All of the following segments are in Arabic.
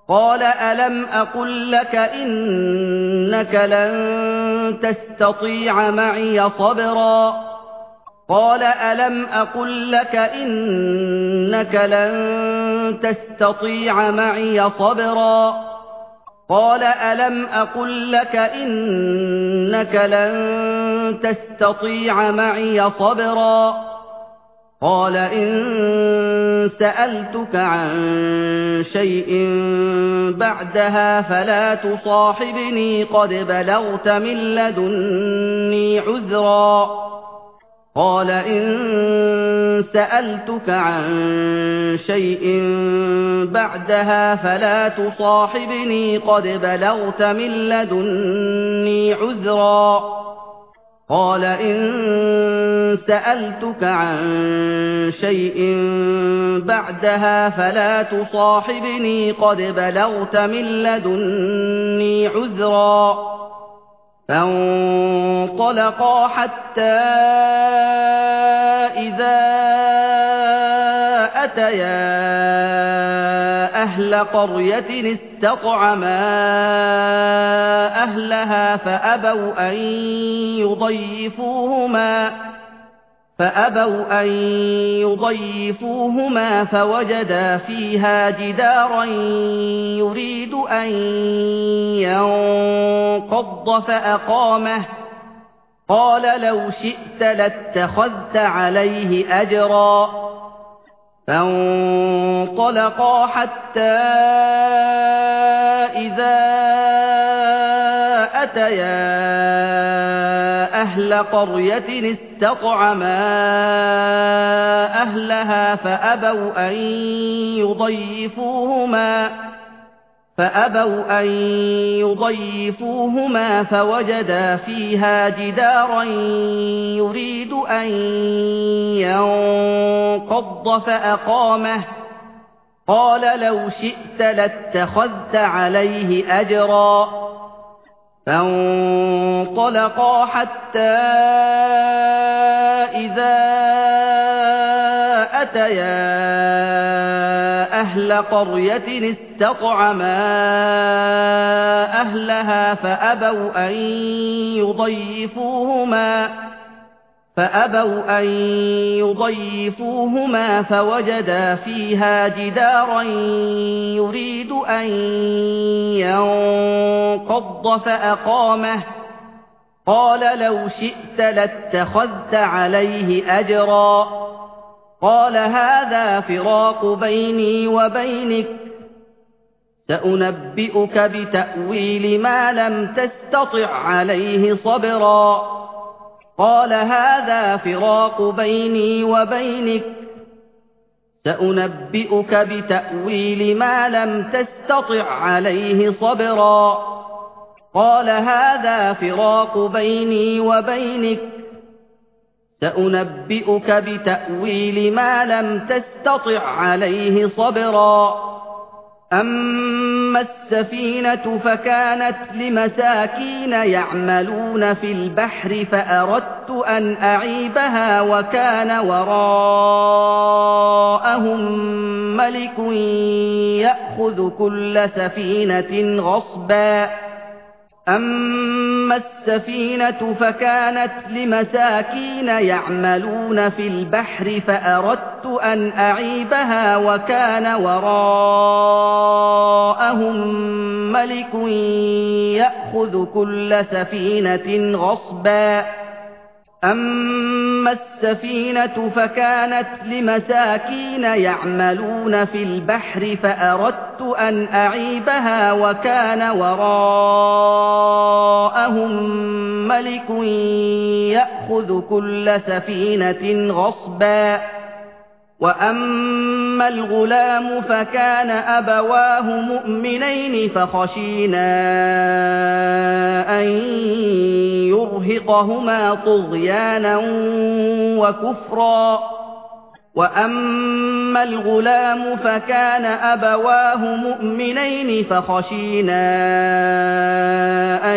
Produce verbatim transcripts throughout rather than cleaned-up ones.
قال ألم أقل لك إنك لن تستطيع معي صبرا قال ألم أقل لك إنك لن تستطيع معي صبرا قال ألم أقل لك إنك لن تستطيع معي صبرا قال إن سألتك عن شيء بعدها فلا تصاحبني قد بلغت من لدني عذرا قال إن سألتك عن شيء بعدها فلا تصاحبني قد بلغت من لدني عذرا قال إن سألتك عن شيء بعدها فلا تصاحبني قد بلغت من لدني عذرا فانطلقا حتى إذا أتيا أهل قرية استطعما أهلها فأبوا أن يضيفوهما فأبوا أن يضيفوهما فوجدا فيها جدارا يريد أن ينقض فأقامه قال لو شئت لاتخذت عليه أجرا فانطلقا حتى إذا أتيا أهل قرية استطعما أهلها فأبوا أن يضيفوهما فأبوا أن يضيفوهما فوجدا فيها جدارا يريد أن ينقض فأقامه قال لو شئت لاتخذت عليه أجرا فانطلقا حتى إذا أتيا أهل قرية استطعما أهلها فأبوا أن يضيفوهما فأبوا أن يضيفوهما فوجدا فيها جدارا يريد أن ينقض فأقامه قال لو شئت لاتخذت عليه أجرا قال هذا فراق بيني وبينك سأنبئك بتأويل ما لم تستطع عليه صبرا قال هذا فراق بيني وبينك سأنبئك بتأويل ما لم تستطع عليه صبرا قال هذا فراق بيني وبينك سأنبئك بتأويل ما لم تستطع عليه صبرا أما السفينة فكانت لمساكين يعملون في البحر فأردت أن أعيبها وكان وراءهم ملك يأخذ كل سفينة غصبا أما السفينة فكانت لمساكين يعملون في البحر فأردت أن أعيبها وكان وراءهم ملك يأخذ كل سفينة غصبا أما السفينة فكانت لمساكين يعملون في البحر فأردت أن أعيبها وكان وراءهم ملك يأخذ كل سفينة غصبا وأما الغلام فكان أبواه مؤمنين فخشينا أن يرهقهما طغيانا وكفرا وأما الغلام فكان أبواه مؤمنين فخشينا أن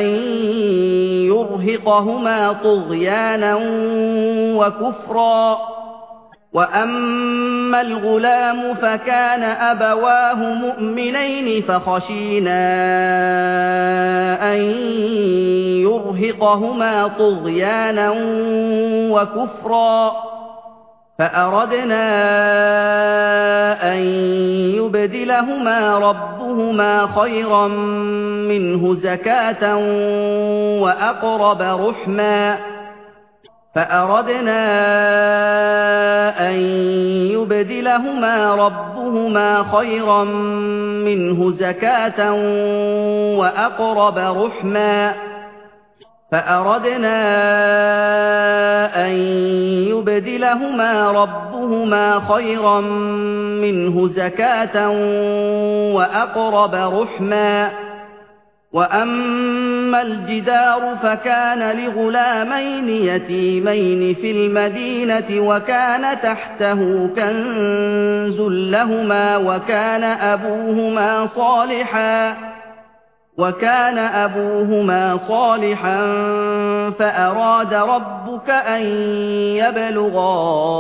يرهقهما طغيانا وكفرا وَأَمَّا الْغُلَامُ فَكَانَ أَبَوَاهُ مُؤْمِنَيْنِ فَخَشِينَا أَن يُرْهِقَهُمَا طُغْيَانًا وَكُفْرًا فَأَرَدْنَا أَن يُبْدِلَهُمَا رَبُّهُمَا خَيْرًا مِّنْهُ زَكَاةً وَأَقْرَبَ رُحْمًا فَأَرَدْنَا أَن يُبْدِلَهُمَا رَبُّهُمَا خَيْرًا مِّنْهُ زَكَاةً وَأَقْرَبَ رُحْمًا فَأَرَدْنَا أَن يُبْدِلَهُمَا رَبُّهُمَا خَيْرًا مِّنْهُ زَكَاةً وَأَقْرَبَ رُحْمًا وَأَمَّا الْجِدَارُ فَكَانَ لِغُلَامَيْنِ يَتِيمَيْنِ فِي الْمَدِينَةِ وَكَانَ تَحْتَهُ كَنزٌ لَّهُمَا وَكَانَ أَبُوهُمَا صَالِحًا وَكَانَ أَبُوهُمَا صَالِحًا فَأَرَادَ رَبُّكَ أَن يَبْلُغَا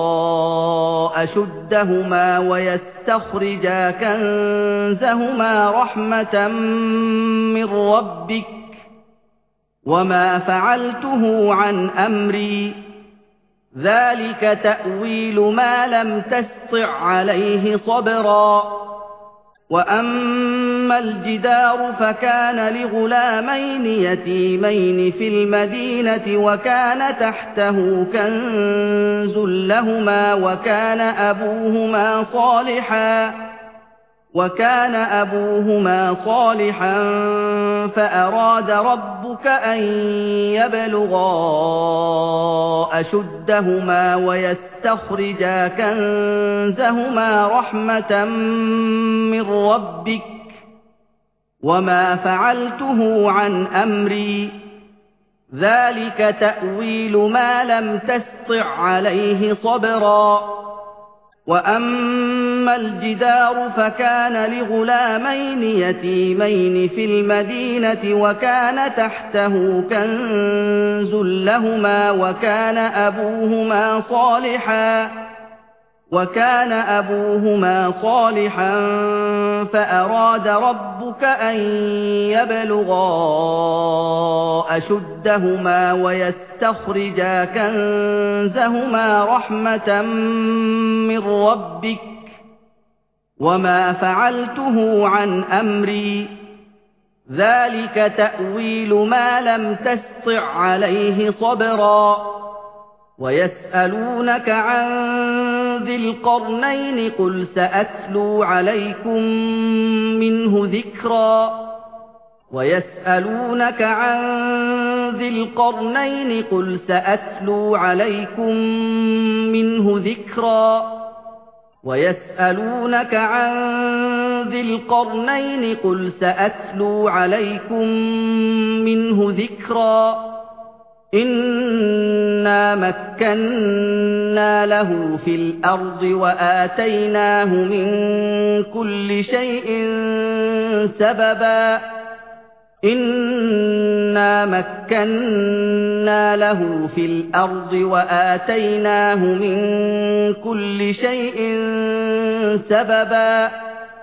أَشُدَّهُمَا وَيَسْتَخْرِجَا كَنزَهُمَا رَحْمَةً مِّن رَّبِّكَ وَمَا فَعَلْتُهُ عَنْ أَمْرِي ذَلِكَ تَأْوِيلُ مَا لَمْ تَسْطِع عَّلَيْهِ صَبْرًا وَأَمَّا الْجِدَارُ فَكَانَ لِغُلَامَيْنِ يَتِيمَيْنِ فِي الْمَدِينَةِ وَكَانَ تَحْتَهُ كَنزٌ لَّهُمَا وَكَانَ أَبُوهُمَا صَالِحًا وَكَانَ أَبُوهُمَا صَالِحًا فَأَرَادَ رَبُّكَ أَن يَبْلُغَا أَشُدَّهُمَا وَيَسْتَخْرِجَا كَنزَهُمَا رَحْمَةً مِّن رَّبِّكَ وَمَا فَعَلْتُهُ عَنْ أَمْرِي ذَلِكَ تَأْوِيلُ مَا لَمْ تَسْطِع عَّلَيْهِ صَبْرًا وَأَمَّا الْجِدَارُ فَكَانَ لِغُلَامَيْنِ يَتِيمَيْنِ فِي الْمَدِينَةِ وَكَانَ تَحْتَهُ كَنزٌ لَّهُمَا وَكَانَ أَبُوهُمَا صَالِحًا وَكَانَ أَبُوهُمَا صَالِحًا فَأَرَادَ رَبُّكَ أَن يَبْلُغَا أَشُدَّهُمَا وَيَسْتَخْرِجَا كَنزَهُمَا رَحْمَةً مِّن رَّبِّكَ وَمَا فَعَلْتُهُ عَنْ أَمْرِي ذَلِكَ تَأْوِيلُ مَا لَمْ تَسْطِع عَّلَيْهِ صَبْرًا وَيَسْأَلُونَكَ عَن ذِي الْقَرْنَيْنِ قُلْ سَأَتْلُو عَلَيْكُم مِّنْهُ ذِكْرًا وَيَسْأَلُونَكَ عَن ذِي الْقَرْنَيْنِ قُلْ سَأَتْلُو عَلَيْكُم مِّنْهُ ذِكْرًا وَيَسْأَلُونَكَ عَن ذِي الْقَرْنَيْنِ قُلْ سَأَتْلُو عَلَيْكُم مِّنْهُ ذِكْرًا إِنَّا مَكَّنَّا لَهُ فِي الْأَرْضِ وَآتَيْنَاهُ مِن كُلِّ شَيْءٍ سَبَبًا إِنَّا مَكَّنَّا لَهُ فِي الْأَرْضِ وَآتَيْنَاهُ مِن كُلِّ شَيْءٍ سَبَبًا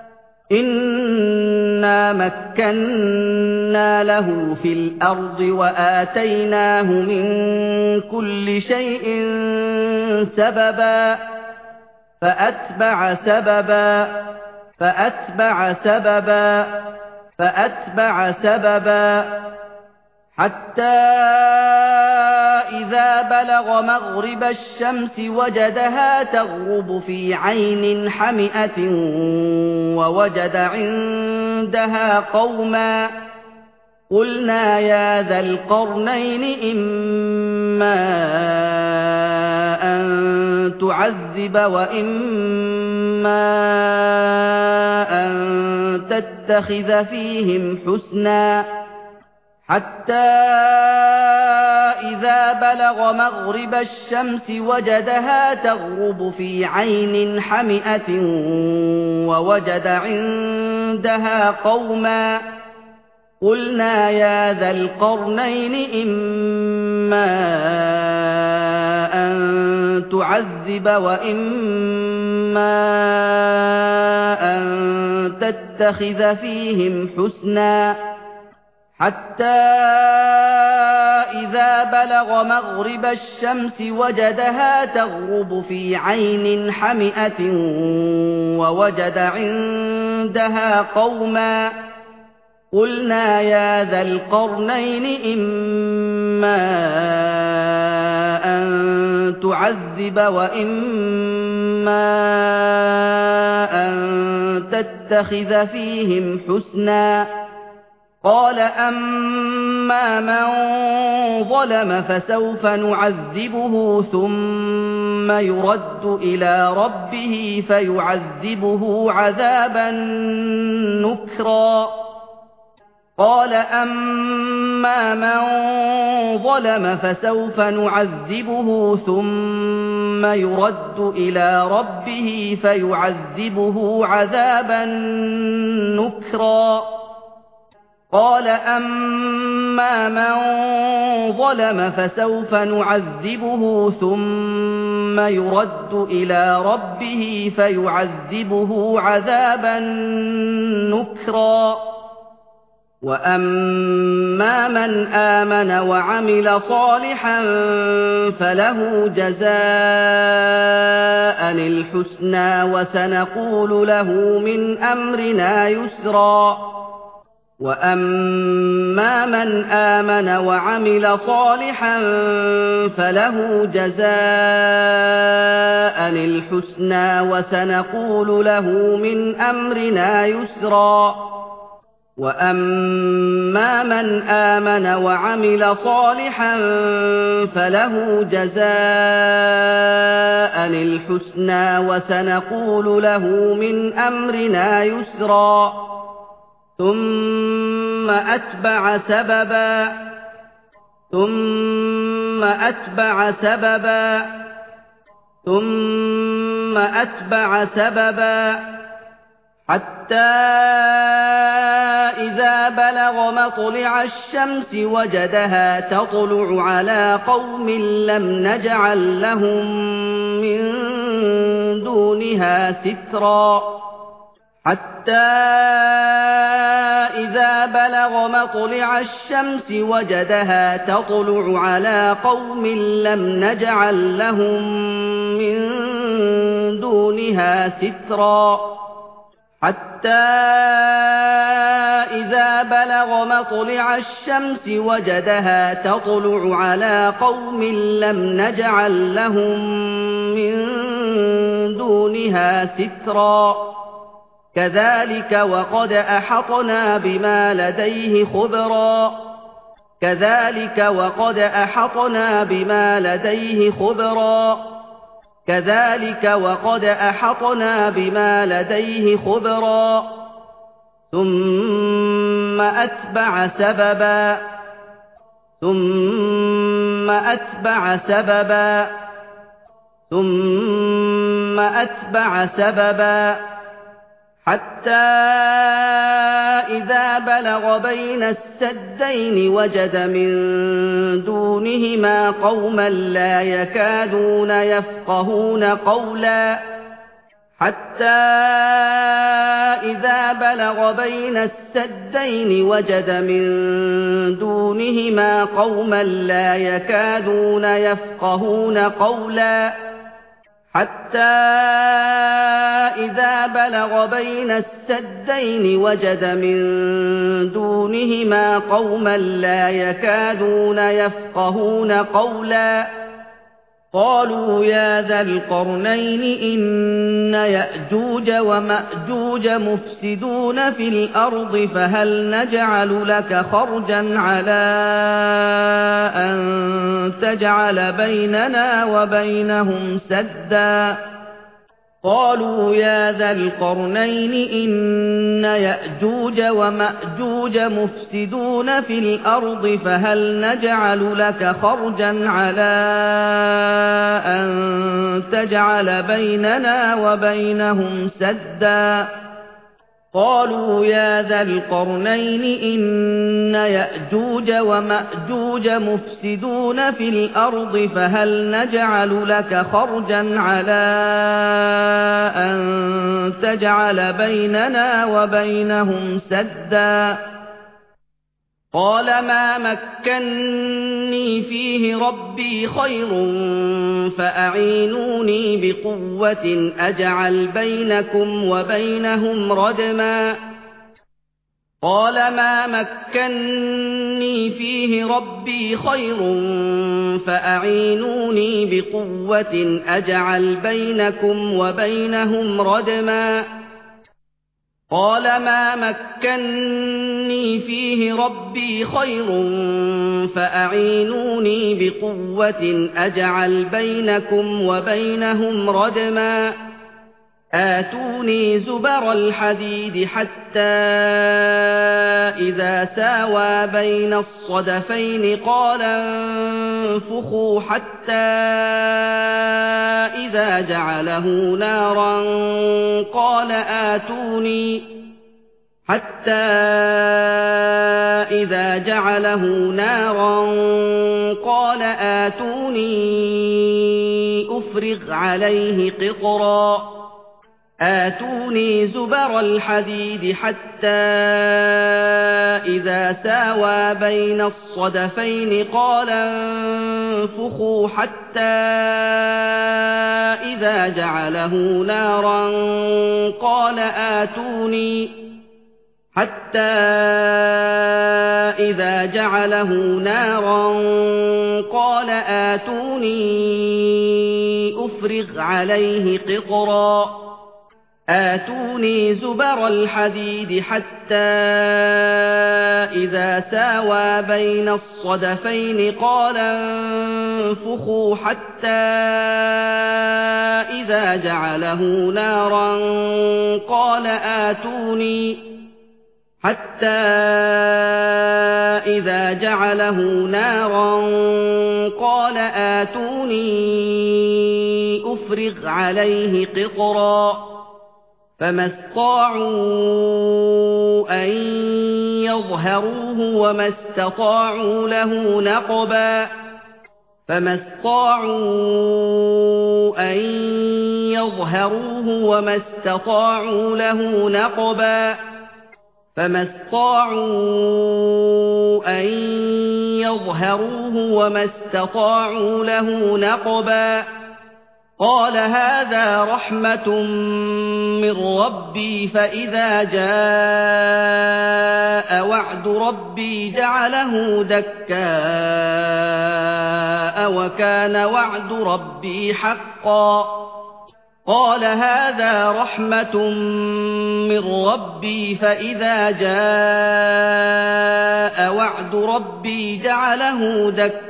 إِنَّا مَكَّنَّا لَهُ فِي الْأَرْضِ وَآتَيْنَاهُ مِن كُلِّ شَيْءٍ سَبَبًا فَأَتْبَعَ سَبَبًا فَأَتْبَعَ سَبَبًا فَأَتْبَعَ سَبَبًا حَتَّى إِذَا بَلَغَ مَغْرِبَ الشَّمْسِ وَجَدَهَا تَغْرُبُ فِي عَيْنٍ حَمِئَةٍ وَوَجَدَ عِندَهَا قَوْمًا قُلْنَا يَا ذَا الْقَرْنَيْنِ إِمَّا أَن تُعَذِّبَ وَإِمَّا أَن تَتَّخِذَ فِيهِمْ حُسْنًا حَتَّى إِذَا بَلَغَ مَغْرِبَ الشَّمْسِ وَجَدَهَا تَغْرُبُ فِي عَيْنٍ حَمِئَةٍ وَوَجَدَ عِندَهَا قَوْمًا قُلْنَا يَا ذَا الْقَرْنَيْنِ إِمَّا أَن تُعَذِّبَ وَإِمَّا أَن تَتَّخِذَ فِيهِمْ حُسْنًا حَتَّى إِذَا بَلَغَ مَغْرِبَ الشَّمْسِ وَجَدَهَا تَغْرُبُ فِي عَيْنٍ حَمِئَةٍ وَوَجَدَ عِندَهَا قَوْمًا قُلْنَا يَا ذَا الْقَرْنَيْنِ إِمَّا أَن تُعَذِّبَ وَإِمَّا أَن تَتَّخِذَ فِيهِمْ حُسْنًا قَالَ أَمَّا مَن ظَلَمَ فَسَوْفَ نُعَذِّبُهُ ثُمَّ يُرَدُّ إِلَىٰ رَبِّهِ فَيُعَذِّبُهُ عَذَابًا نُكْرًا قَالَ أَمَّا مَن ظَلَمَ فَسَوْفَ نُعَذِّبُهُ ثُمَّ يُرَدُّ إِلَىٰ رَبِّهِ فَيُعَذِّبُهُ عَذَابًا نُكْرًا قَالَ أَمَّا مَن ظَلَمَ فَسَوْفَ نُعَذِّبُهُ ثُمَّ يُرَدُّ إِلَىٰ رَبِّهِ فَيُعَذِّبُهُ عَذَابًا نُكْرًا وَأَمَّا مَنْ آمَنَ وَعَمِلَ صَالِحًا فَلَهُ جَزَاءً الْحُسْنَىٰ وَسَنَقُولُ لَهُ مِنْ أَمْرِنَا يُسْرًا وَأَمَّا مَنْ آمَنَ وَعَمِلَ صَالِحًا فَلَهُ جَزَاءً الْحُسْنَىٰ وَسَنَقُولُ لَهُ مِنْ أَمْرِنَا يُسْرًا وَأَمَّا مَنْ آمَنَ وَعَمِلَ صَالِحًا فَلَهُ جَزَاءً الْحُسْنَىٰ وَسَنَقُولُ لَهُ مِنْ أَمْرِنَا يُسْرًا ثُمَّ أَتْبَعَ سَبَبًا ثُمَّ أَتْبَعَ سَبَبًا ثُمَّ أَتْبَعَ سَبَبًا حَتَّى إِذَا بَلَغَ مَطْلِعَ الشَّمْسِ وَجَدَهَا تَطْلُعُ عَلَىٰ قَوْمٍ لَّمْ نَجْعَل لَّهُم مِّن دُونِهَا سِتْرًا حَتَّى إِذَا بَلَغَ مَطْلِعَ الشَّمْسِ وَجَدَهَا تَطْلُعُ عَلَىٰ قَوْمٍ لَّمْ نَجْعَل لَّهُم مِّن دُونِهَا سِتْرًا حَتَّى إِذَا بَلَغَ مَطْلِعَ الشَّمْسِ وَجَدَهَا تَطْلُعُ عَلَىٰ قَوْمٍ لَّمْ نَجْعَل لَّهُم مِّن دُونِهَا سِتْرًا كَذَٰلِكَ وَقَدْ أَحَطْنَا بِمَا لَدَيْهِ خُبْرًا كَذَٰلِكَ وَقَدْ أَحَطْنَا بِمَا لَدَيْهِ خُبْرًا كَذَٰلِكَ وَقَدْ أَحَطْنَا بِمَا لَدَيْهِ خُبْرًا ثُمَّ أَتْبَعَ سَبَبًا ثُمَّ أَتْبَعَ سَبَبًا ثُمَّ أَتْبَعَ سَبَبًا حَتَّى إِذَا بَلَغَ بَيْنَ السَّدَّيْنِ وَجَدَ مِن دُونِهِمَا قَوْمًا لَّا يَكَادُونَ يَفْقَهُونَ قَوْلًا حَتَّى إِذَا بَلَغَ بَيْنَ السَّدَّيْنِ وَجَدَ مِن دُونِهِمَا قَوْمًا لَّا يَكَادُونَ يَفْقَهُونَ قَوْلًا حَتَّى إِذَا بَلَغَ بَيْنَ السَّدَّيْنِ وَجَدَ مِن دُونِهِمَا قَوْمًا لَّا يَكَادُونَ يَفْقَهُونَ قَوْلًا قَالُوا يَا ذَا الْقَرْنَيْنِ إِنَّ يَأْجُوجَ وَمَأْجُوجَ مُفْسِدُونَ فِي الْأَرْضِ فَهَلْ نَجْعَلُ لَكَ خَرْجًا عَلَىٰ أَن تَجْعَلَ بَيْنَنَا وَبَيْنَهُمْ سَدًّا قَالُوا يَا ذَا الْقَرْنَيْنِ إِنَّ يَأْجُوجَ وَمَأْجُوجَ مُفْسِدُونَ فِي الْأَرْضِ فَهَلْ نَجْعَلُ لَكَ خَرْجًا عَلَىٰ أَن تَجْعَلَ بَيْنَنَا وَبَيْنَهُمْ سَدًّا قالوا يا ذا القرنين إن يأجوج ومأجوج مفسدون في الأرض فهل نجعل لك خرجا على أن تجعل بيننا وبينهم سدا قال ما مكني فيه ربي خير فأعينوني بقوة أجعل بينكم وبينهم ردما قال ما مكني فيه ربي خير فأعينوني بقوة أجعل بينكم وبينهم ردما قال ما مكني فيه ربي خير فأعينوني بقوة أجعل بينكم وبينهم ردما آتوني زبر الحديد حتى إذا ساوى بين الصدفين قال انفخوا حتى إذا جعله نارا قال آتوني حتى إذا جعله نارا قال آتوني أفرغ عليه قطرا آتوني زبر الحديد حتى إذا ساوى بين الصدفين قال انفخوا حتى إذا جعله نارا قال آتوني حتى إذا جعله نارا قال آتوني أفرغ عليه قطرا آتوني زبر الحديد حتى إذا ساوى بين الصدفين قال انفخوا حتى إذا جعله نارا قال آتوني حتى إذا جعله نارا قال آتوني أفرغ عليه قطرا فما استطاعوا أن يظهروه وما استطاعوا له نقبا فما استطاعوا أن يظهروه وما استطاعوا له نقبا فما استطاعوا أن يظهروه وما استطاعوا له نقبا قال هذا رحمة من ربي فإذا جاء وعد ربي جعله دكاء وكان وعد ربي حقا قال هذا رحمة من ربي فإذا جاء وعد ربي جعله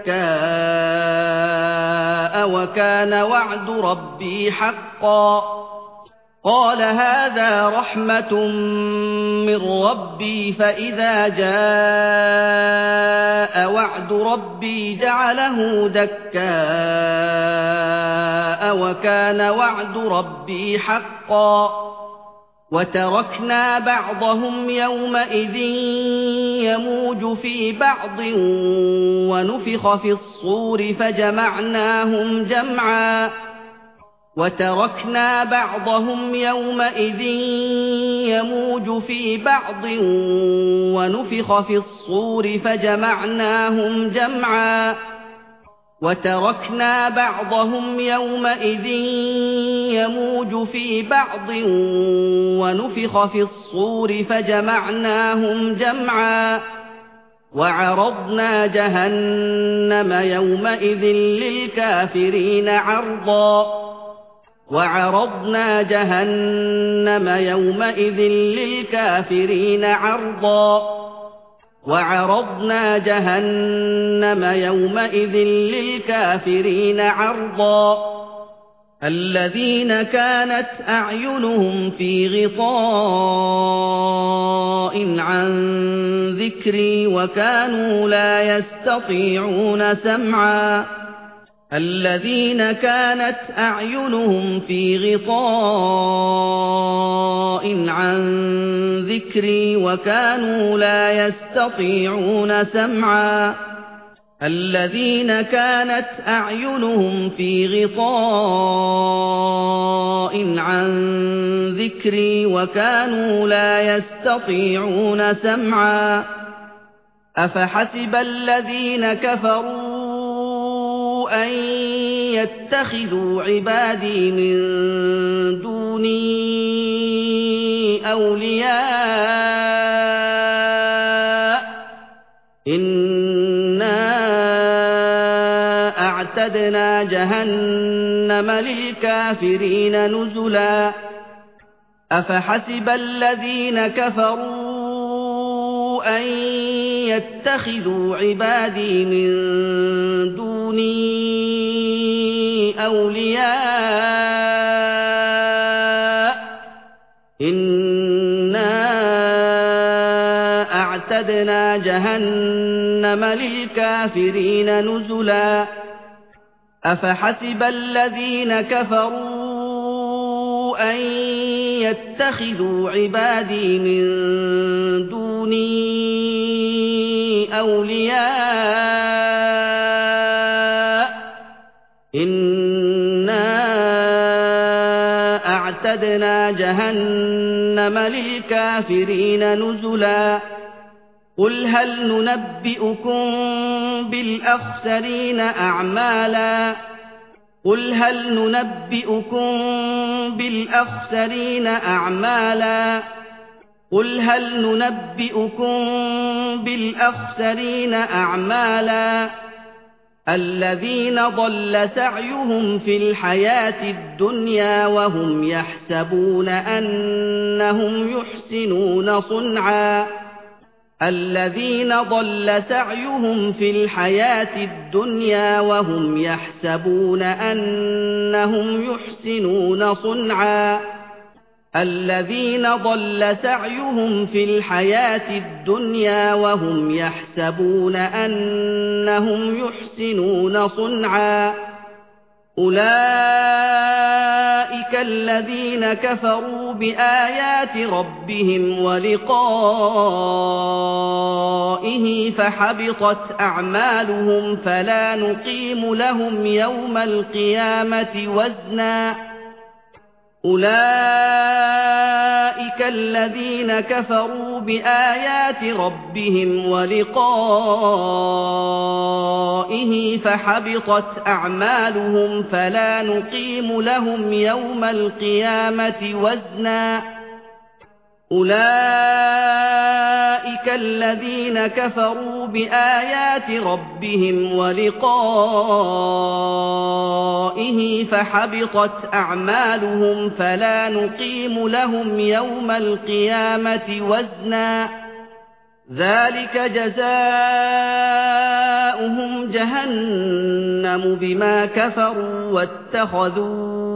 دكاء وكان وعد ربي حقا قال هذا رحمة من ربي فإذا جاء وعد ربي جعله دكاء وكان وعد ربي حقا وتركنا بعضهم يومئذ يموج في بعض ونفخ في الصور فجمعناهم جمعا وتركنا بعضهم يومئذ يموج في بعض ونفخ في الصور فجمعناهم جمعا وتركنا بعضهم يومئذ يموج في بعض ونفخ في الصور فجمعناهم جمعا وعرضنا جهنم يومئذ للكافرين عرضا وعرضنا جهنم يومئذ للكافرين عرضا وعرضنا جهنم يومئذ للكافرين عرضا الذين كانت أعينهم في غطاء عن ذكري وكانوا لا يستطيعون سمعا الذين كانت أعينهم في غطاء عن ذكري وكانوا لا يستطيعون سمعا الذين كانت أعينهم في غطاء عن ذكري وكانوا لا يستطيعون سمعا أفحسب الذين كفروا أن يتخذوا عبادي من دوني أولياء إنا أعتدنا جهنم للكافرين نزلا أفحسب الذين كفروا أن يتخذوا عبادي من دوني أولياء إنا أعتدنا جهنم للكافرين نزلا أفحسب الذين كفروا أن يتخذوا عبادي من دوني أولياء إنا أعتدنا جهنم للكافرين نزلا قل هل ننبئكم بالأخسرين أعمالا قل هل ننبئكم بالأخسرين أعمالا قل هل ننبئكم بالأخسرين أعمالا الذين ضل سعيهم في الحياة الدنيا وهم يحسبون أنهم يحسنون صنعا الذين ضل سعيهم في الحياة الدنيا وهم يحسبون أنهم يحسنون صنعا الذين ضل سعيهم في الحياة الدنيا وهم يحسبون أنهم يحسنون صنعا أولئك الذين كفروا بآيات ربهم ولقائه فحبطت أعمالهم فلا نقيم لهم يوم القيامة وزنا أولئك الذين كفروا بآيات ربهم ولقائه فحبطت أعمالهم فلا نقيم لهم يوم القيامة وزنا أولئك الذين كفروا بآيات ربهم ولقائه فحبطت أعمالهم فلا نقيم لهم يوم القيامة وزنا ذلك جزاؤهم جهنم بما كفروا واتخذوا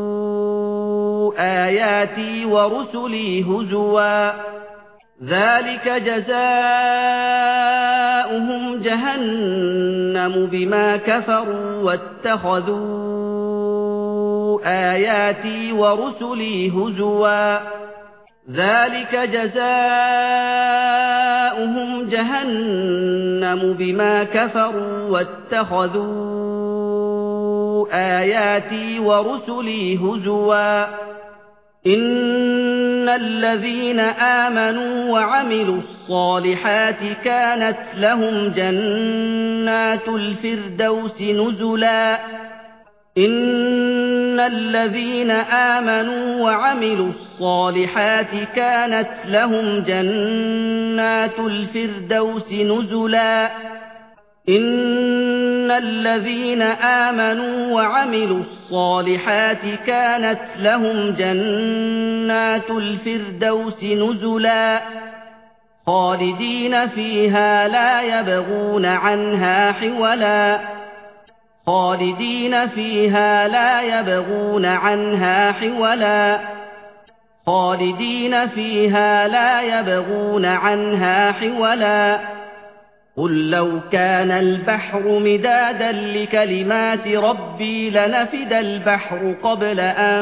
آياتي ورسلي هزوا ذلك جزاؤهم جهنم بما كفروا واتخذوا آياتي ورسلي هزوا ذلك جزاؤهم جهنم بما كفروا واتخذوا آياتي ورسلي هزوا إن الذين آمنوا وعملوا الصالحات كانت لهم جنات الفردوس نزلا إن الذين آمنوا وعملوا الصالحات كانت لهم جنات الفردوس نزلا إن الذين آمنوا وعملوا الصالحات كانت لهم جنات الفردوس نزلا خالدين فيها لا يبغون عنها حولا خالدين فيها لا يبغون عنها حولا خالدين فيها لا يبغون عنها حولا قل لو كان البحر مدادا لكلمات ربي لنفد البحر قبل أن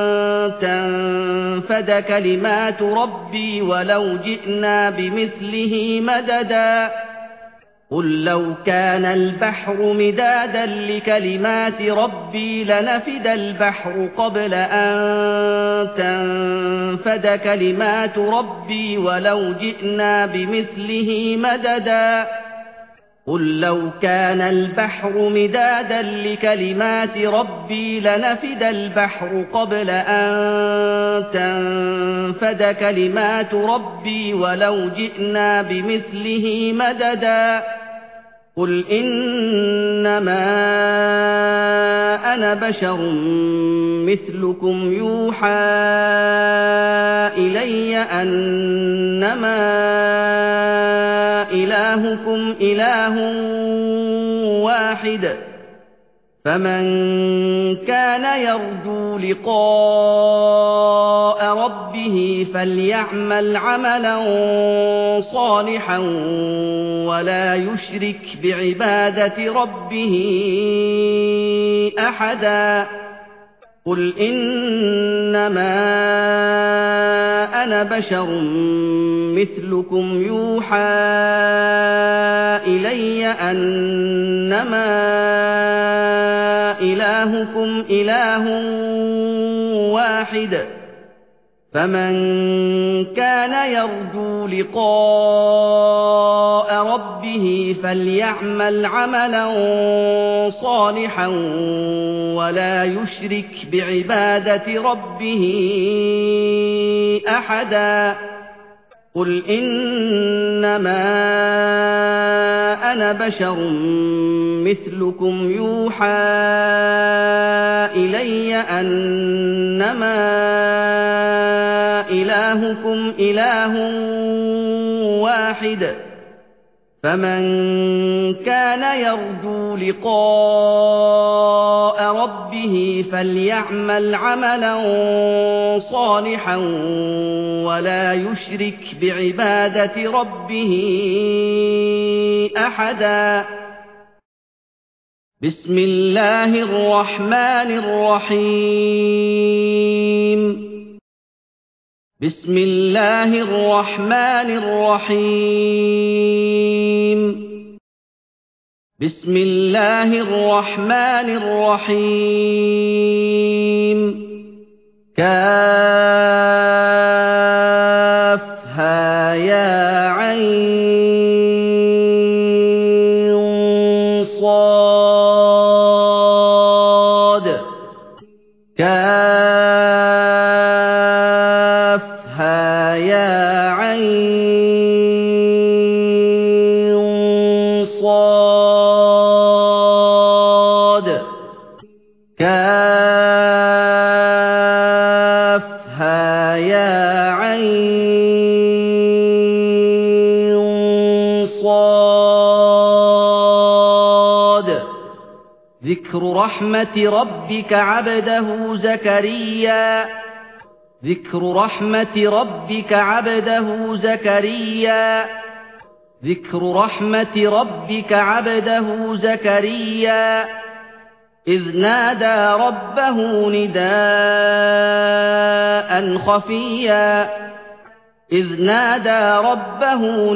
تنفد كلمات ربي ولو جئنا بمثله مددا قل لو كان البحر مدادا لكلمات ربي لنفد البحر قبل أن تنفد كلمات ربي ولو جئنا بمثله مددا قل لو كان البحر مدادا لكلمات ربي لنفد البحر قبل أن تنفد كلمات ربي ولو جئنا بمثله مددا قل إنما أنا بشر مثلكم يوحى إلي أنما إلهكم إله واحد فمن كان يرجو لقاء ربه فليعمل عملا صالحا ولا يشرك بعبادة ربه أحدا قل إنما أنا بشر مثلكم يوحى إلي أنما إلهكم إله واحد فمن كان يرجو لقاء ربه فليعمل عملا صالحا ولا يشرك بعبادة ربه أحدا قل إنما أنا بشر مثلكم يوحى إلي أنما إلهكم إله واحد فمن كان يرجو لقاء ربه فليعمل عملا صالحا ولا يشرك بعبادة ربه أحدا بسم الله الرحمن الرحيم بسم الله الرحمن الرحيم بسم الله الرحمن الرحيم كافها يا عين صاد كافها يا عين صاد كافها يا عين صاد ذكر رحمة ربك عبده زكريا ذكر رحمة ربك عبده زكريا ذكر رحمة ربك عبده زكريا إذ نادى ربه نداء خفيا إذ نادى ربه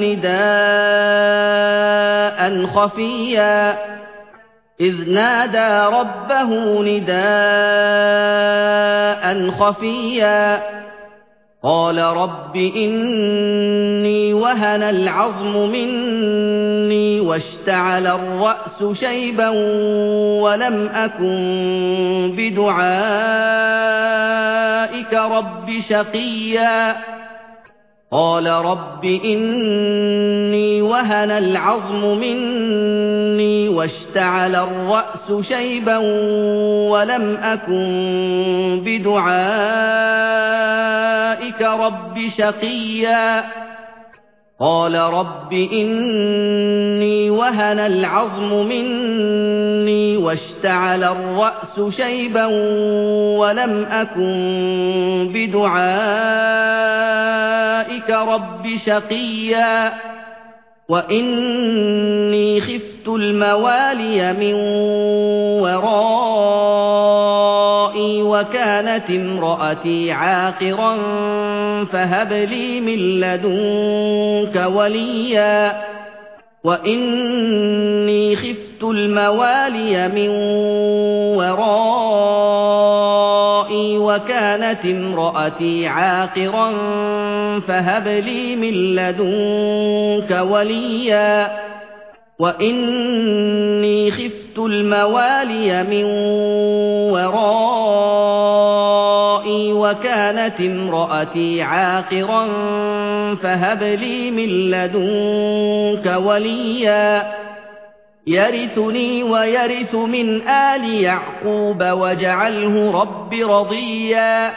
نداء خفيا إذ نادى ربه نداء خفيا قال رب إني وهن العظم مني واشتعل الرأس شيبا ولم أكن بدعائك رب شقيا قال رب إني وهن العظم مني واشتعل الرأس شيبا ولم أكن بدعائك رب شقيا قال رب إني وهن العظم مني واشتعل الرأس شيبا ولم أكن بدعائك رب شقيا وإني خفت الموالي من ورائي وكانت امرأتي عاقرا فهب لي من لدنك وليا وإني خفت الموالي من ورائي وكانت امرأتي عاقرا فهب لي من لدنك وليا وإني خفت الموالي من ورائي وكانت امرأتي عاقرا فهب لي من لدنك وليا يرثني ويرث من آل يعقوب واجعله رب رضيا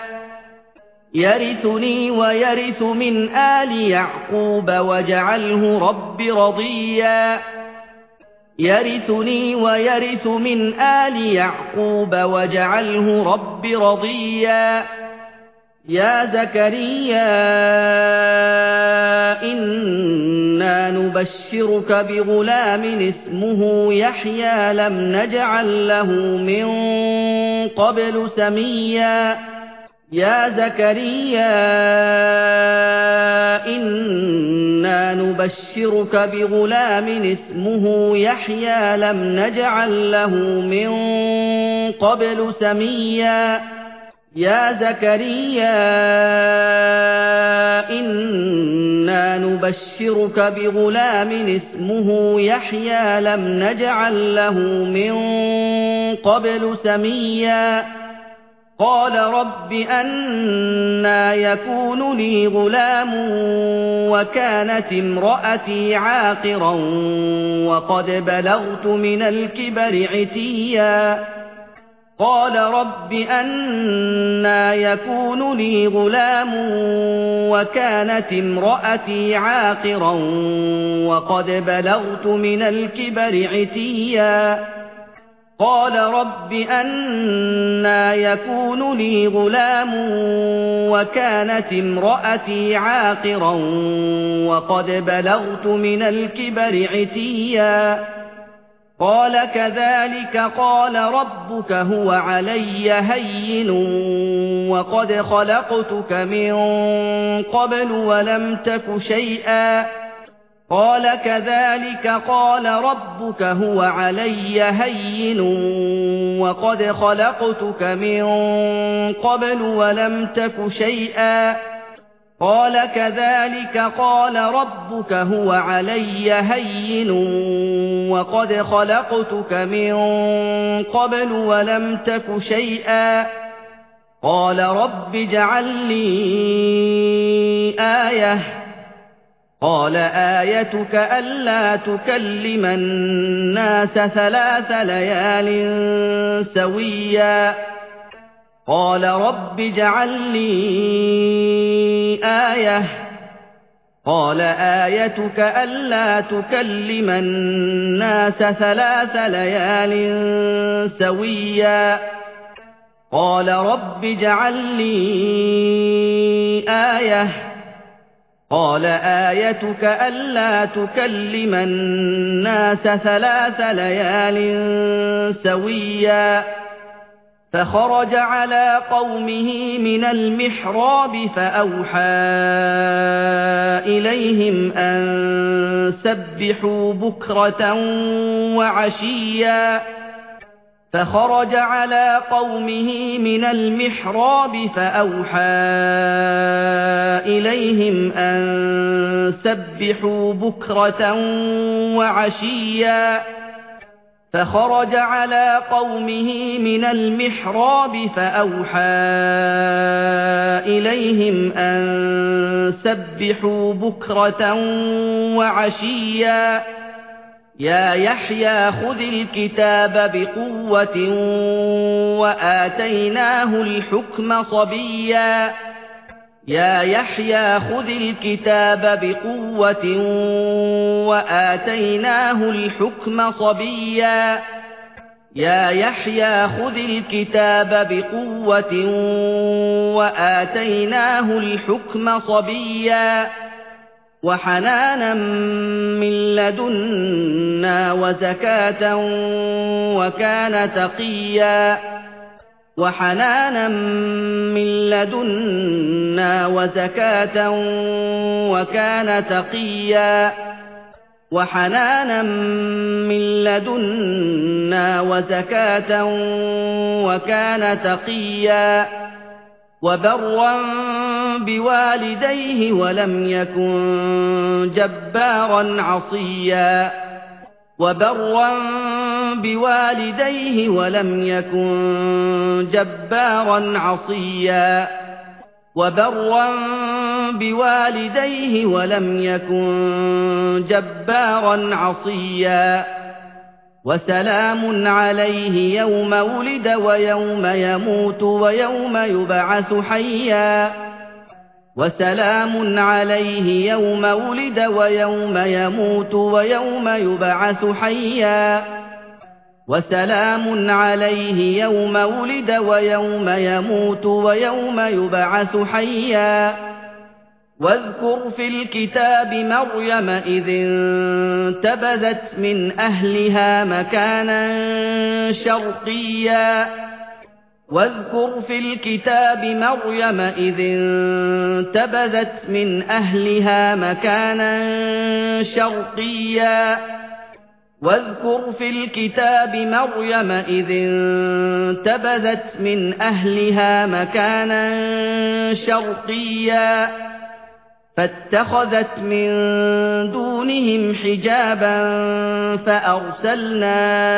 يرثني ويرث من آل يعقوب واجعله رب رضيا يرثني ويرث من آل يعقوب واجعله رب رضيا يا زكريا إنا نبشرك بغلام اسمه يحيى لم نجعل له من قبل سميا يا زكريا إنا نبشرك بغلام اسمه يحيى لم نجعل له من قبل سميا يا زكريا إنا نبشرك بغلام اسمه يحيى لم نجعل له من قبل سميا قال رب أنى يكون لي غلام وكانت امرأتي عاقرا وقد بلغت من الكبر عتيا قال رب أنى يكون لي غلام وكانت امرأتي عاقرا وقد بلغت من الكبر عتيا قال رب أنى يكون لي غلام وكانت امرأتي عاقرا وقد بلغت من الكبر عتيا قال كذلك قال ربك هو علي هين وقد خلقتك من قبل ولم تك شيئا قال كذلك قال ربك هو علي هين وقد خلقتك من قبل ولم تك شيئا قال كذلك قال ربك هو علي هين وقد خلقتك من قبل ولم تك شيئا قال رب اجعل لي آية قال آيتك ألا تكلم الناس ثلاث ليال سويا قال رب اجعل لي آية قال آيتك ألا تكلم الناس ثلاث ليال سويا قال رب اجعل لي آية قال آيتك ألا تكلم الناس ثلاث ليال سويا فخرج على قومه من المحراب فأوحى إليهم أن سبحوا بكرة وعشيا فخرج على قومه من المحراب فأوحى إليهم أن سبحوا بكرة وعشيا فخرج على قومه من المحراب فأوحى إليهم أن سبحوا بكرة وعشيا يا يحيى خذ الكتاب بقوة وآتيناه الحكم صبيا يا يحيى خذ الكتاب بقوة وآتيناه الحكم صبيا يا يحيى خذ الكتاب بقوة وآتيناه الحكم صبيا وحنانا من لدنا وزكاة وكان تقيا وحنانا من لدنا وزكاة وكان تقيا وحنانا من لدنا وزكاة وكان تقيا وبرا بوالديه ولم يكن جبارا عصيا وبرا بوالديه ولم يكن جبارا عصيا وبرا بوالديه ولم يكن جبارا عصيا وسلام عليه يوم ولد ويوم يموت ويوم يبعث حيا وسلام عليه يوم ولد ويوم يموت ويوم يبعث حيا وسلام عليه يوم ولد ويوم يموت ويوم يبعث حيا واذكر في الكتاب مريم إذ انتبذت من أهلها مكانا شرقيا واذكر في الكتاب مريم إذ انتبذت من أهلها مكانا شرقيا واذكر في الكتاب مريم إذ انتبذت من أهلها مكانا شرقيا فاتخذت من دونهم حجابا فأرسلنا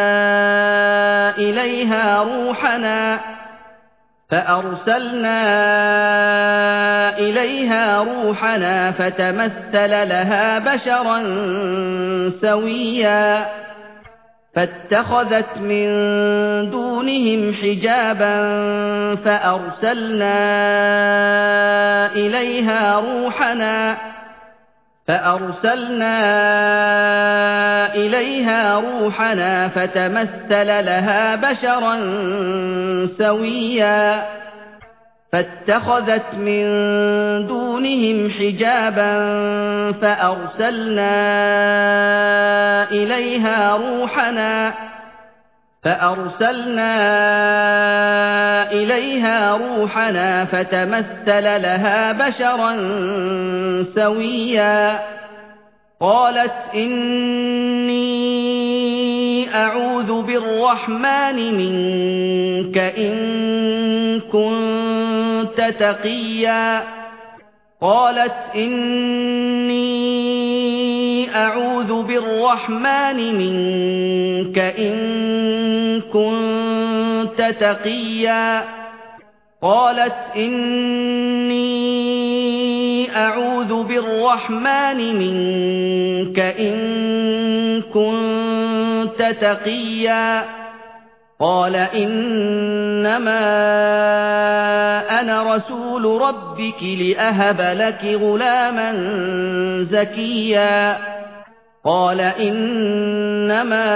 إليها روحنا فأرسلنا إليها روحنا فتمثل لها بشرا سويا فاتخذت من دونهم حجابا فأرسلنا إليها روحنا فأرسلنا إليها روحنا فتمثل لها بشرا سويا فاتخذت من دونهم حجابا فأرسلنا إليها روحنا فأرسلنا إليها روحنا فتمثل لها بشرا سويا قالت إني أعوذ بالرحمن منك إن كنت تقيا قالت إني أعوذ بالرحمن منك إن كنت تقيا قالت إني أعوذ بالرحمن منك إن كنت تقيا قال إنما أنا رسول ربك لأهب لك غلاما زكيا قال إنما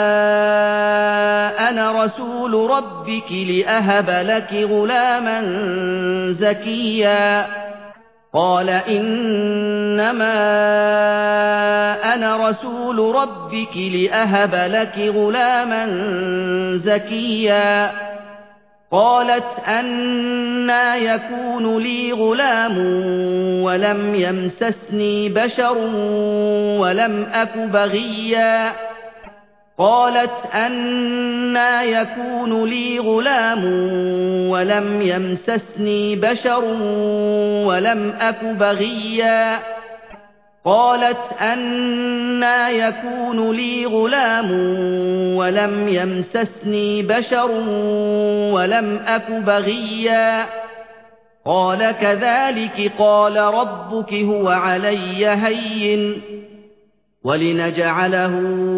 أنا رسول ربك لأهب لك غلاما زكيا قال إنما أنا رسول ربك لأهب لك غلاما زكيا قالت أنى يكون لي غلام ولم يمسسني بشر ولم أك بغيا قالت أنى يكون لي غلام ولم يمسسني بشر ولم أك بغيا قالت أنى يكون لي غلام ولم يمسسني بشر ولم أك بغيا قال كذلك قال ربك هو علي هين ولنجعله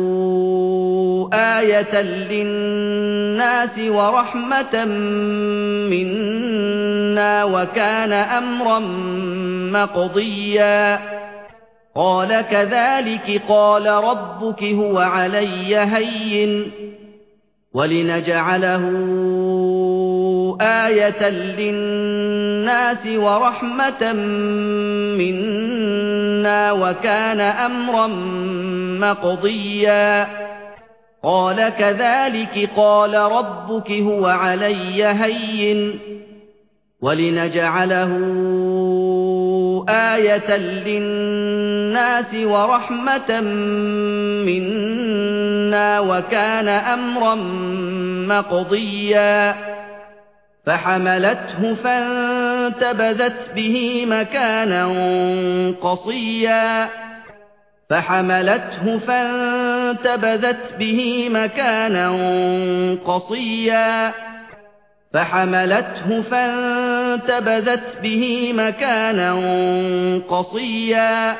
آية للناس ورحمة منا وكان أمرا مقضيا قال كذلك قال ربك هو علي هين ولنجعله آية للناس ورحمة منا وكان أمرا مقضيا قال كذلك قال ربك هو علي هين ولنجعله آية للناس ورحمة منا وكان أمرا مقضيا فحملته فانتبذت به مكانا قصيا فحملته فانتبذت به مكانا قصيا فحملته فانتبذت به مكانا قصيا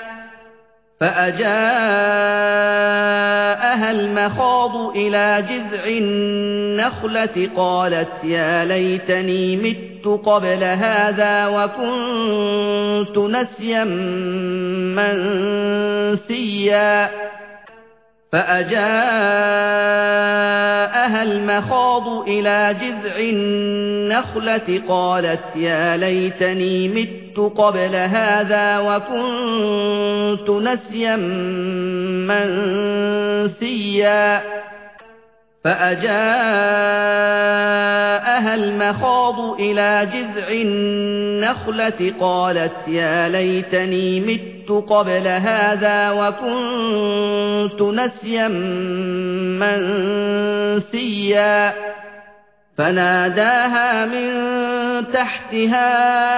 فأجاءها المخاض إلى جذع النخلة قالت يا ليتني مت قبل هذا وكنت نسيا منسيا فأجاءها المخاض إلى جذع النخلة قالت يا ليتني مت قبل هذا وكنت نسيا منسيا فأجاءها المخاض إلى جذع النخلة قالت يا ليتني مت قبل هذا وكنت نسيا منسيا فناداها من تحتها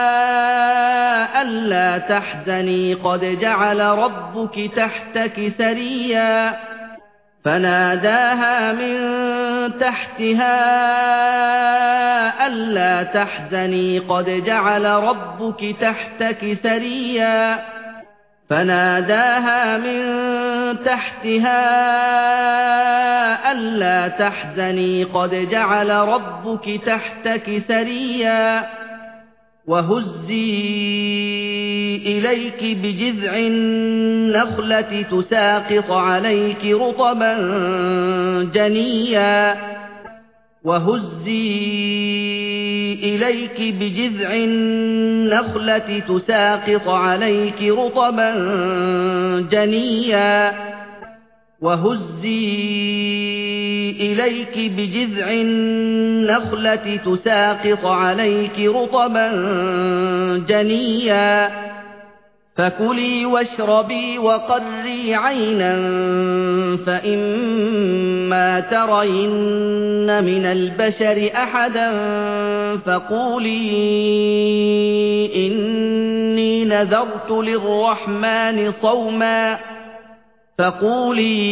ألا تحزني قد جعل ربك تحتك سريا فناداها من تحتها ألا تحزني قد جعل ربك تحتك سريا فناداها من تحتها ألا تحزني قد جعل ربك تحتك سريا وهزي إليك بجذع النخلة تساقط عليك رطبا جنيا وهزي إليك بجذع النخلة تساقط عليك رطبا جنيا وهزي إليك بجذع النخلة تساقط عليك رطبا جنيا فكلي واشربي وقري عينا فإما ترين من البشر أحدا فقولي إني نذرت للرحمن صوما فقولي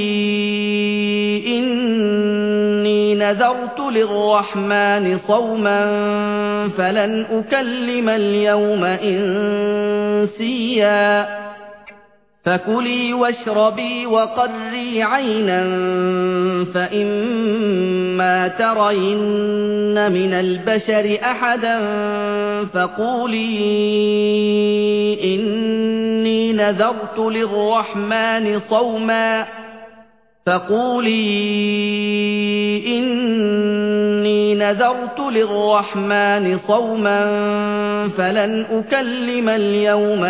إني نذرت للرحمن صوما فلن أكلم اليوم إنسيا فكلي واشربي وقري عينا فإما ترين من البشر أحدا فقولي إني نذرت للرحمن صوما فقولي إني نذرت للرحمن صوما فلن أكلم اليوم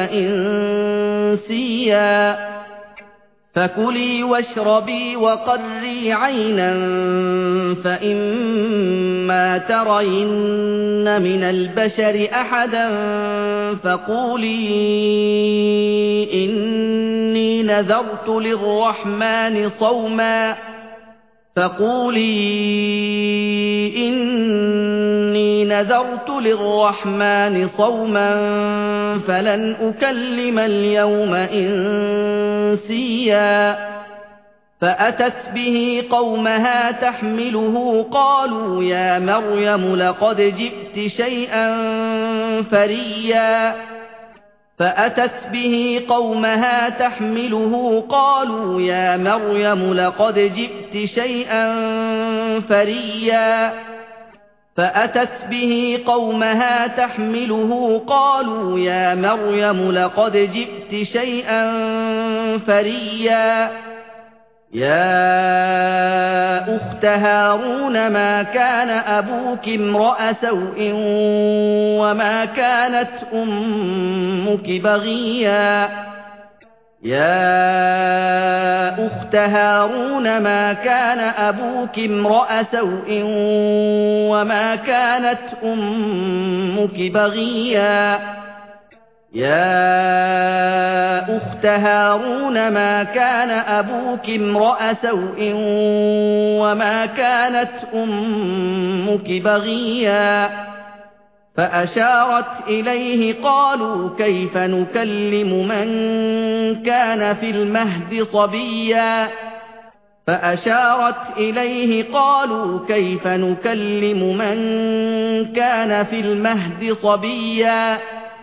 إنسيا فكلي واشربي وقري عينا فإما ترين من البشر أحدا فقولي إني نذرت للرحمن صوما فقولي إني نذرت للرحمن صوما فلن أكلم اليوم إنسيا فأتت به قومها تحمله قالوا يا مريم لقد جئت شيئا فريا فأتت به قومها تحمله قالوا يا مريم لقد جئت شيئا فريا فأتت به قومها تحمله قالوا يا مريم لقد جئت شيئا فريا يا أخت هارون ما كان أبوك امرأ سوء وما كانت أمك بغيا يا أخت هارون ما كان أبوك امرأ سوء وما كانت أمك بغيا يا أخت هارون ما كان أبوك امرأ سوء وما كانت أمك بغيا فأشارت إليه قالوا كيف نكلم من كان في المهد صبيا فأشارت إليه قالوا كيف نكلم من كان في المهد صبيا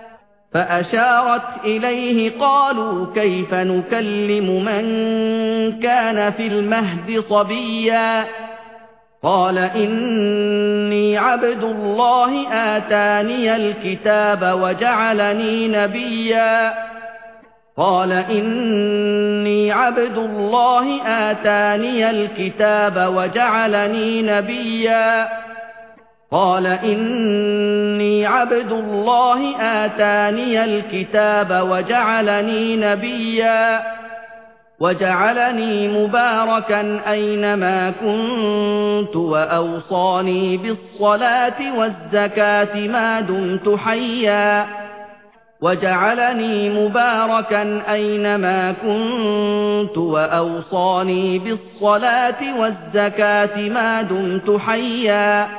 فأشارت إليه قالوا كيف نكلم من كان في المهد صبيا قال إني عبد الله آتاني الكتاب وجعلني نبيا قال إني عبد الله آتاني الكتاب وجعلني نبيا قال إني عبد الله آتاني الكتاب وجعلني نبيا وجعلني مباركا أينما كنت وأوصاني بالصلاة والزكاة ما دمت حيا وجعلني مباركا أينما كنت وأوصاني بالصلاة والزكاة ما دمت حيا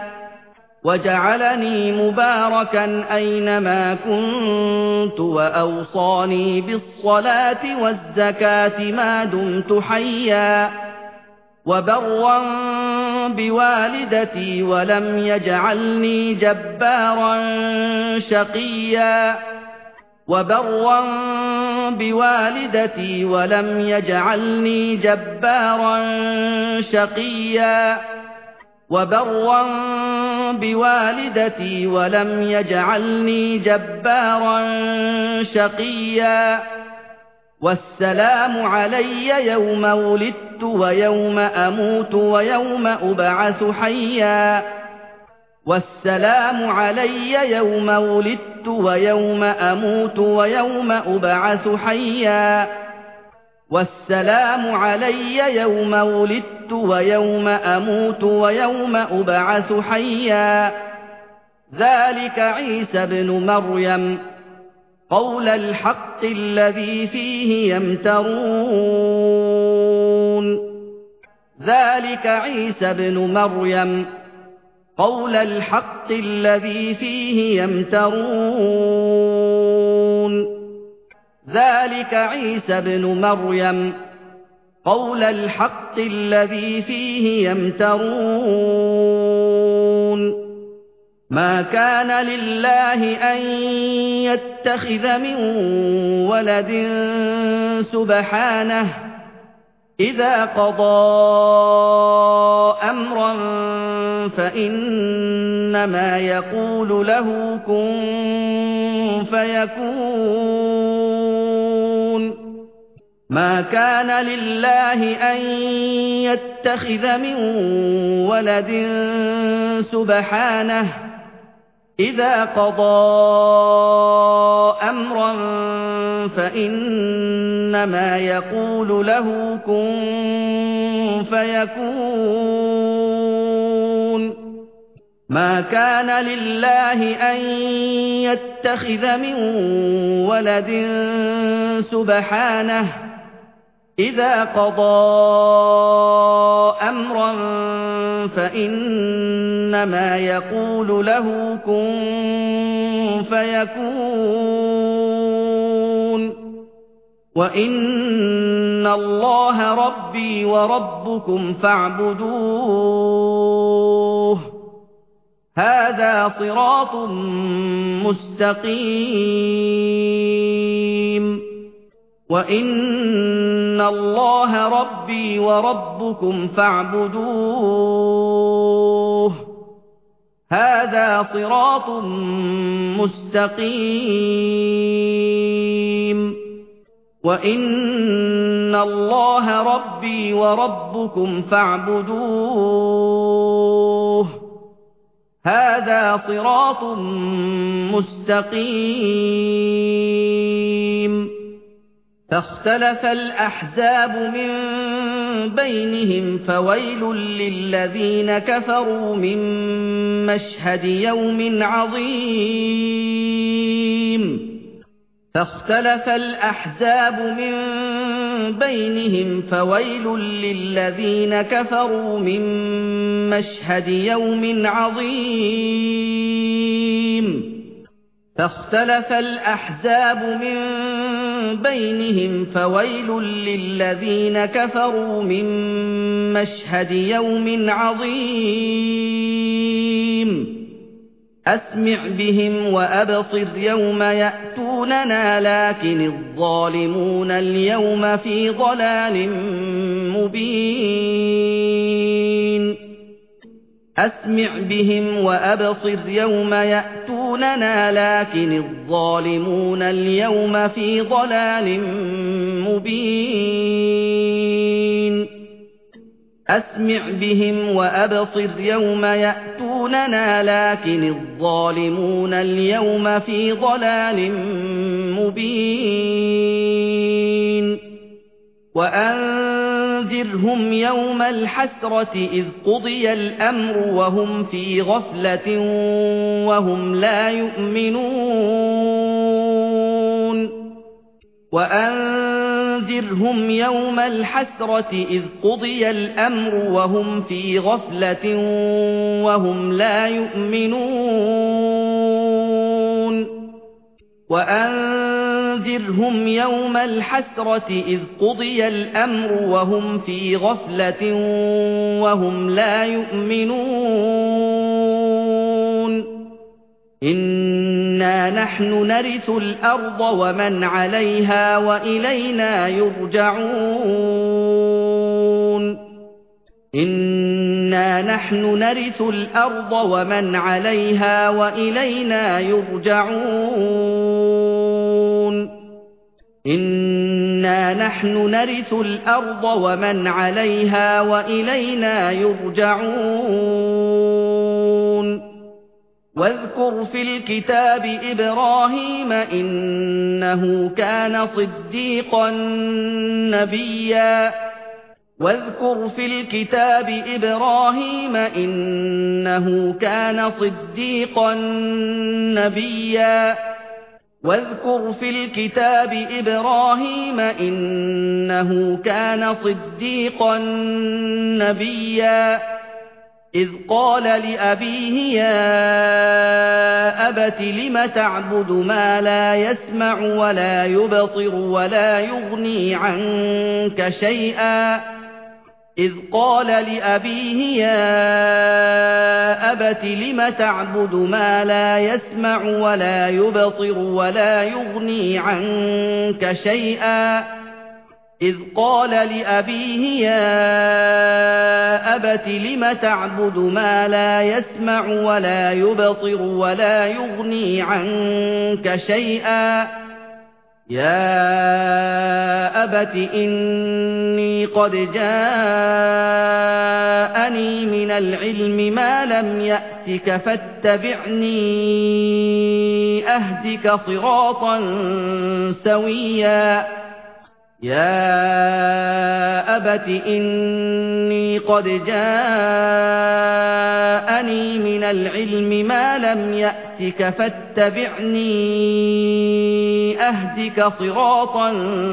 وجعلني مباركا أينما كنت وأوصاني بالصلاة والزكاة ما دمت حيا وبرا بوالدتي ولم يجعلني جبارا شقيا وبرا بوالدتي ولم يجعلني جبارا شقيا وبرا بوالدتي ولم يجعلني جبارا شقيا والسلام علي يوم ولدت ويوم أموت ويوم أبعث حيا والسلام علي يوم ولدت ويوم أموت ويوم أبعث حيا والسلام علي يوم ولدت ويوم أموت ويوم أبعث حيا ذلك عيسى ابن مريم قول الحق الذي فيه يمترون ذلك عيسى ابن مريم قول الحق الذي فيه يمترون ذلك عيسى ابن مريم قول الحق الذي فيه يمترون ما كان لله أن يتخذ من ولد سبحانه إذا قضى أمرا فإنما يقول له كن فيكون ما كان لله أن يتخذ من ولد سبحانه إذا قضى أمرا فإنما يقول له كن فيكون ما كان لله أن يتخذ من ولد سبحانه إذا قضى أمرا فإنما يقول له كن فيكون وإن الله ربي وربكم فاعبدوه هذا صراط مستقيم وإن الله ربي وربكم فاعبدوه هذا صراط مستقيم وَإِنَّ اللَّهَ رَبِّي وَرَبُّكُمْ فَاعْبُدُوهُ هَذَا صِرَاطٌ مُسْتَقِيمٌ فَاخْتَلَفَ الْأَحْزَابُ مِنْ بَيْنِهِمْ فَوَيْلٌ لِّلَّذِينَ كَفَرُوا مِنْ مَشْهَدِ يَوْمٍ عَظِيمٍ فاختلف الأحزاب من بينهم فويل للذين كفروا من مشهد يوم عظيم فاختلف الأحزاب من بينهم فويل للذين كفروا من مشهد يوم عظيم أسمع بهم وأبصر يوم يأتوننا لكن الظالمون اليوم في ضلال مبين أسمع بهم وأبصر يوم يأتوننا لكن الظالمون اليوم في ضلال مبين أسمع بهم وأبصر يوم يأتوننا لكن الظالمون اليوم في ضلال مبين وأنذرهم يوم الحسرة إذ قضي الأمر وهم في غفلة وهم لا يؤمنون وأنذرهم يوم الحسرة إذ قضي الأمر وهم في غفلة وهم لا يؤمنون وأنذرهم يوم الحسرة إذ قضي الأمر وهم في غفلة وهم لا يؤمنون إنا نحن نرث الأرض ومن عليها وإلينا يرجعون إنا نحن نرث الأرض ومن عليها وإلينا يرجعون إنا نحن نرث الأرض ومن عليها وإلينا يرجعون واذكر في الكتاب إبراهيم إنه كان صديقا نبيا واذكر في الكتاب إبراهيم إنه كان صديقا نبيا واذكر في الكتاب إبراهيم إنه كان صديقا نبيا إذ قال لأبيه يا أبت لم تعبد ما لا يسمع ولا يبصر ولا يغني عنك شيئا إذ قال لأبيه يا أبت لم تعبد ما لا يسمع ولا يبصر ولا يغني عنك شيئا إذ قال لأبيه يا أبت لم تعبد ما لا يسمع ولا يبصر ولا يغني عنك شيئا يا أبت إني قد جاءني من العلم ما لم يأتك فاتبعني أهدك صراطا سويا يا أبت إني قد جاءني من العلم ما لم يأتك فاتبعني أهدك صراطا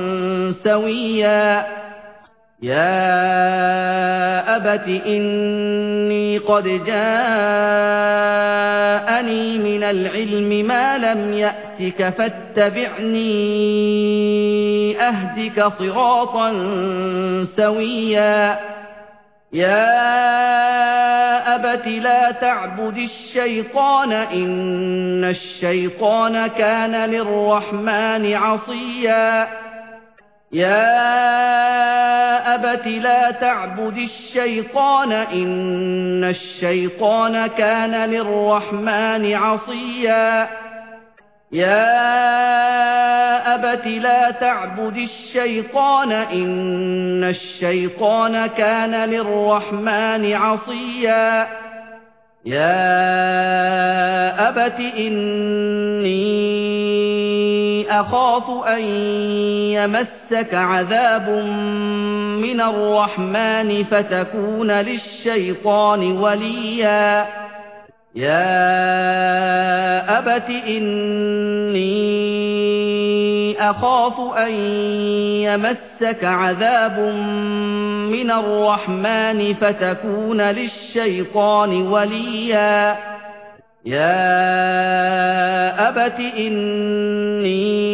سويا يا أبت إني قد جاءني من العلم ما لم يأتك فاتبعني أهدك صراطا سويا يا أبت لا تعبد الشيطان إن الشيطان كان للرحمن عصيا يا أبت لا تعبد الشيطان إن الشيطان كان للرحمن عصيا يا أبت لا تعبد الشيطان إن الشيطان كان للرحمن عصيا يا أبت إني أخاف أن يمسك عذاب من الرحمن فتكون للشيطان وليا يا أبت إني أخاف أن يمسك عذاب من الرحمن فتكون للشيطان وليا يا أبت إني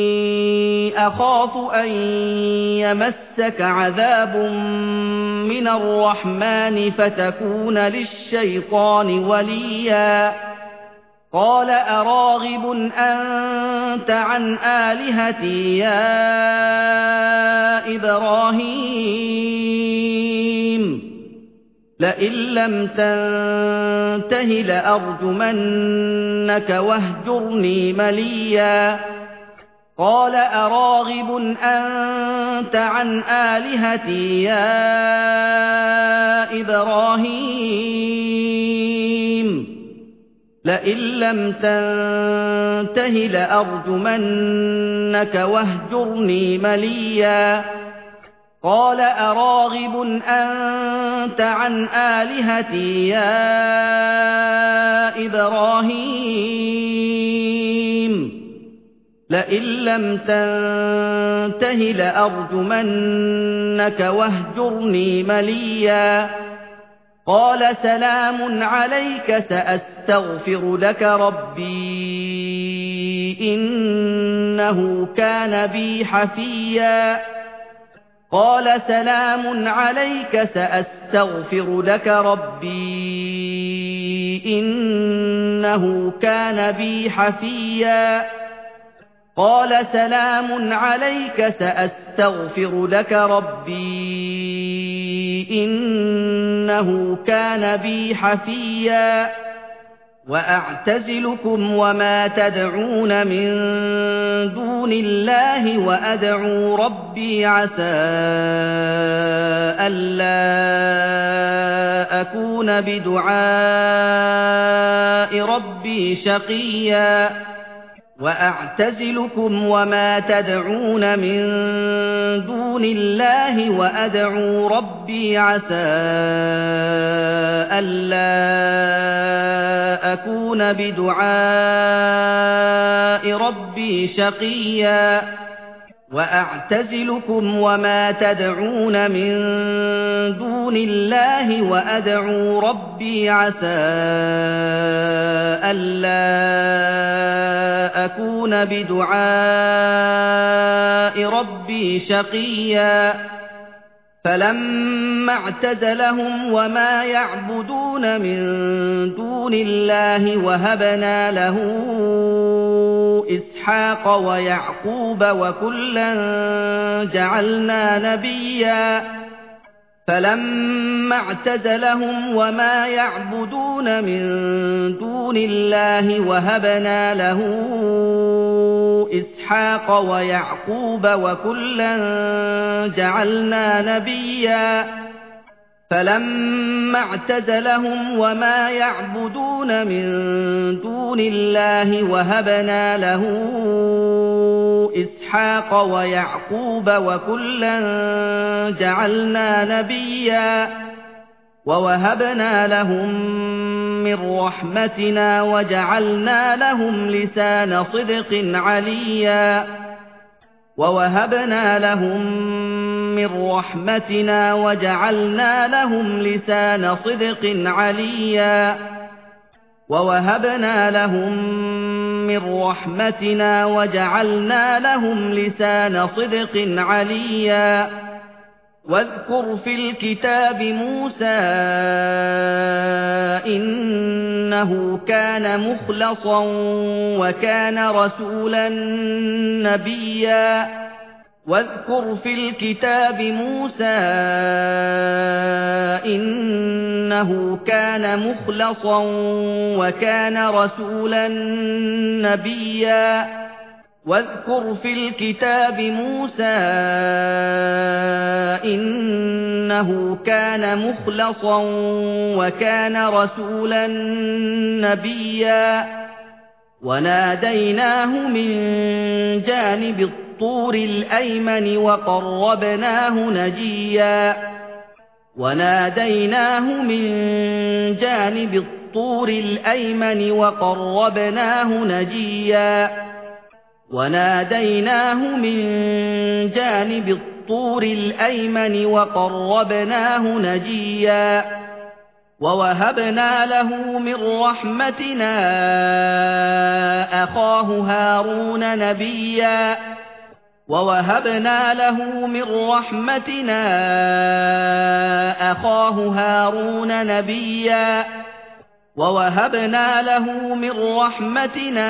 أخاف أن يمسك عذاب من الرحمن فتكون للشيطان وليا قال أراغب أنت عن آلهتي يا إبراهيم لئن لم تنته لأرجمنك واهجرني مليا قال أراغب أنت عن آلهتي يا إبراهيم لئن لم تنته لأرجمنك واهجرني مليا قال أراغب أنت عن آلهتي يا إبراهيم لئن لم تنته لأرجمنك واهجرني مليا قال سلام عليك سأستغفر لك ربي إنه كان بي حفيا قال سلام عليك سأستغفر لك ربي إنه كان بي حفيا قال سلام عليك سأستغفر لك ربي إنه كان بي حفيا وأعتزلكم وما تدعون من دون الله وأدعو ربي عسى ألا أكون بدعاء ربي شقيا وأعتزلكم وما تدعون من دون الله وأدعو ربي عسى ألا أكون بدعاء ربي شقيا وأعتزلكم وما تدعون من دون الله وأدعو ربي عسى ألا أكون بدعاء ربي شقيا فلما اعتزلهم وما يعبدون من دون الله وهبنا له إسحاق ويعقوب وكلا جعلنا نبيا فلما اعتزلهم وما يعبدون من دون الله وهبنا له إسحاق ويعقوب وكلا جعلنا نبيا فلما اعتزلهم وما يعبدون من دون الله وهبنا له إسحاق ويعقوب وكلا جعلنا نبيا ووهبنا لهم من رحمتنا وجعلنا لهم لسان صدق عليا ووهبنا لهم من رحمتنا وجعلنا لهم لسان صدق عليا ووهبنا لهم من رحمتنا وجعلنا لهم لسان صدق عليا واذكر في الكتاب موسى إنه كان مخلصا وكان رسولا نبيا واذكر في الكتاب موسى إنه إنه كان مخلصا وكان رسولا نبيا واذكر في الكتاب موسى إنه كان مخلصا وكان رسولا نبيا وناديناه من جانب الطور الأيمن وقربناه نجيا وناديناه من جانب الطور الأيمن وقربناه نجيا وناديناه من جانب الطور الأيمن وقربناه نجيا ووهبنا له من رحمتنا أخاه هارون نبيا ووهبنا له من رحمتنا أخاه هارون نبيا ووهبنا له من رحمتنا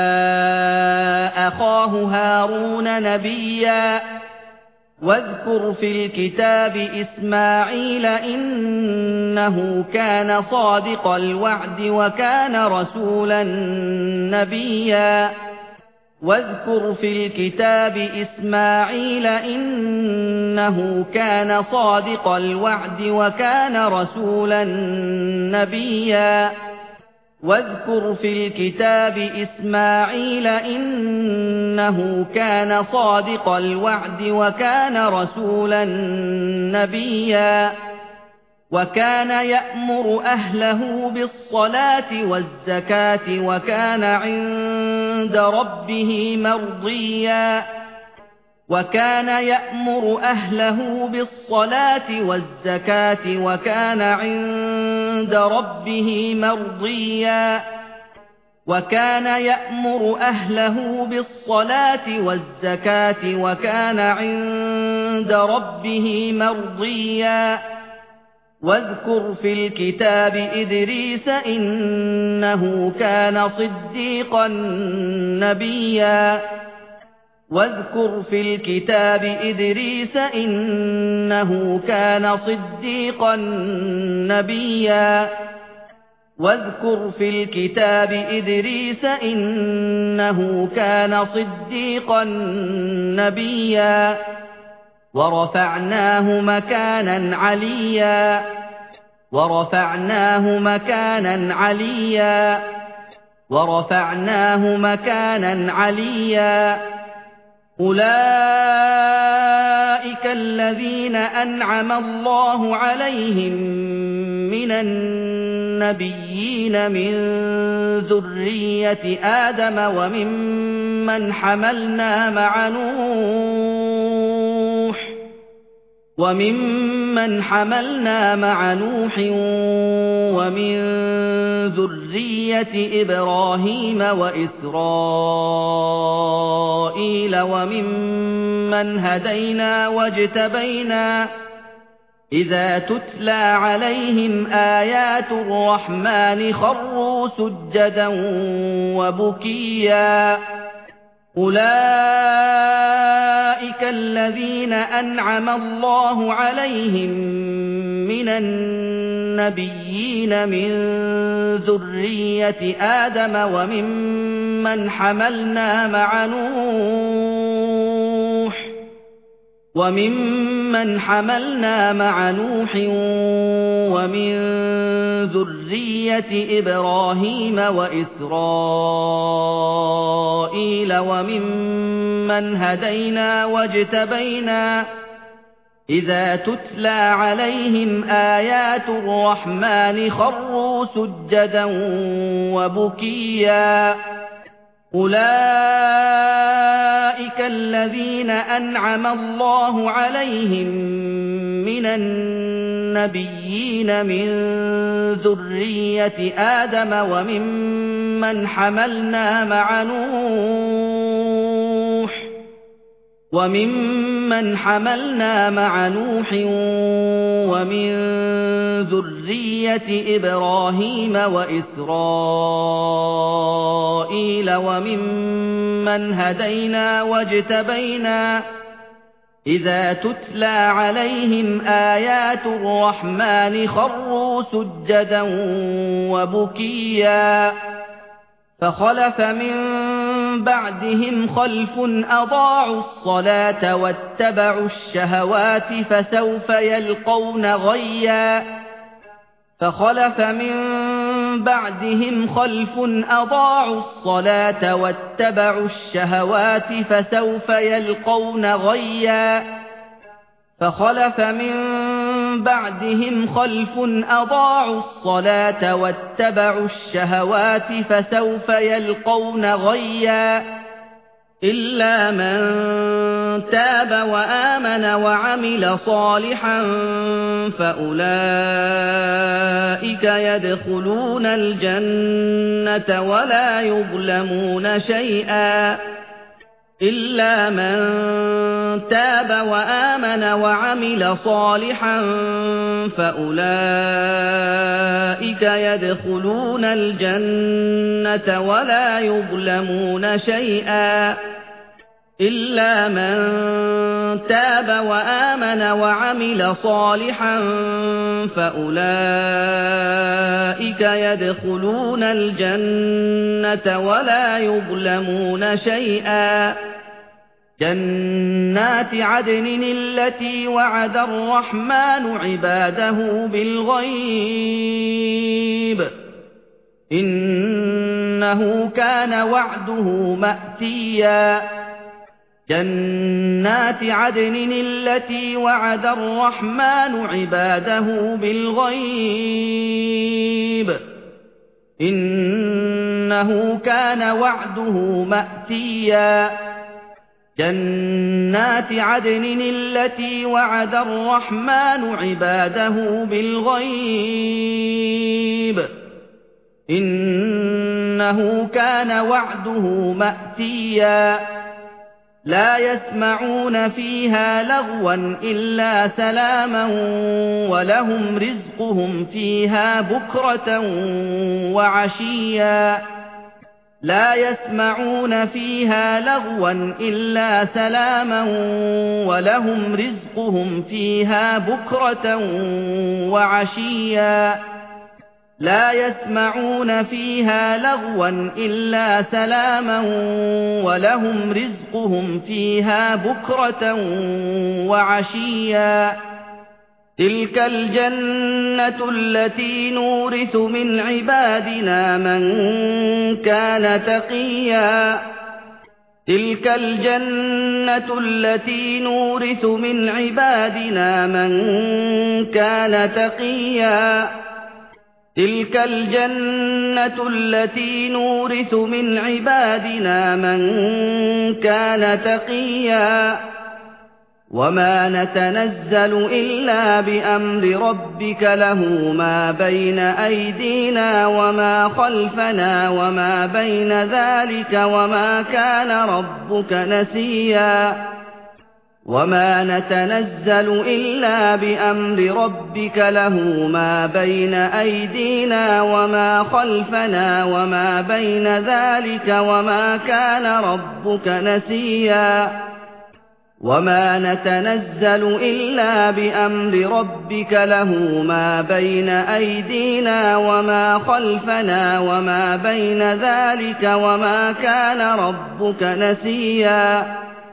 أخاه هارون نبيا واذكر في الكتاب إسماعيل إنه كان صادق الوعد وكان رسولا نبيا واذكر في الكتاب إسماعيل إنه كان صادق الوعد وكان رسولا نبيا واذكر في الكتاب إسماعيل إنه كان صادق الوعد وكان رسولا نبيا وكان يأمر أهله بالصلاة والزكاة وكان عند ربه مرضيا وكان يأمر أهله بالصلاة والزكاة وكان عند ربه مرضيا وكان يأمر أهله بالصلاة والزكاة وكان عند ربه مرضيا واذكر في الكتاب إدريس إنه كان صديقا نبيا واذكر في الكتاب إدريس إنه كان صديقا نبيا واذكر في الكتاب إدريس إنه كان صديقا نبيا ورفعناه مكانا عليا ورفعناه مكانا عليا ورفعناه مكانا عليا أولئك الذين أنعم الله عليهم من النبيين من ذرية آدم وممن حملنا مع نوح وممن حملنا مع نوح ومن ذرية إبراهيم وإسرائيل وممن هدينا واجتبينا إذا تتلى عليهم آيات الرحمن خروا سجدا وبكيا أولئك الذين أنعم الله عليهم من النبيين من ذرية آدم وممن حملنا مع نوح وممن حملنا مع نوح ومن ذرية إبراهيم وإسرائيل وممن هدينا واجتبينا إذا تتلى عليهم آيات الرحمن خروا سجدا وبكيا أولئك الذين أنعم الله عليهم من النبيين من ذرية آدم وممن حملنا مع نوح وممن حملنا مع نوح ومن ذرية إبراهيم وإسرائيل وممن هدينا واجتبينا إذا تتلى عليهم آيات الرحمن خروا سجدا وبكيا فخلف من بعدهم خلف أضاعوا الصلاة واتبعوا الشهوات فسوف يلقون غيا فخلف من بعدهم خلف أضاعوا الصلاة واتبعوا الشهوات فسوف يلقون غيا فخلف من بعدهم خلف أضاعوا الصلاة واتبعوا الشهوات فسوف يلقون غيا إلا من تاب وآمن وعمل صالحا فأولئك يدخلون الجنة ولا يظلمون شيئا إلا من تاب وآمن وعمل صالحا فأولئك يدخلون الجنة ولا يظلمون شيئا إلا من تاب وآمن وعمل صالحا فأولئك يدخلون الجنة ولا يظلمون شيئا جنات عدن التي وعد الرحمن عباده بالغيب إنه كان وعده مأتيا جنات عدن التي وعد الرحمن عباده بالغيب إنه كان وعده مأتيا جنات عدن التي وعد الرحمن عباده بالغيب إنه كان وعده مأتيا لا يسمعون فيها لغوا إلا سلاما ولهم رزقهم فيها بكرة وعشيا لا يسمعون فيها لغوا إلا سلاما ولهم رزقهم فيها بكرة وعشيا لا يسمعون فيها لغوا إلا سلاما ولهم رزقهم فيها بكرة وعشيا تلك الجنة التي نورث من عبادنا من كان تقيا تلك الجنة التي نورث من عبادنا من كان تقيا تلك الجنة التي نورث من عبادنا من كان تقيا وما نتنزل إلا بأمر ربك له ما بين أيدينا وما خلفنا وما بين ذلك وما كان ربك نسيا وما نتنزل إلا بأمر ربك له ما بين أيدينا وما خلفنا وما بين ذلك وما كان ربك نسيا وما نتنزل إلا بأمر ربك له ما بين أيدينا وما خلفنا وما بين ذلك وما كان ربك نسيا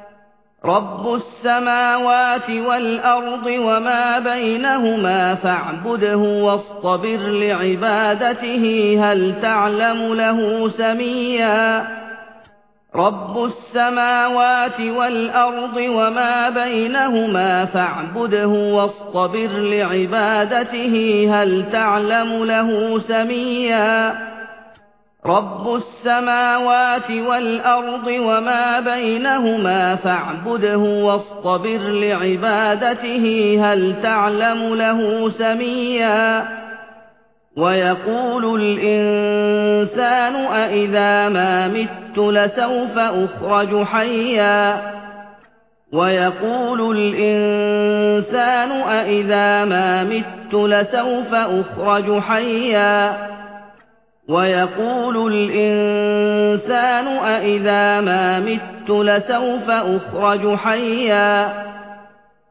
رب السماوات والأرض وما بينهما فاعبده واصطبر لعبادته هل تعلم له سميا رب السماوات والأرض وما بينهما فاعبده واصطبر لعبادته هل تعلم له سميا رب السماوات والأرض وما بينهما فاعبده واصطبر لعبادته هل تعلم له سميا ويقول الإنسان أإذا ما مت لسوف أخرج حيا ويقول الإنسان أإذا ما مت لسوف أخرج حيا ويقول الإنسان أإذا ما مت لسوف أخرج حيا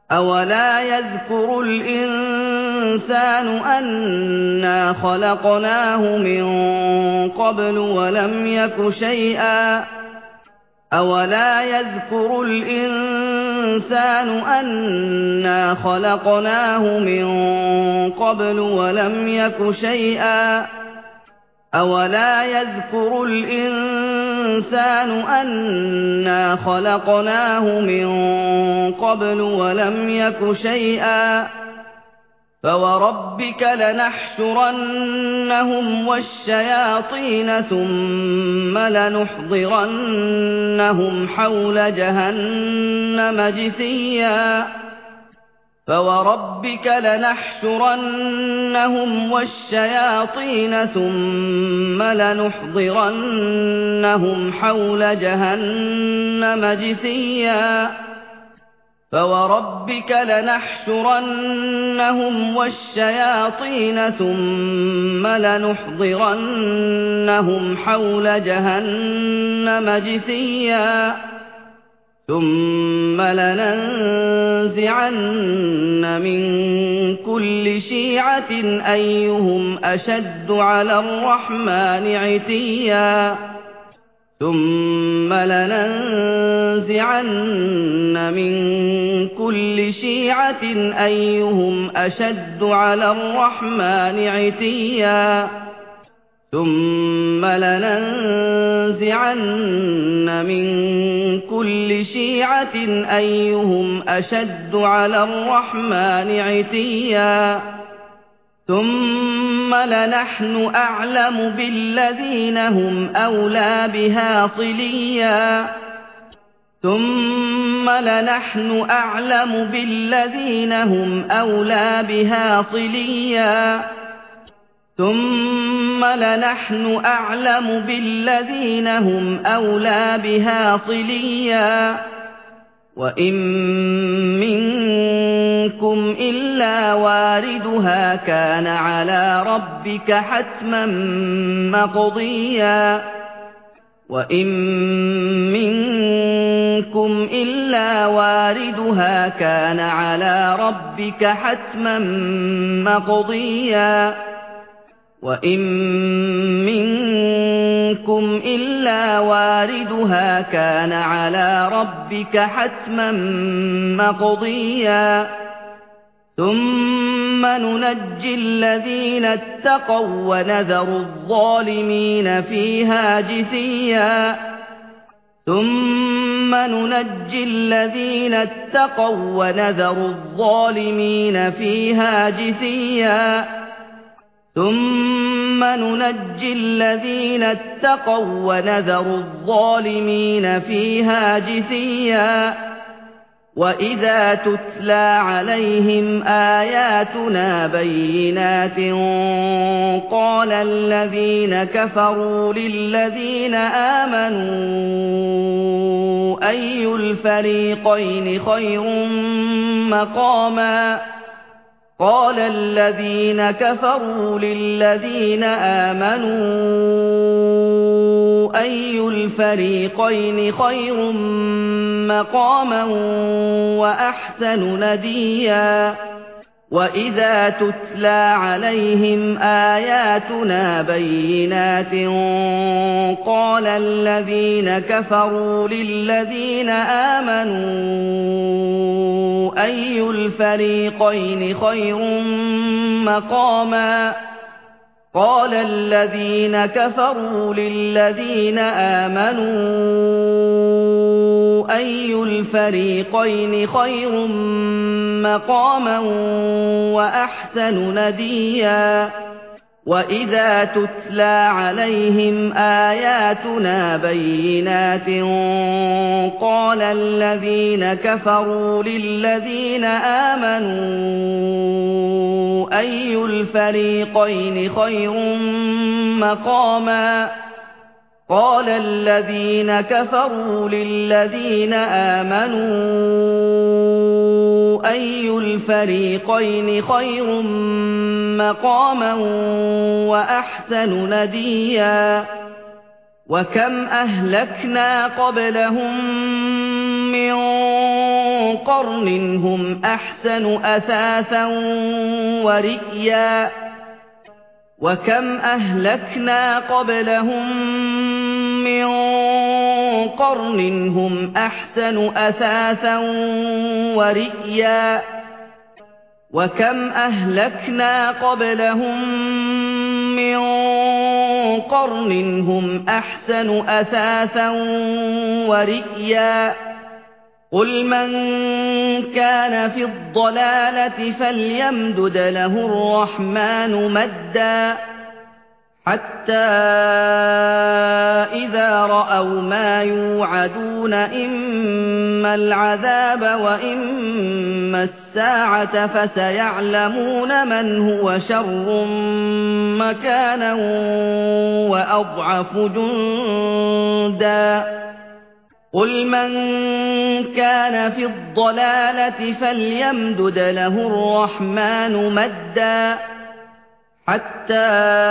أَوَلَا يَذْكُرُ الْإِنسَانُ أَنَّا خَلَقْنَاهُ مِن قَبْلُ وَلَمْ يَكُ شَيْئًا أَوَلَا يَذْكُرُ الْإِنسَانُ أَنَّا خَلَقْنَاهُ مِن قَبْلُ وَلَمْ يَكُ شَيْئًا أَوَلَا يَذْكُرُ الْإِنسَانُ أَنَّا خَلَقْنَاهُ مِن قَبْلُ وَلَمْ يَكُ شَيْئًا فَوَرَبِّكَ لَنَحْشُرَنَّهُمْ وَالشَّيَاطِينَ ثُمَّ لَنُحْضِرَنَّهُمْ حَوْلَ جَهَنَّمَ جِثِيًّا فَوَرَبِّكَ لَنَحْشُرَنَّهُمْ وَالشَّيَاطِينَ ثُمَّ لَنُحْضِرَنَّهُمْ حَوْلَ جَهَنَّمَ جِثِيًّا فَوَرَبِّكَ لَنَحْشُرَنَّهُمْ وَالشَّيَاطِينَ ثُمَّ لَنُحْضِرَنَّهُمْ حَوْلَ جَهَنَّمَ جِثِيًّا ثُمَّ لَنَنزِعَنَّ مِن كُلِّ شِيعَةٍ أَيُّهُمْ أَشَدُّ عَلَى الرَّحْمَنِ عِتِيًّا ثُمَّ لَنَنزِعَنَّ مِن كُلِّ شِيعَةٍ أَيُّهُمْ أَشَدُّ عَلَى الرَّحْمَنِ عِتِيًّا ثُمَّ لَنَنزِعَنَّ مِن كُلِّ شِيعَةٍ أَيُّهُمْ أَشَدُّ عَلَى الرَّحْمَنِ عِتِيًّا ثُمَّ لَنَحْنُ أَعْلَمُ بِالَّذِينَ هُمْ أَوْلَىٰ بِهَا صِلِيًّا ثُمَّ لَنَحْنُ أَعْلَمُ بِالَّذِينَ هُمْ أَوْلَىٰ بِهَا صِلِيًّا ثُمَّ لَنَحْنُ أَعْلَمُ بِالَّذِينَ هُمْ أَوْلَىٰ بِهَا صِلِيًّا وَإِن مِّنكُمْ إِلَّا وَارِدُهَا كَانَ عَلَىٰ رَبِّكَ حَتْمًا مَّقْضِيًّا وَإِن مِّنكُمْ إِلَّا وَارِدُهَا كَانَ عَلَىٰ رَبِّكَ حَتْمًا مَّقْضِيًّا وَإِن مِّنكُمْ إِلَّا وَارِدُهَا كَانَ عَلَىٰ رَبِّكَ حَتْمًا مَّقْضِيًّا ثُمَّ نُنَجِّي الَّذِينَ اتَّقَوا وَّنَذَرُ الظَّالِمِينَ فِيهَا جِثِيًّا ثُمَّ نُنَجِّي الَّذِينَ اتَّقَوا وَّنَذَرُ الظَّالِمِينَ فِيهَا جِثِيًّا ثُمَّ نُنَجِّي الَّذِينَ اتَّقَوا وَّنَذَرُ الظَّالِمِينَ فِيهَا جِثِيًّا وَإِذَا تُتْلَىٰ عَلَيْهِمْ آيَاتُنَا بَيِّنَاتٍ قَالَ الَّذِينَ كَفَرُوا لِلَّذِينَ آمَنُوا أَيُّ الْفَرِيقَيْنِ خَيْرٌ مَّقَامًا قَالَ الَّذِينَ كَفَرُوا لِلَّذِينَ آمَنُوا أَيُّ الْفَرِيقَيْنِ خَيْرٌ مَّقَامًا وَأَحْسَنُ نَدِيًّا وَإِذَا تُتْلَىٰ عَلَيْهِمْ آيَاتُنَا بَيِّنَاتٍ قَالَ الَّذِينَ كَفَرُوا لِلَّذِينَ آمَنُوا أَيُّ الْفَرِيقَيْنِ خَيْرٌ مَّقَامًا قَالَ الَّذِينَ كَفَرُوا لِلَّذِينَ آمَنُوا أَيُّ الْفَرِيقَيْنِ خَيْرٌ مَّقَامًا وَأَحْسَنُ نَدِيًّا وَإِذَا تُتْلَىٰ عَلَيْهِمْ آيَاتُنَا بَيِّنَاتٍ قَالَ الَّذِينَ كَفَرُوا لِلَّذِينَ آمَنُوا أَيُّ الْفَرِيقَيْنِ خَيْرٌ مَّقَامًا قَالَ الَّذِينَ كَفَرُوا لِلَّذِينَ آمَنُوا أَيُّ الْفَرِيقَيْنِ خَيْرٌ مَّقَامًا وَأَحْسَنُ نَدِيًّا وَكَمْ أَهْلَكْنَا قَبْلَهُم مِّن قَرْنٍ هُمْ أَحْسَنُ أَثَاثًا وَرِئْيًا وَكَمْ أَهْلَكْنَا قَبْلَهُم مِّن قَرْنٍ هُمْ أَحْسَنُ أَثَاثًا وَرِئْيًا وَكَمْ أَهْلَكْنَا قَبْلَهُم مِّن قَرْنٍ هُمْ أَحْسَنُ أَثَاثًا وَرِئْيًا قُلْ مَن كَانَ فِي الضَّلَالَةِ فَلْيَمْدُدْ لَهُ الرَّحْمَٰنُ مَدًّا حَتَّىٰ إِذَا رَأَوْا مَا يُوعَدُونَ إِمَّا الْعَذَابَ وَإِمَّا السَّاعَةَ فَسَيَعْلَمُونَ مَنْ هُوَ شَرٌّ مَّكَانًا وَأَضْعَفُ جُندًا قُلْ مَن كَانَ فِي الضَّلَالَةِ فَلْيَمْدُدْ لَهُ الرَّحْمَٰنُ مَدًّا حَتَّىٰ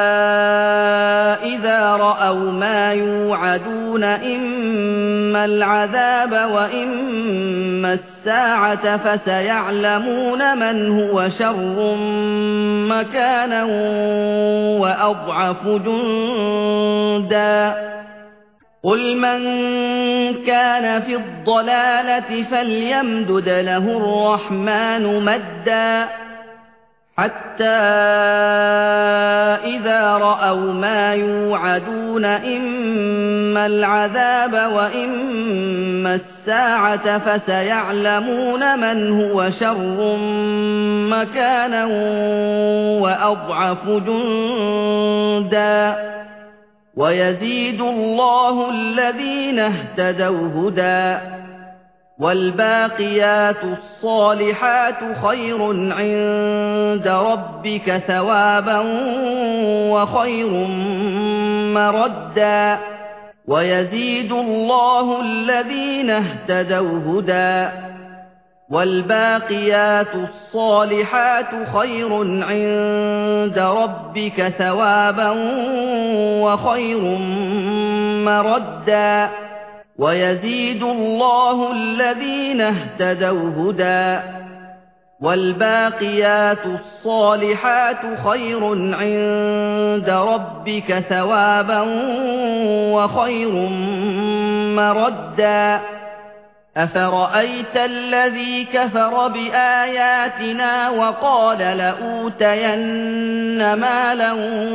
إِذَا رَأَوْا مَا يُوعَدُونَ إِمَّا الْعَذَابَ وَإِمَّا السَّاعَةَ فَسَيَعْلَمُونَ مَنْ هُوَ شَرٌّ مَّكَانًا وَأَضْعَفُ جُندًا قُلْ مَن كَانَ فِي الضَّلَالَةِ فَلْيَمْدُدْ لَهُ الرَّحْمَٰنُ مَدًّا حَتَّىٰ إِذَا رَأَوْا مَا يُوعَدُونَ إِمَّا الْعَذَابَ وَإِمَّا السَّاعَةَ فَسَيَعْلَمُونَ مَنْ هُوَ شَرٌّ مَّكَانًا وَأَضْعَفُ جُندًا وَيَزِيدُ اللَّهُ الَّذِينَ اهْتَدَوْا هُدًى وَالْبَاقِيَاتُ الصَّالِحَاتُ خَيْرٌ عِندَ رَبِّكَ ثَوَابًا وَخَيْرٌ مَّرَدًّا وَيَزِيدُ اللَّهُ الَّذِينَ اهْتَدَوْا هُدًى وَالْبَاقِيَاتُ الصَّالِحَاتُ خَيْرٌ عِندَ رَبِّكَ ثَوَابًا وَخَيْرٌ مَّرَدًّا وَيَزِيدُ اللَّهُ الَّذِينَ اهْتَدَوْا هُدًى وَالْبَاقِيَاتُ الصَّالِحَاتُ خَيْرٌ عِندَ رَبِّكَ ثَوَابًا وَخَيْرٌ مَّرَدًّا أَفَرَأَيْتَ الَّذِي كَفَرَ بِآيَاتِنَا وَقَالَ لَأُوتَيَنَّ مَالًا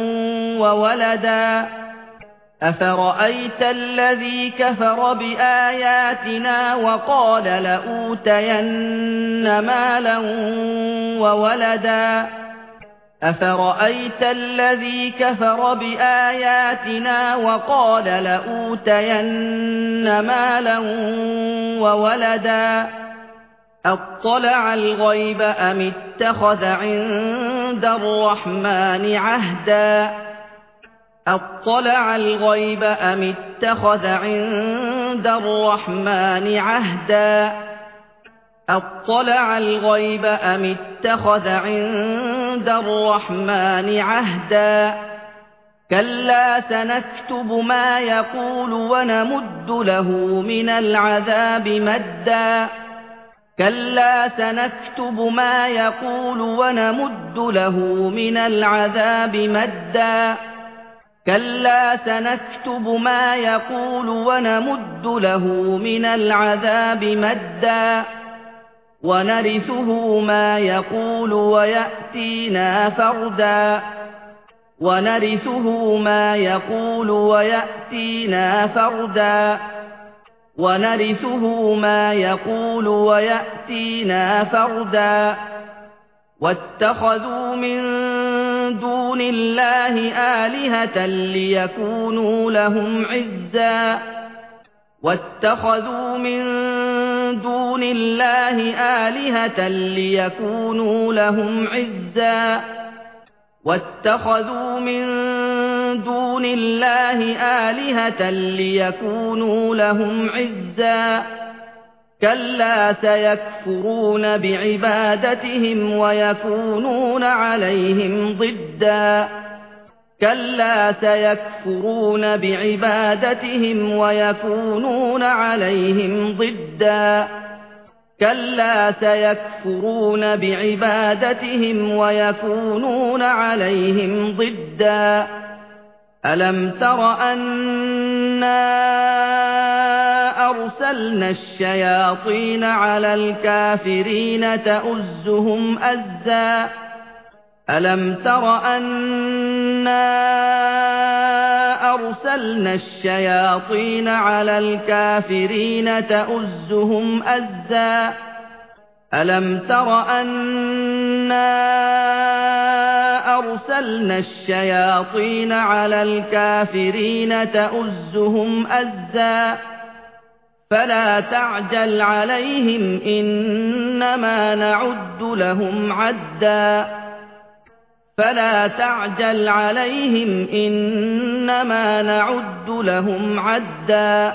وَوَلَدًا أَفَرَأَيْتَ الَّذِي كَفَرَ بِآيَاتِنَا وَقَالَ لَأُوتَيَنَّ مَالًا وَوَلَدًا أَفَرَأَيْتَ الَّذِي كَفَرَ بِآيَاتِنَا وَقَالَ لَأُوتَيَنَّ مَالًا وَوَلَدًا أَطَّلَعَ الْغَيْبَ أَمِ اتَّخَذَ عِندَ الرَّحْمَٰنِ عَهْدًا أَطَّلَعَ الْغَيْبَ أَمِ اتَّخَذَ عِندَ الرَّحْمَٰنِ عَهْدًا أَطَّلَعَ الْغَيْبَ أَمِ اتَّخَذَ عِندَ الرَّحْمَٰنِ عَهْدًا كَلَّا سَنَكْتُبُ مَا يَقُولُ وَنَمُدُّ لَهُ مِنَ الْعَذَابِ مَدًّا كَلَّا سَنَكْتُبُ مَا يَقُولُ وَنَمُدُّ لَهُ مِنَ الْعَذَابِ مَدًّا كَلَّا سَنَكْتُبُ مَا يَقُولُ وَنَمُدُّ لَهُ مِنَ الْعَذَابِ مَدًّا وَنَرِثُهُ مَا يَقُولُ وَيَأْتِينَا فَرْدًا وَنَرِثُهُ مَا يَقُولُ وَيَأْتِينَا فَرْدًا وَنَرِثُهُ مَا يَقُولُ وَيَأْتِينَا فَرْدًا وَاتَّخَذُوا مِن دُونِ اللَّهِ آلِهَةً لِّيَكُونُوا لَهُمْ عِزًّا وَاتَّخَذُوا مِن دُونِ اللَّهِ آلِهَةً لِّيَكُونُوا لَهُمْ عِزًّا وَاتَّخَذُوا مِن دُونِ اللَّهِ آلِهَةً لِّيَكُونُوا لَهُمْ عِزًّا كَلَّا سَيَكْفُرُونَ بِعِبَادَتِهِمْ وَيَكُونُونَ عَلَيْهِمْ ضِدًّا كلا سيكفرون بعبادتهم ويكونون عليهم ضدا كلا سيكفرون بعبادتهم ويكونون عليهم ضدا ألم تر أنا أرسلنا الشياطين على الكافرين تؤزهم أزا ألم تر أنا أرسلنا الشياطين على الكافرين تؤزهم أزا ألم تر أنا أرسلنا الشياطين على الكافرين تؤزهم أزا فلا تعجل عليهم إنما نعد لهم عدا فلا تعجل عليهم إنما نعد لهم عدا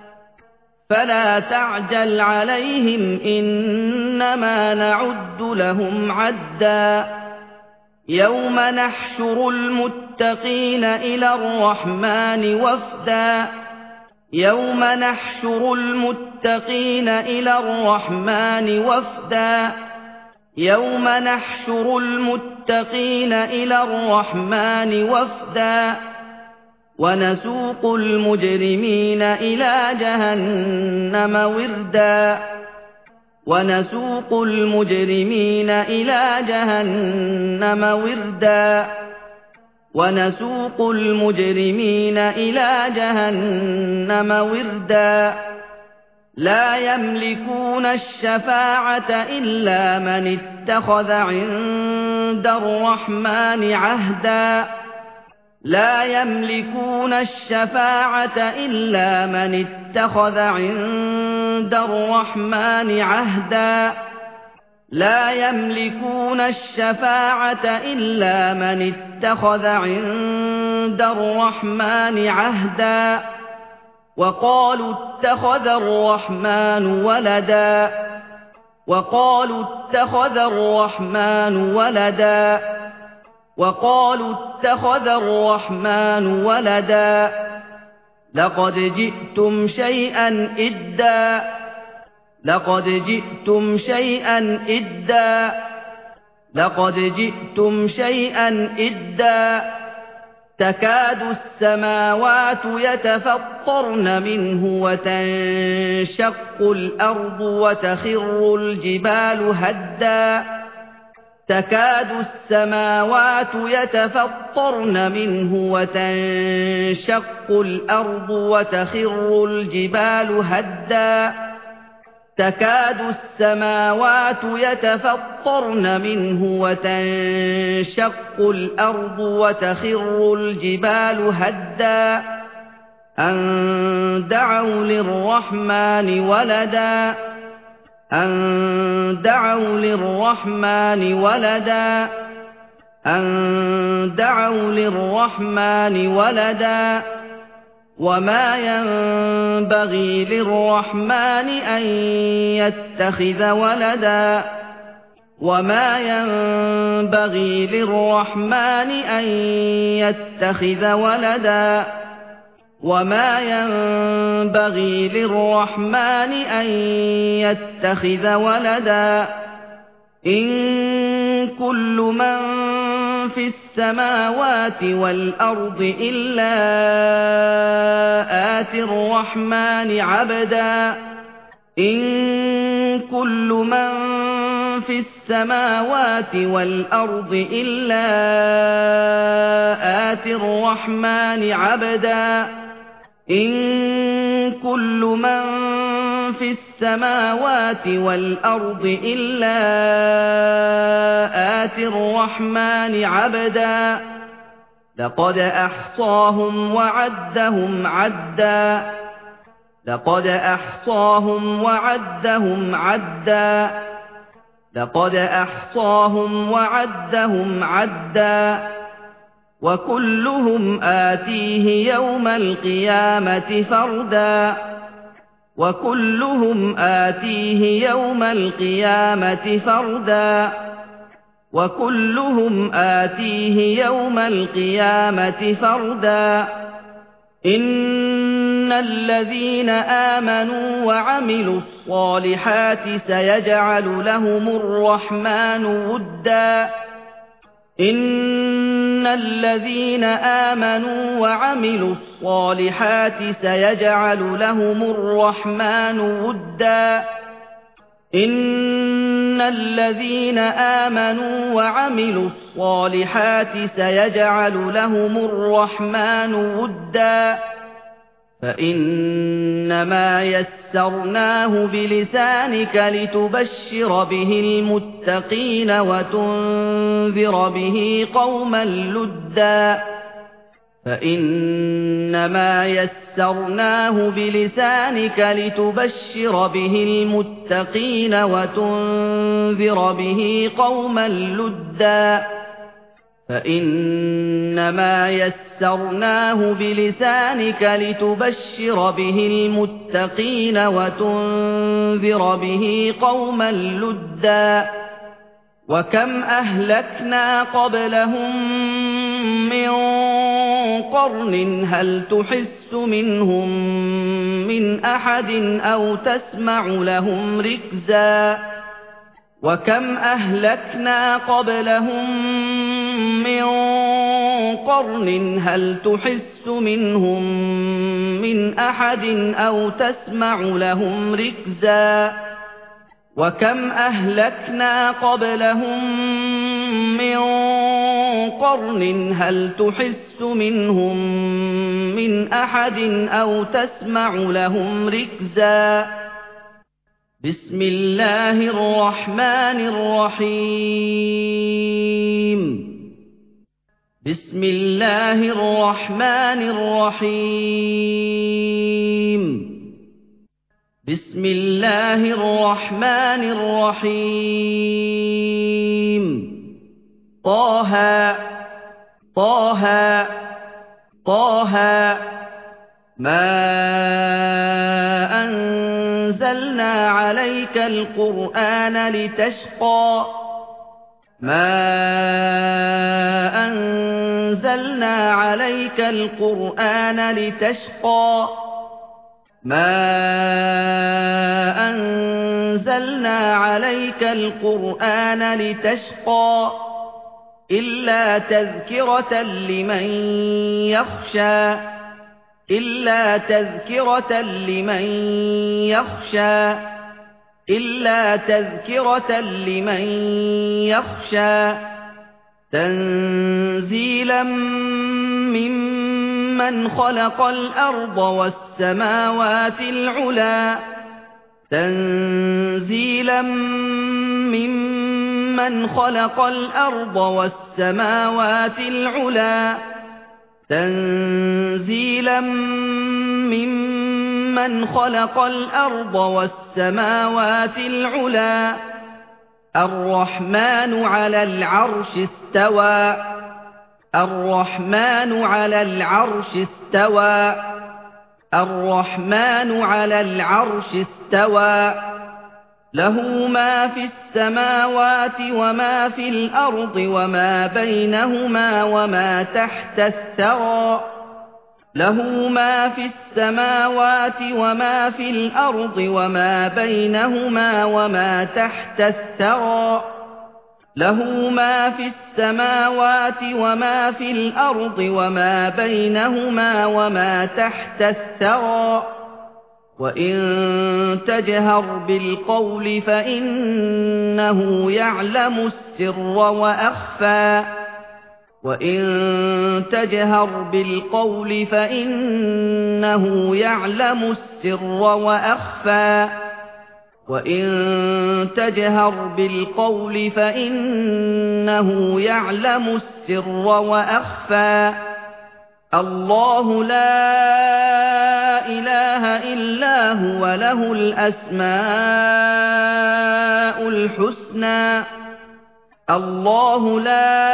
فلا تعجل عليهم إنما نعد لهم عدا يوم نحشر المتقين إلى الرحمن وفدا يوم نحشر المتقين إلى الرحمن وفدا يوم نحشر المتقين إلى الرحمن وفدا ونسوق المجرمين إلى جهنم وردا ونسوق المجرمين إلى جهنم وردا ونسوق المجرمين إلى جهنم وردا لا يملكون الشفاعة إلا من اتخذ عند الرحمن عهدا لا يملكون الشفاعة إلا من اتخذ عند الرحمن عهدا لا يملكون الشفاعة إلا من اتخذ عند الرحمن عهدا وقالوا اتخذ الرحمن ولدا وقالوا اتخذ الرحمن ولدا وقالوا اتخذ الرحمن ولدا لقد جئتم شيئا إدا لقد جئتم شيئا إدا لقد جئتم شيئا إدا تكاد السماوات يتفطرن منه وتنشق الأرض وتخر الجبال هدا تكاد السماوات يتفطرن منه وتنشق الأرض وتخر الجبال هدا تكاد السماوات يتفطرن منه وتنشق الأرض وتخر الجبال هدا أن دعوا للرحمن ولدا أن دعوا للرحمن ولدا أن دعوا للرحمن ولدا وما ينبغي للرحمن أن يتخذ ولدا وما ينبغي للرحمن أن يتخذ ولدا وما ينبغي للرحمن أن يتخذ ولدا إن كل من في السماوات والأرض إلا آتي الرحمن عبدا إن كل من في السماوات والأرض إلا آتي الرحمن عبدا إن كل من في السماوات والأرض إلا آتي الرحمن عبدا لقد أحصاهم وعدهم عدا لقد أحصاهم وعدهم عدا لقد أحصاهم وعدهم عدا وكلهم آتيه يوم القيامة فردا وكلهم آتيه يوم القيامة فردا وكلهم آتيه يوم القيامة فردا إن الذين آمنوا وعملوا الصالحات سيجعل لهم الرحمن ودا إن الذين آمنوا وعملوا الصالحات سيجعل لهم الرحمن ودا إن الذين آمنوا وعملوا الصالحات سيجعل لهم الرحمن ودا فإنما يسرناه بلسانك لتبشر به المتقين وتنذر به قوما لدا فإنما يسرناه بلسانك لتبشر به المتقين وتنذر به قوما لدا فإنما يسرناه بلسانك لتبشر به المتقين وتنذر به قوما لدا وكم أهلكنا قبلهم من قرن هل تحس منهم من أحد أو تسمع لهم ركزا وكم أهلكنا قبلهم من قرن هل تحس منهم من أحد أو تسمع لهم ركزا وكم أهلكنا قبلهم من قرن هل تحس منهم من أحد أو تسمع لهم ركزا بسم الله الرحمن الرحيم بسم الله الرحمن الرحيم بسم الله الرحمن الرحيم طه طه طه ما أنزلنا عليك القرآن لتشقى ما أنزلنا عليك القرآن لتشقى ما أنزلنا عليك القرآن لتشقى إلا تذكرة لمن يخشى إلا تذكرة لمن يخشى إلا تذكرة لمن يخشى تنزيلا ممن خلق الأرض والسماوات العلى تنزيلا ممن خلق الأرض والسماوات العلى تنزيلا ممن خلق الأرض والسماوات العلى الرحمن على العرش استوى الرحمن على العرش استوى الرحمن على العرش استوى له ما في السماوات وما في الأرض وما بينهما وما تحت الثرى له ما في السماوات وما في الأرض وما بينهما وما تحت الثرى له ما في السماوات وما في الأرض وما بينهما وما تحت الثرى وإن تجهر بالقول فإنه يعلم السر وأخفى وإن تجهر بالقول فإنه يعلم السر وأخفى وإن تجهر بالقول فإنه يعلم السر وأخفى الله لا إله إلا هو له الأسماء الحسنى الله لا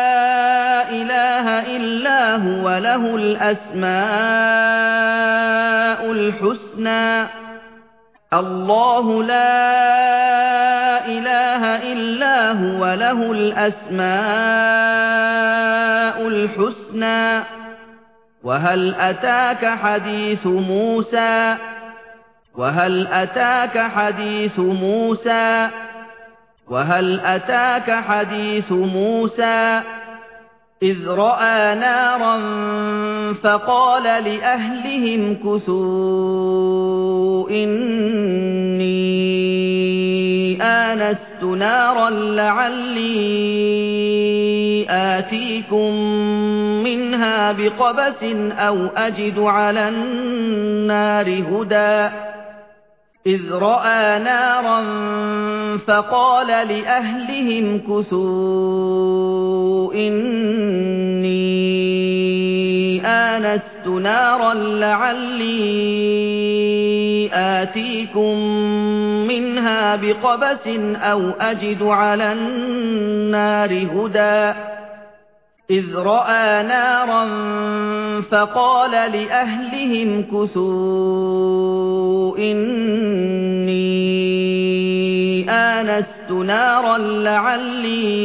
إله إلا هو له الأسماء الحسنى الله لا إله إلا هو له الأسماء الحسنى وهل أتاك حديث موسى وهل أتاك حديث موسى وهل أتاك حديث موسى إذ رأى نارا فقال لأهلهم كثوا إني آنست نارا لعلي آتيكم منها بقبس أو أجد على النار هدى إذ رأى نارا فقال لأهلهم كثوا إني آنست نارا لعلي آتيكم منها بقبس أو أجد على النار هدى إذ رأى نارا فقال لأهلهم كثوا إني آنست نارا لعلي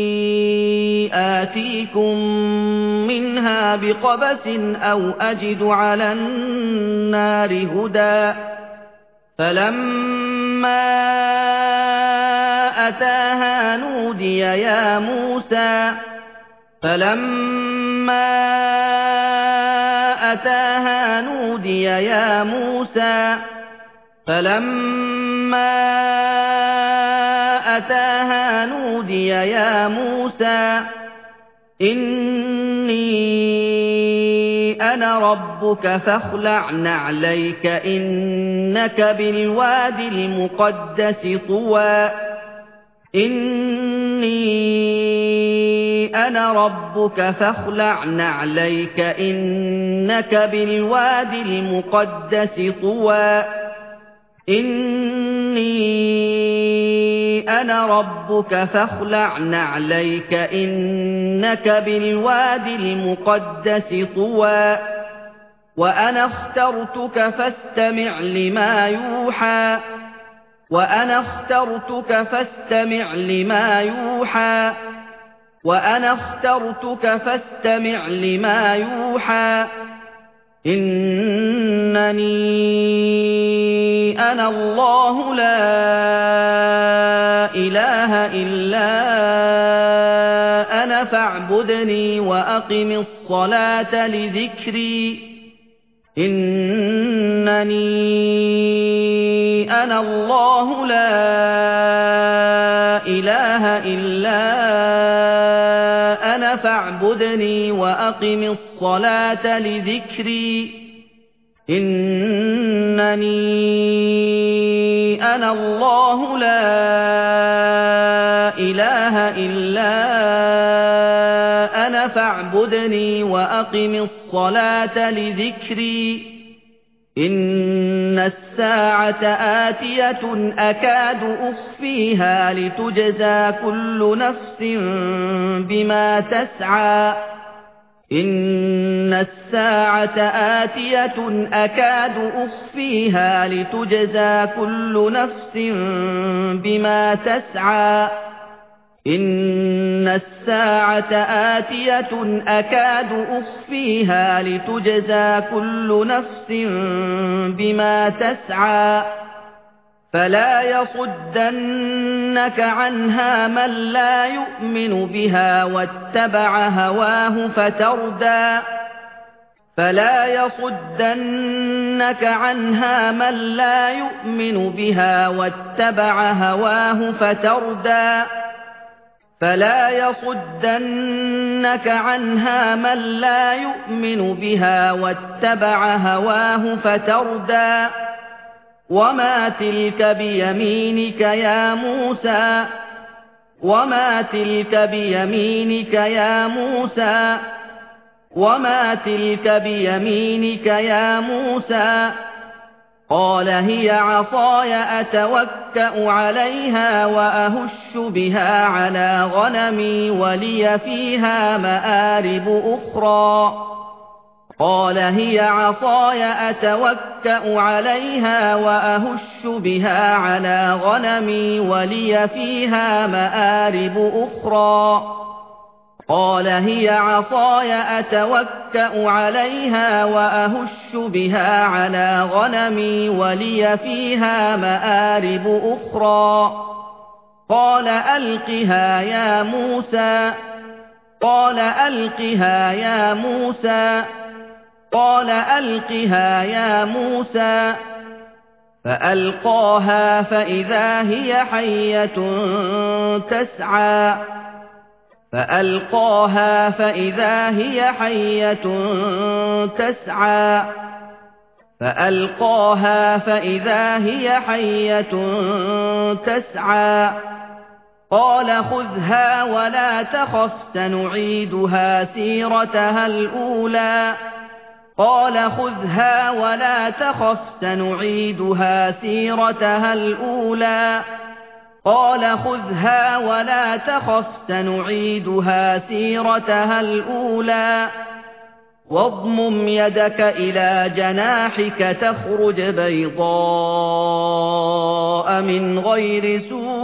آتيكم منها بقبس أو أجد على النار هدى فلما أتاها نودي يا موسى فلما أتاها نودي يا موسى فلما أتاها نودي يا موسى إني أنا ربك فاخلع نعليك إنك بالوادي المقدس طوى إني أنا ربك فاخلع نعليك إنك بالوادي المقدس طوى إني أنا ربك فاخلع نعليك إنك بالوادي المقدس طوى وأنا اخترتك فاستمع لما يوحى وأنا اخترتك فاستمع لما يوحى وأنا اخترتك فاستمع لما يوحى إنني أنا الله لا إله إلا أنا فاعبدني وأقم الصلاة لذكري إنني أنا الله لا إله إلا أنا فاعبدني وأقم الصلاة لذكري إنني أنا الله لا إله إلا أنا فاعبدني وأقم الصلاة لذكري إن الساعة آتية أكاد أخفيها لتجزى كل نفس بما تسعى إن الساعة آتية أكاد أخفيها لتجزى كل نفس بما تسعى إن الساعة آتية أكاد أخفيها لتجزى كل نفس بما تسعى فلا يصدنك عنها من لا يؤمن بها واتبع هواه فتردى فلا يصدنك عنها من لا يؤمن بها واتبع هواه فتردى فلا يصدنك عنها من لا يؤمن بها واتبع هواه فتردى وما تلك بيمينك يا موسى وما تلك بيمينك يا موسى وما تلك بيمينك يا موسى قال هي عصاي أتوكأ عليها وأهش بها على غنمي ولي فيها مآرب أخرى قال هي عصاي أتوكأ عليها وأهش بها على غنمي ولي فيها مآرب أخرى قال هي عصاي أتوكأ عليها وأهش بها على غنمي ولي فيها مآرب أخرى قال ألقها يا موسى قال ألقها يا موسى قال ألقها يا موسى فألقاها فإذا هي حية تسعى فألقاها فإذا هي حية تسعى فألقاها فإذا هي حية تسعى قال خذها ولا تخف سنعيدها سيرتها الأولى قال خذها ولا تخف سنعيدها سيرتها الأولى قال خذها ولا تخف سنعيدها سيرتها الأولى واضمم يدك إلى جناحك تخرج بيضاء من غير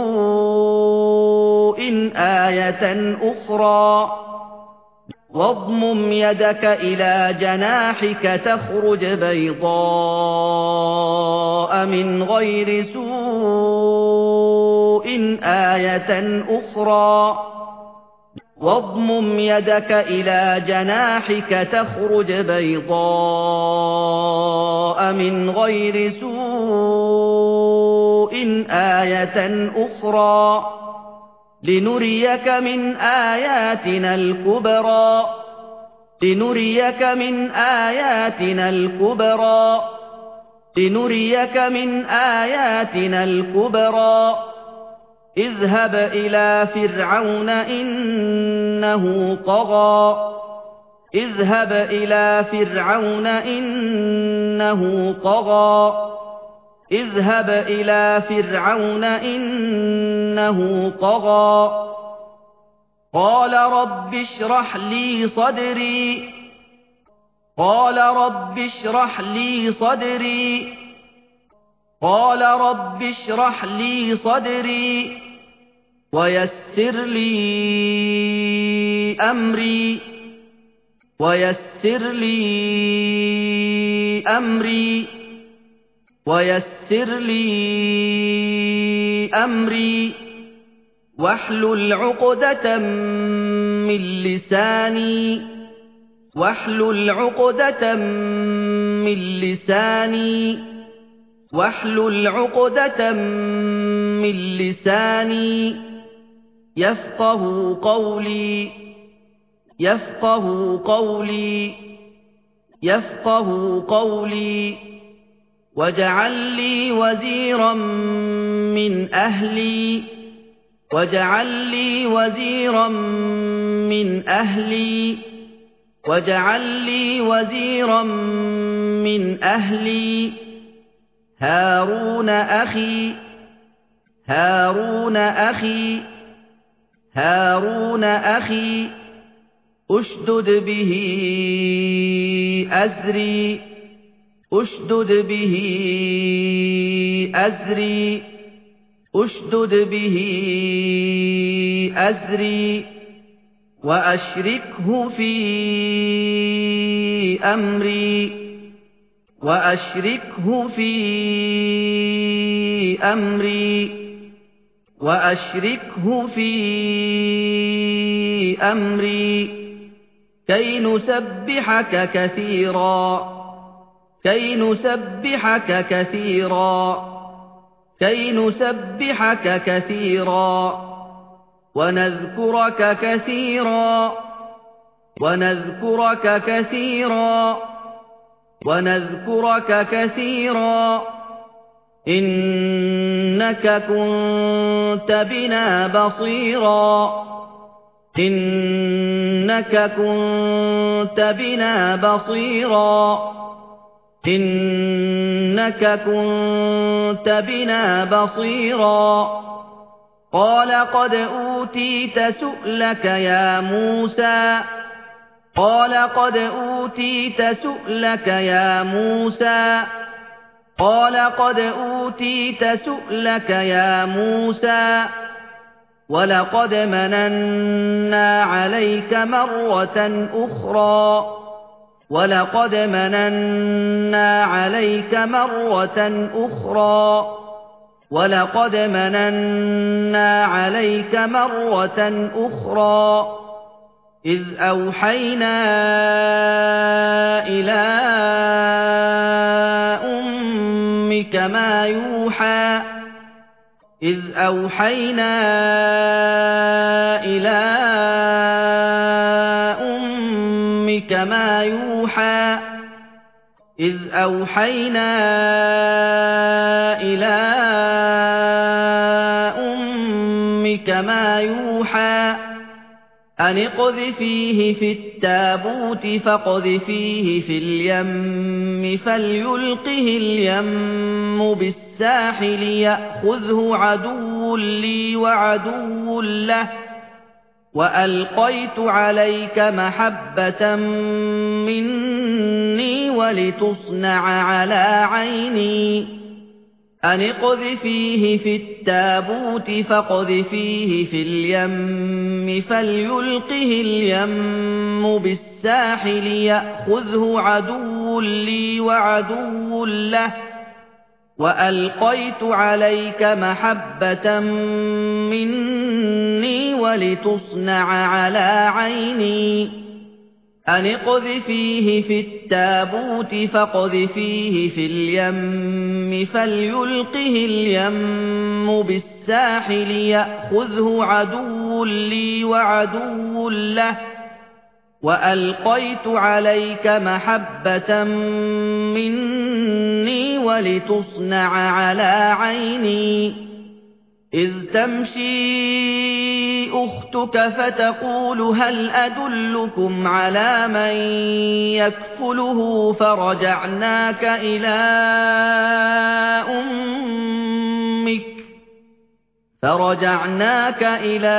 سوء آية أخرى واضمم يدك إلى جناحك تخرج بيضاء من غير سوء آية أخرى واضمم يدك إلى جناحك تخرج بيضاء من غير سوء آية أخرى لنريك من آياتنا الكبرى لنريك من آياتنا الكبرى لنريك من آياتنا الكبرى اذهب إلى فرعون إنه طغى اذهب إلى فرعون إنه طغى اذهب إلى فرعون إنه طغى قال رب اشرح لي صدري قال رب اشرح لي صدري قال رب اشرح لي صدري ويسر لي أمري ويسر لي أمري ويسر لي أمري واحلل عقدة من لساني واحلل عقدة من لساني واحلل عقدة من لساني يفقه قولي يفقه قولي يفقه قولي واجعل لي وزيرا من أهلي واجعل لي وزيرا من أهلي واجعل لي وزيرا من أهلي هارون أخي هارون أخي هارون أخي أشدد به أزري أشدد به أزري أشدد به أزري وأشركه في أمري وأشركه في أمري وأشركه في أمري كي نسبحك كثيرا كي نسبحك كثيرا كي نسبحك كثيرا ونذكرك كثيرا ونذكرك كثيرا ونذكرك كثيرا إنك كنت بنا بصيرا إنك كنت بنا بصيرا إنك كنت بنا بصيرا قال قد أوتيت سؤلك يا موسى قال قد أوتيت سؤلك يا موسى قال قد أوتيت سؤلك يا موسى ولقد مننا عليك مرة أخرى ولقد مننا عليك مرة أخرى ولقد مننا عليك مرة أخرى إذ أوحينا إلى أمك ما يوحى إذ أوحينا إلى أمك ما يوحى إذ أوحينا إلى أمك ما يوحى أن اقذفيه في التابوت فاقذفيه في اليم فليلقه اليم بالساحل يأخذه عدو لي وعدو له وألقيت عليك محبة مني ولتصنع على عيني أن اقذفيه في التابوت فاقذفيه في اليم فليلقه اليم بالساحل يأخذه عدو لي وعدو له وألقيت عليك محبة مني ولتصنع على عيني أن اقذفيه في التابوت فاقذفيه في اليم فليلقه اليم بالساحل يأخذه عدو لي وعدو له وألقيت عليك محبة مني ولتصنع على عيني إذ تمشي أختك فتقول هل أدلكم على من يكفله فرجعناك إلى أمك فرجعناك إلى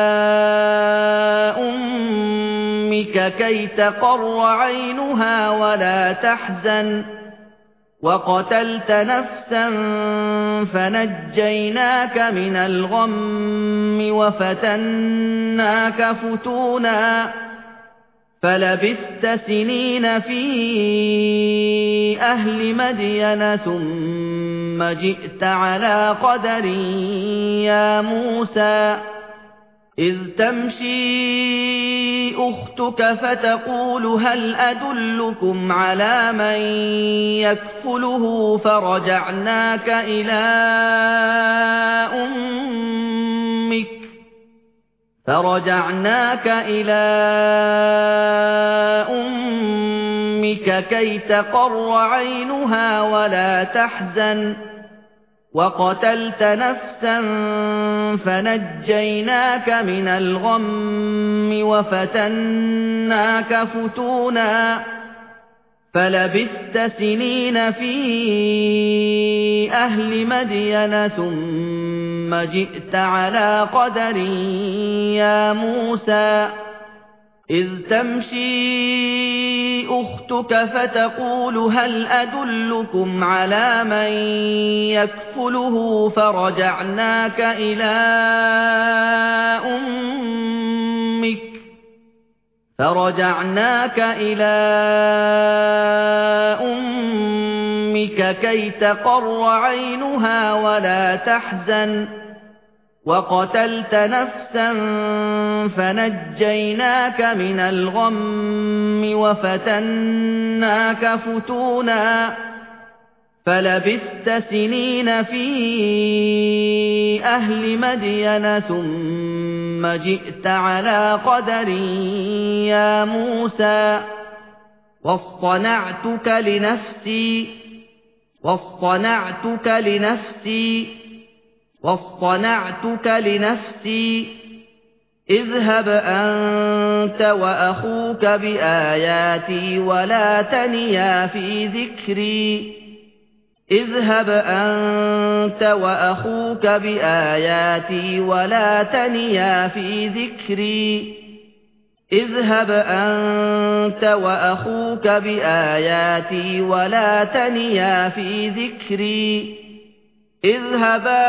أمك كي تقر عينها ولا تحزن وقتلت نفسا فنجيناك من الغم وفتناك فتونا فلبثت سنين في أهل مدين ثم جئت على قدر يا موسى إذ تمشي أختك فتقول هل أدلكم على من يكفله فرجعناك إلى أمك فرجعناك إلى أمك كي تقر عينها ولا تحزن وقتلت نفسا فنجيناك من الغم وفتناك فتونا فلبثت سنين في أهل مدين ثم جئت على قدر يا موسى إذ تمشي أختك فتقول هل أدلكم على من يكفله فرجعناك إلى أمك فرجعناك إلى أمك كي تقر عينها ولا تحزن وقتلت نفسا فنجيناك من الغم وفتناك فتونا فلبثت سنين في أهل مدين ثم جئت على قدر يا موسى واصطنعتك لنفسي واصطنعتك لنفسي واصطنعتك لنفسي اذهب أنت وأخوك بآياتي ولا تنيا في ذكري اذهب أنت وأخوك بآياتي ولا تنيا في ذكري اذهب أنت وأخوك بآياتي ولا تنيا في ذكري اذهبا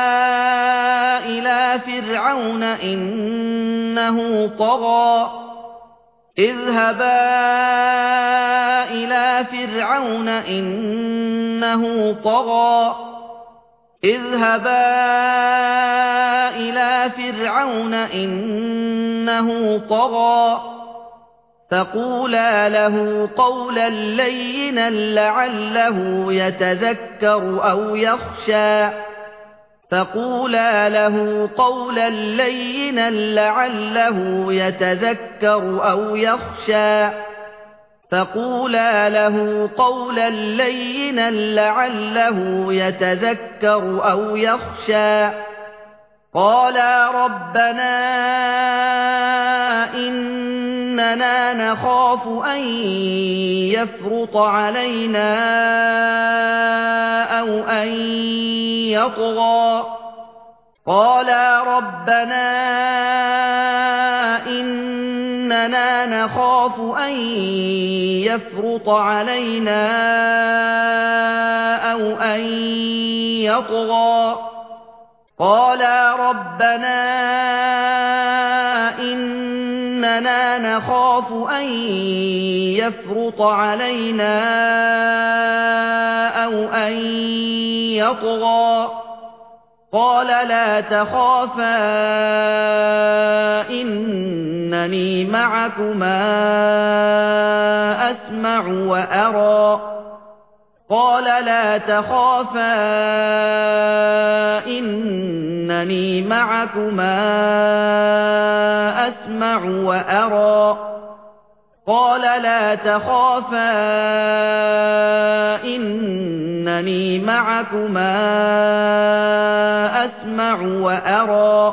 إلى فرعون إنه طغى اذهبا إلى فرعون إنه طغى اذهبا إلى فرعون إنه طغى فقولا له قولا لينا لعله يتذكر أو يخشى فقولا له قولا لينا لعله يتذكر أو يخشى فقولا له قولا لينا لعله يتذكر أو يخشى قالا ربنا إننا نخاف أن يفرط علينا أو أن يطغى قالا ربنا إننا نخاف أن يفرط علينا أو أن يطغى قالا ربنا إننا نخاف أن يفرط علينا أو أن يطغى قال لا تخافا إنني معكما أسمع وأرى قال لا تخافا إنني معكما أسمع وأرى قال لا تخافا إنني معكما أسمع وأرى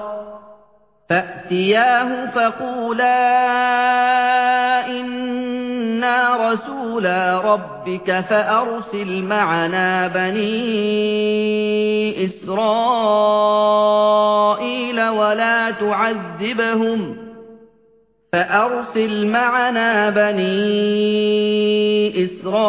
فأتياه فقولا إنا رسولا ربك فأرسل معنا بني إسرائيل ولا تعذبهم فأرسل معنا بني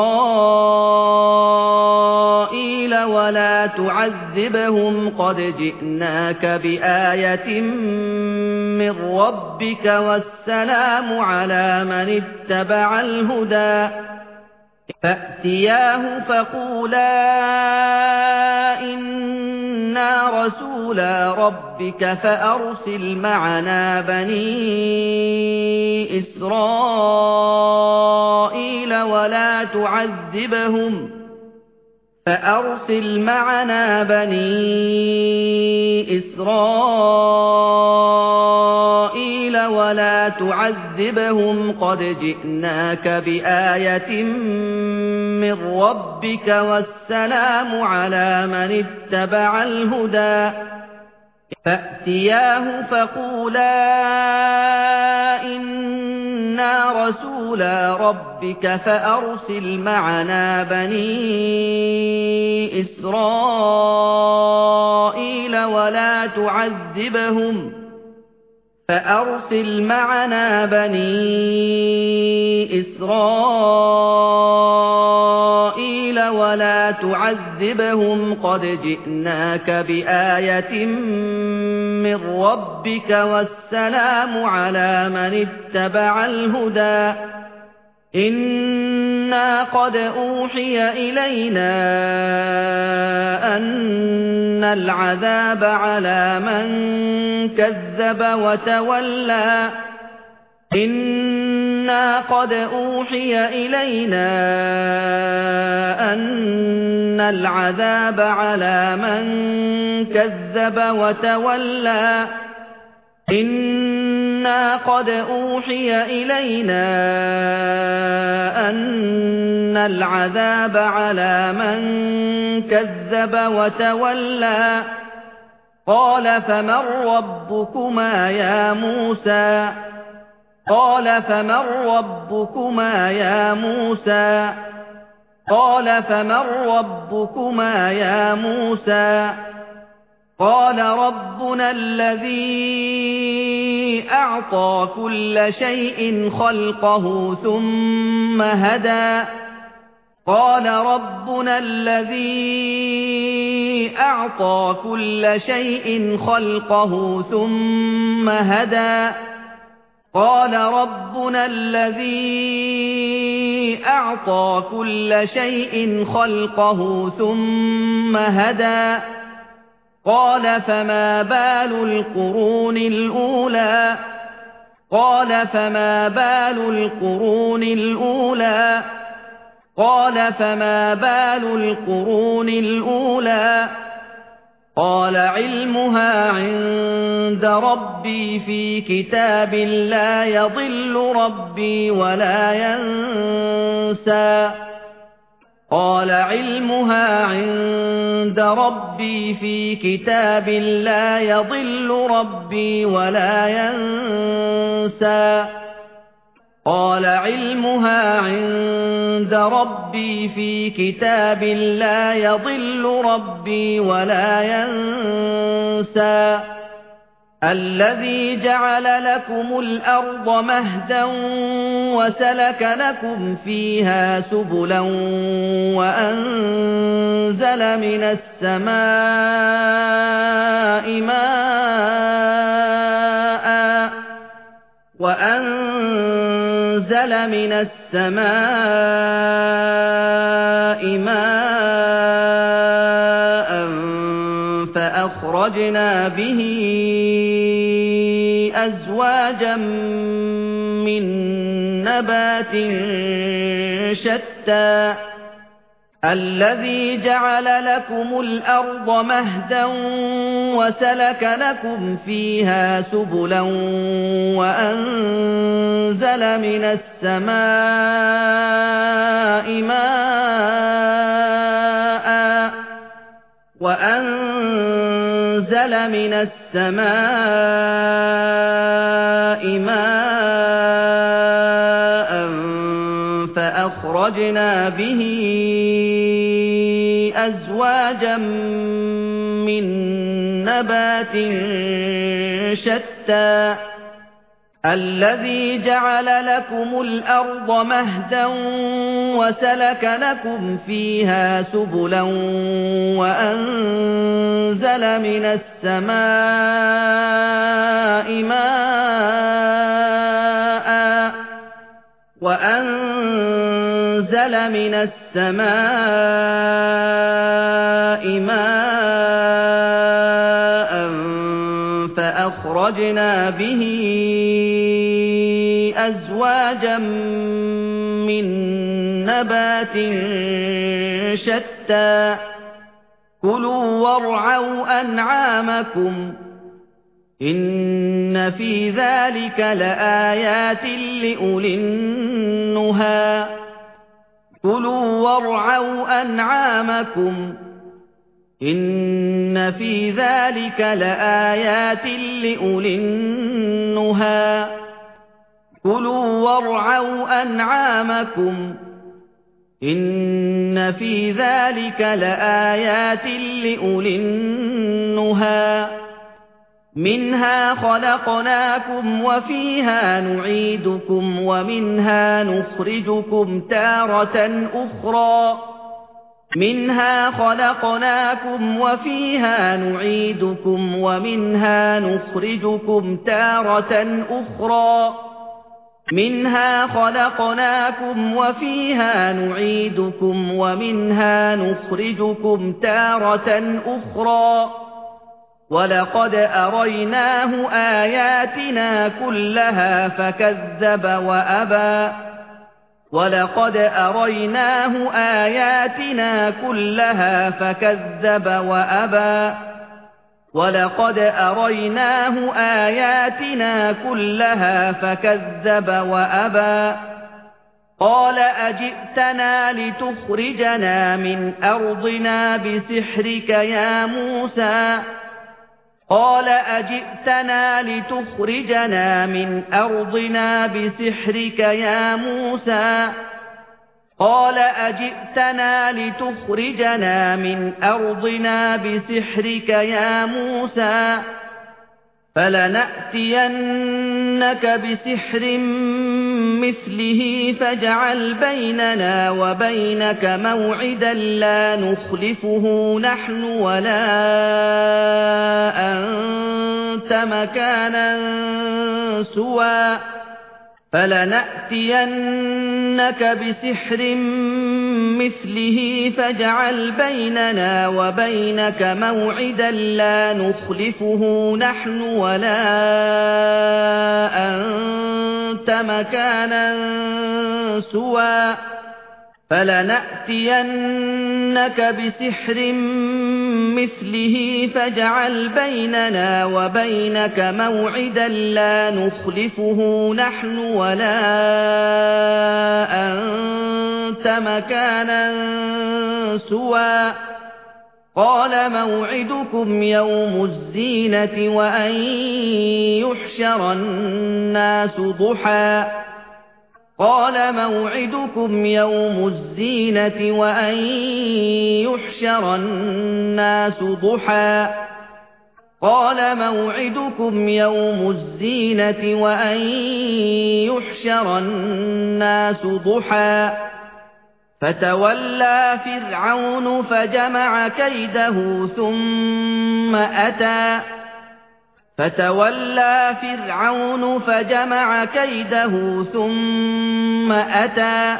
إسرائيل ولا تعذبهم قد جئناك بآية من ربك والسلام على من اتبع الهدى فأتياه فقولا إنا رسولا ربك فأرسل معنا بني إسرائيل ولا تعذبهم فأرسل معنا بني إسرائيل ولا تعذبهم قد جئناك بآية من ربك والسلام على من اتبع الهدى فأتياه فقولا إنا رسولا ربك فأرسل معنا بني إسرائيل ولا تعذبهم فأرسل معنا بني إسرائيل ولا تعذبهم قد جئناك بآية من ربك والسلام على من اتبع الهدى إنا قد أوحي إلينا أن العذاب على من كذب وتولى إنا قد أوحي إلينا أن العذاب على من كذب وتولى إنا قد أوحي إلينا أن العذاب على من كذب وتولى قال فمن ربكما يا موسى قال فمن ربكما يا موسى قال فمن ربكما يا موسى قال ربنا الذي أعطى كل شيء خلقه ثم هدى قال ربنا الذي أعطى كل شيء خلقه ثم هدى قال ربنا الذي أعطى كل شيء خلقه ثم هدى قال فما بال القرون الأولى قال فما بال القرون الأولى قال فما بال القرون الأولى قال علمها عند ربي في كتاب لا يضل ربي ولا ينسى قال علمها عند ربي في كتاب لا يضل ربي ولا ينسى قال علمها عند ربي في كتاب لا يضل ربي ولا ينسى الذي جعل لكم الأرض مهدا وسلك لكم فيها سبلا وأنزل من السماء ماء وأنزل من السماء ماء فأخرجنا به أزواجا من نبات شتى الذي جعل لكم الأرض مهدا وسلك لكم فيها سبلا وأنزل من السماء ماء وأنزل من السماء ماء فأخرجنا به أزواجا من نبات شتى الذي جعل لكم الأرض مهدا وسلك لكم فيها سبلا وأنزل من السماء ماء وأنزل من السماء ماء فأخرجنا به أزواجا من نبات شتى كلوا وارعوا أنعامكم إن في ذلك لآيات لأولي النهى كلوا وارعوا أنعامكم إن في ذلك لآيات لأولي النهى كلوا وارعوا أنعامكم إن في ذلك لآيات لأولي النهى منها خلقناكم وفيها نعيدكم ومنها نخرجكم تارة أخرى منها خلقناكم وفيها نعيدكم ومنها نخرجكم تارة أخرى منها خلقناكم وفيها نعيدكم ومنها نخرجكم تارة أخرى ولقد أريناه آياتنا كلها فكذب وأبى ولقد أريناه آياتنا كلها فكذب وأبى ولقد أريناه آياتنا كلها فكذب وأبى قال أجئتنا لتخرجنا من أرضنا بسحرك يا موسى قال أجئتنا لتخرجنا من أرضنا بسحرك يا موسى قال أجئتنا لتخرجنا من أرضنا بسحرك يا موسى فلنأتينك بسحر مثله فاجعل بيننا وبينك موعدا لا نخلفه نحن ولا أنت مكانا سوى فلنأتينك بسحر مثله فاجعل بيننا وبينك موعدا لا نخلفه نحن ولا أنت مكانا سوى فلنأتينك بسحر مثله فاجعل بيننا وبينك موعدا لا نخلفه نحن ولا أنت مكانا سوى قال موعدكم يوم الزينة وأن يحشر الناس ضحى قال موعدكم يوم الزينة وأن يحشر الناس ضحى قال موعدكم يوم الزينة وأن يحشر الناس ضحى فتولى فرعون فجمع كيده ثم أتى فتولى فرعون فجمع كيده ثم أتى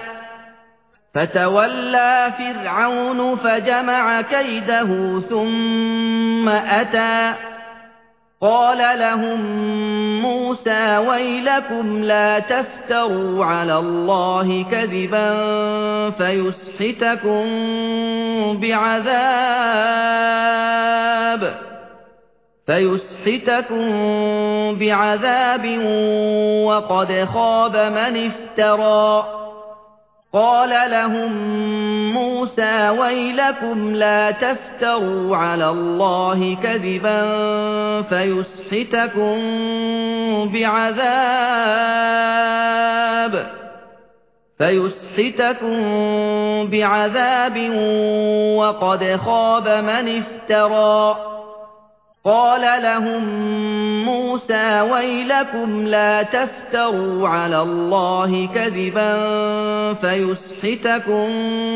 فتولى فرعون فجمع كيده ثم أتى قال لهم موسى ويلكم لا تفتروا على الله كذبا فيسحتكم بعذاب فيسحتكم بعذاب وقد خاب من افترى قال لهم موسى ويلكم لا تفتروا على الله كذبا فيسحتكم بعذاب فيسحتكم بعذاب وقد خاب من افترى قال لهم موسى ويلكم لا تفتروا على الله كذبا فيسحتكم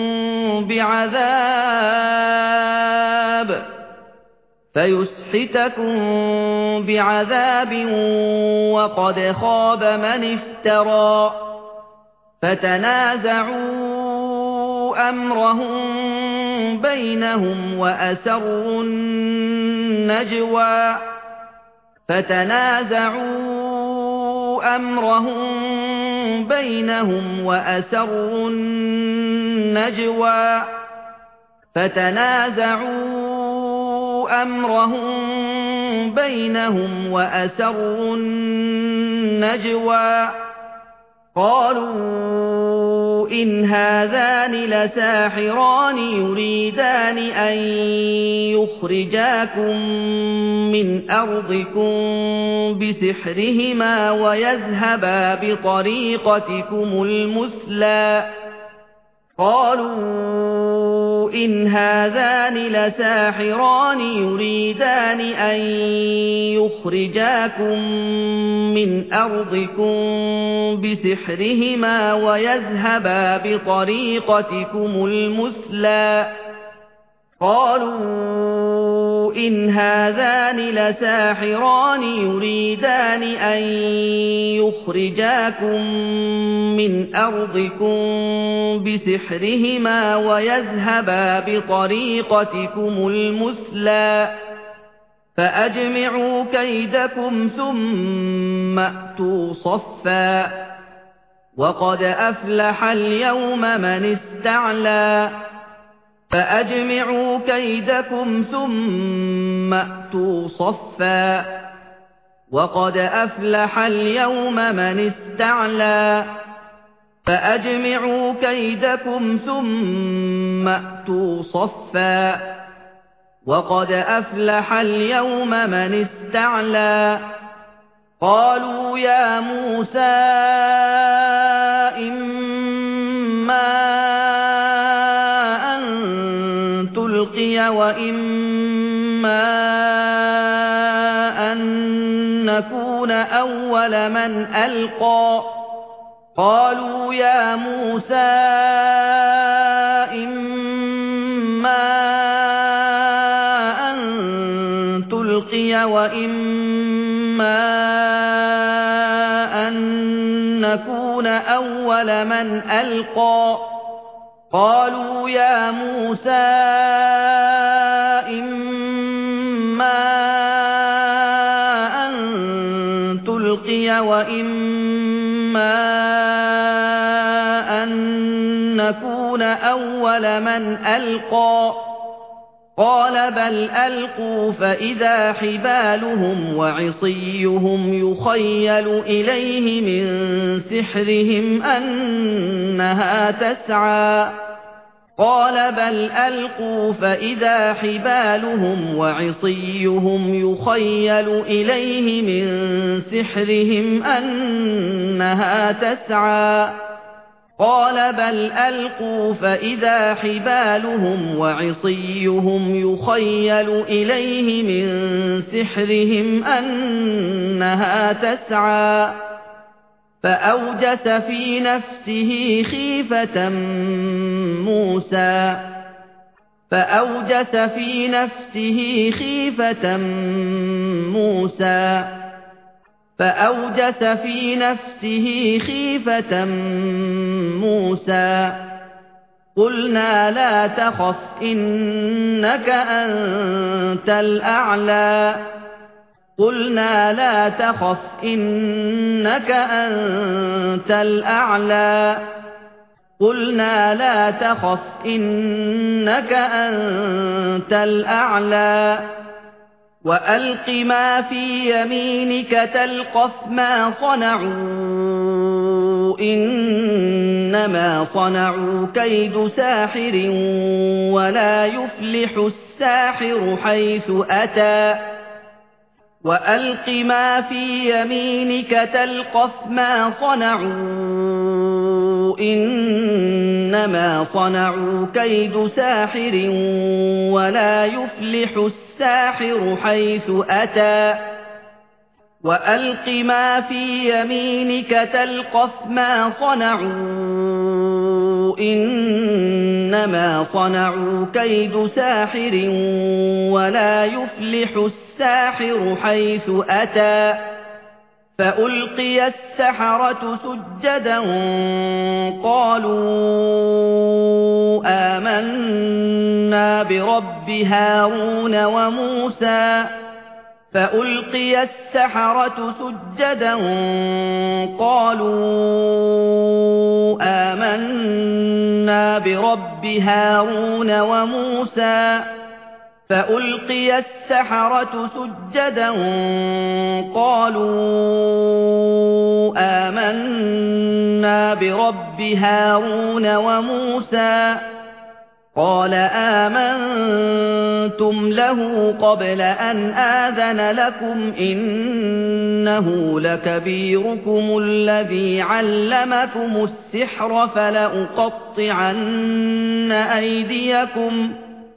بعذاب فيسحتكم بعذاب وقد خاب من افترى فتنازعوا أمرهم بينهم وأسروا النجوى فتنازعوا أمرهم بينهم وأسروا النجوى فتنازعوا أمرهم بينهم وأسروا النجوى قالوا إن هذان لساحران يريدان أن يخرجاكم من أرضكم بسحرهما ويذهبا بطريقتكم المثلى قالوا إن هذان لساحران يريدان أن يخرجاكم من أرضكم بسحرهما ويذهبا بطريقتكم المثلى قالوا إن هذان لساحران يريدان أن يخرجاكم من أرضكم بسحرهما ويذهبا بطريقتكم المثلى فأجمعوا كيدكم ثم أتوا صفا وقد أفلح اليوم من استعلى فأجمعوا كيدكم ثم أتوا صفا وقد أفلح اليوم من استعلى فأجمعوا كيدكم ثم أتوا صفا وقد أفلح اليوم من استعلى قالوا يا موسى إما تلقي وإما أن نكون أول من ألقى قالوا يا موسى إما أن تلقي وإما أن نكون أول من ألقى قالوا يا موسى إما أن تلقي وإما أن نكون أول من ألقى قال بل ألقوا فإذا حبالهم وعصيهم يخيل إليه من سحرهم أنها تسعى قال بل ألقوا فإذا حبالهم وعصيهم يخيل إليه من سحرهم أنها تسعى قال بل ألقوا فإذا حبالهم وعصيهم يخيل إليه من سحرهم أنها تسعى فأوجس في نفسه خيفة موسى فأوجس في نفسه خيفة موسى فأوجس في نفسه خيفة موسى قلنا لا تخف إنك أنت الأعلى قلنا لا تخف إنك أنت الأعلى قلنا لا تخف إنك أنت الأعلى وألق ما في يمينك تلقف ما صنعوا إنما صنعوا كيد ساحر ولا يفلح الساحر حيث أتى وألق ما في يمينك تلقف ما صنعوا إنما صنعوا كيد ساحر ولا يفلح الساحر حيث أتى وألق ما في يمينك تلقف ما صنعوا إنما صنعوا كيد ساحر ولا يفلح الساحر حيث أتى فألقي السحرة سجدا قالوا آمنا برب هارون وموسى فألقي السحرة سجدا قالوا آمنا برب هارون وموسى فألقي السحرة سجدا قالوا آمنا برب هارون وموسى قال آمنتم له قبل أن آذن لكم إنه لكبيركم الذي علمكم السحر فلأقطعن أيديكم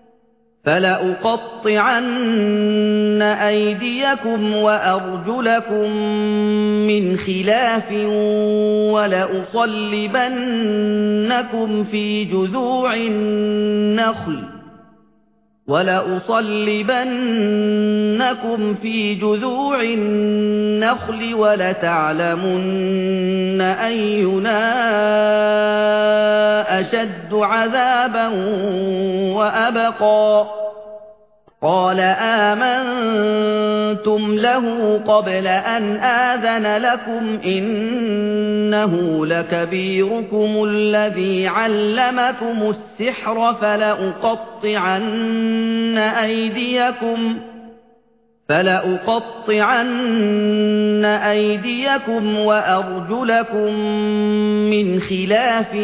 فلأقطعن أيديكم وأرجلكم من خلاف ولأصلبنكم في جذوع النخل ولأصلبنكم في جذوع النخل ولتعلمن أينا أشد عذابا وأبقى قال آمنتم له قبل أن آذن لكم إنه لكبيركم الذي علمكم السحر فلأقطعن أيديكم فلأقطعن أيديكم وأرجلكم من خلاف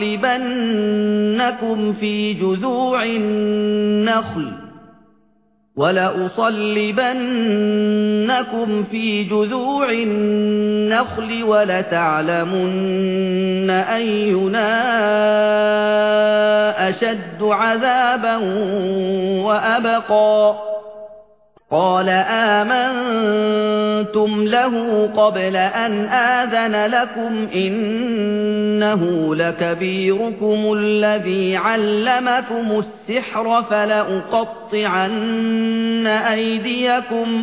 ولأصلبنكم في جذوع النخل وَلَأُصَلِّبَنَّكُمْ فِي جُذُوعِ النَّخْلِ وَلَتَعْلَمُنَّ أَيُّنَا أَشَدُّ عَذَابًا وَأَبْقَىٰ قَالَ آمَنتُمْ لَهُ قَبْلَ أَنْ آذَنَ لَكُمْ إِنَّهُ لَكَبِيرُكُمُ الَّذِي عَلَّمَكُمُ السِّحْرَ فَلَأُقَطِّعَنَّ أَيْدِيَكُمْ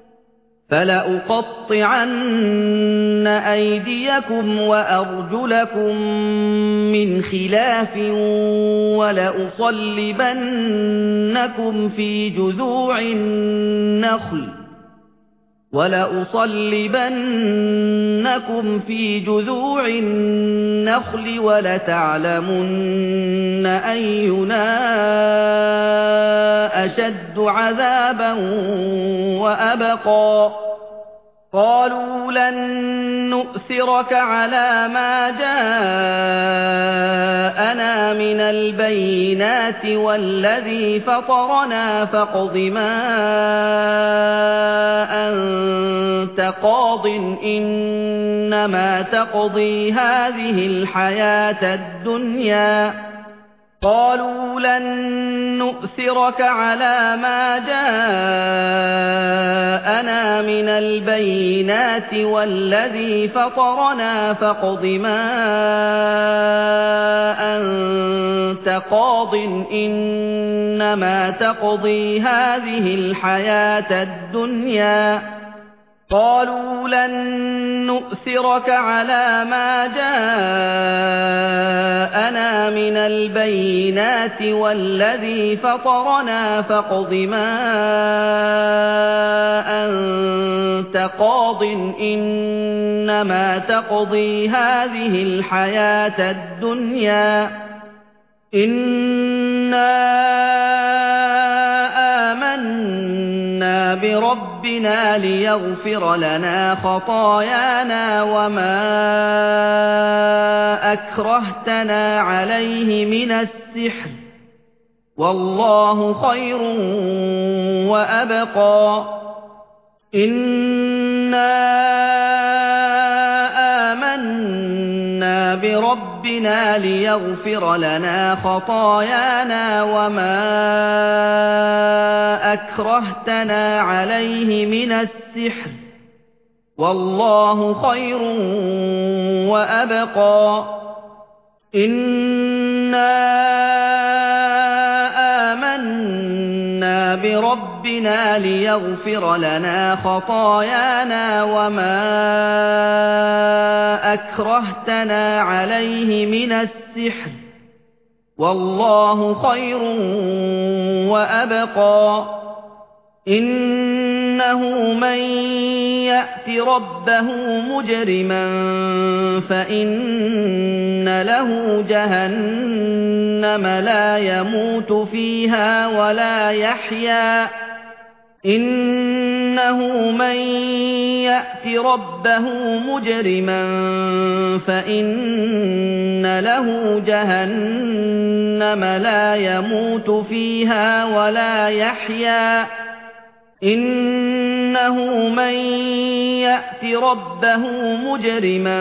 فَلَأُقَطِّعَنَّ أَيْدِيَكُمْ وَأَرْجُلَكُم مِّنْ خِلَافٍ وَلَأُصَلِّبَنَّكُمْ فِي جُذُوعِ النَّخْلِ وَلَأُصَلِّبَنَّكُمْ فِي جُذُوعِ النَّخْلِ وَلَتَعْلَمُنَّ أَيُّنَا أَشَدُّ عَذَابًا وَأَبْقَىٰ قَالُوا لَن نُّؤْثِرَكَ عَلَىٰ مَا جَاءَنَا مِنَ الْبَيِّنَاتِ وَالَّذِي فَطَرَنَا فَاقْضِ مَا أَنتَ قَاضٍ إِنَّمَا تَقْضِي هَٰذِهِ الْحَيَاةَ الدُّنْيَا قَالُوا لَن نُّؤْثِرَكَ عَلَىٰ مَا جَاءَنَا مِنَ الْبَيِّنَاتِ وَالَّذِي فَطَرَنَا فَاقْضِ مَا أَنتَ قَاضٍ إِنَّمَا تَقْضِي هَٰذِهِ الْحَيَاةَ الدُّنْيَا قَالُوا لَن نُّؤْثِرَكَ عَلَىٰ مَا جَاءَنَا مِنَ الْبَيِّنَاتِ وَالَّذِي فَطَرَنَا فَاقْضِ مَا أَنتَ قَاضٍ إِنَّمَا تَقْضِي هَٰذِهِ الْحَيَاةَ الدُّنْيَا إِنَّا آمَنَّا بِرَبِّنَا لِيَغْفِرَ لَنَا خَطَايَانَا وَمَا أَكْرَهْتَنَا عَلَيْهِ مِنَ السِّحْرِ وَاللَّهُ خَيْرٌ وَأَبْقَىٰ إِنَّا آمَنَّا بِرَبِّنَا لِيَغْفِرَ لَنَا خَطَايَانَا وَمَا أَكْرَهْتَنَا عَلَيْهِ مِنَ السِّحْرِ وَاللَّهُ خَيْرٌ وَأَبْقَىٰ إِنَّا آمَنَّا بِرَبِّنَا لِيَغْفِرَ لَنَا خَطَايَانَا وَمَا أَكْرَهْتَنَا عَلَيْهِ مِنَ السِّحْرِ وَاللَّهُ خَيْرٌ وَأَبْقَىٰ إِنَّهُ مَن يَأْتِ رَبَّهُ مُجْرِمًا فَإِنَّ لَهُ جَهَنَّمَ لَا يَمُوتُ فِيهَا وَلَا يَحْيَىٰ إِنَّهُ مَن يَأْتِ رَبَّهُ مُجْرِمًا فَإِنَّ لَهُ جَهَنَّمَ لَا يَمُوتُ فِيهَا وَلَا يَحْيَىٰ إِنَّهُ مَن يَأْتِ رَبَّهُ مُجْرِمًا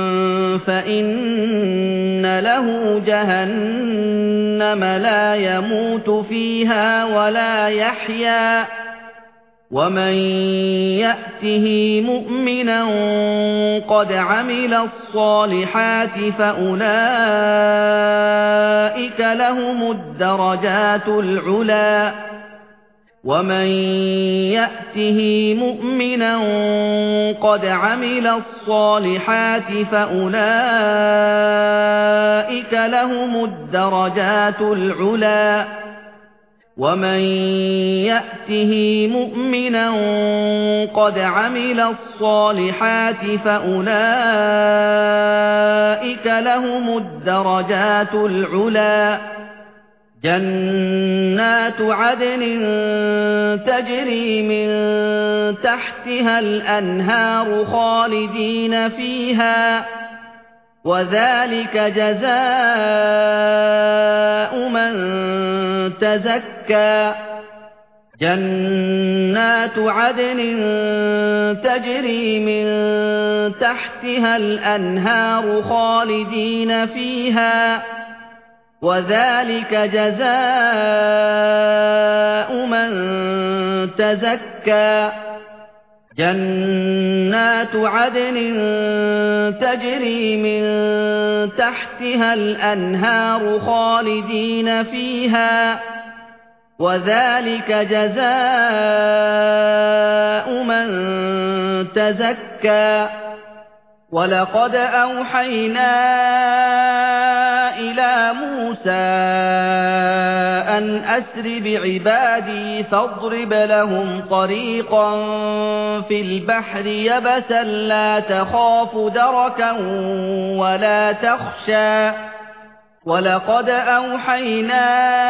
فَإِنَّ لَهُ جَهَنَّمَ لَا يَمُوتُ فِيهَا وَلَا يَحْيَىٰ وَمَن يَأْتِهِ مُؤْمِنًا قَدْ عَمِلَ الصَّالِحَاتِ فَأُولَٰئِكَ لَهُمُ الدَّرَجَاتُ الْعُلَىٰ وَمَن يَأْتِهِ مُؤْمِنًا قَدْ عَمِلَ الصَّالِحَاتِ فَأُولَٰئِكَ لَهُمُ الدَّرَجَاتُ الْعُلَىٰ وَمَن يَأْتِهِ مُؤْمِنًا قَدْ عَمِلَ الصَّالِحَاتِ فَأُولَٰئِكَ لَهُمُ الدَّرَجَاتُ الْعُلَىٰ جَنَّاتُ عَدْنٍ تَجْرِي مِن تَحْتِهَا الْأَنْهَارُ خَالِدِينَ فِيهَا وَذَٰلِكَ جَزَاءُ مَن تَزَكَّىٰ جَنَّاتُ عَدْنٍ تَجْرِي مِن تَحْتِهَا الْأَنْهَارُ خَالِدِينَ فِيهَا ۚ وَذَٰلِكَ جَزَاءُ مَن تَزَكَّىٰ. جَنَّاتُ عَدْنٍ تَجْرِي مِن تَحْتِهَا الْأَنْهَارُ خَالِدِينَ فِيهَا ۚ وَذَٰلِكَ جَزَاءُ مَن تَزَكَّىٰ. وَلَقَدْ أَوْحَيْنَا إِلَىٰ مُوسَىٰ أَنْ أَسْرِ بِعِبَادِي فَاضْرِبْ لَهُمْ طَرِيقًا فِي الْبَحْرِ يَبَسًا لَّا تَخَافُ دَرَكًا وَلَا تَخْشَىٰ. وَلَقَدْ أَوْحَيْنَا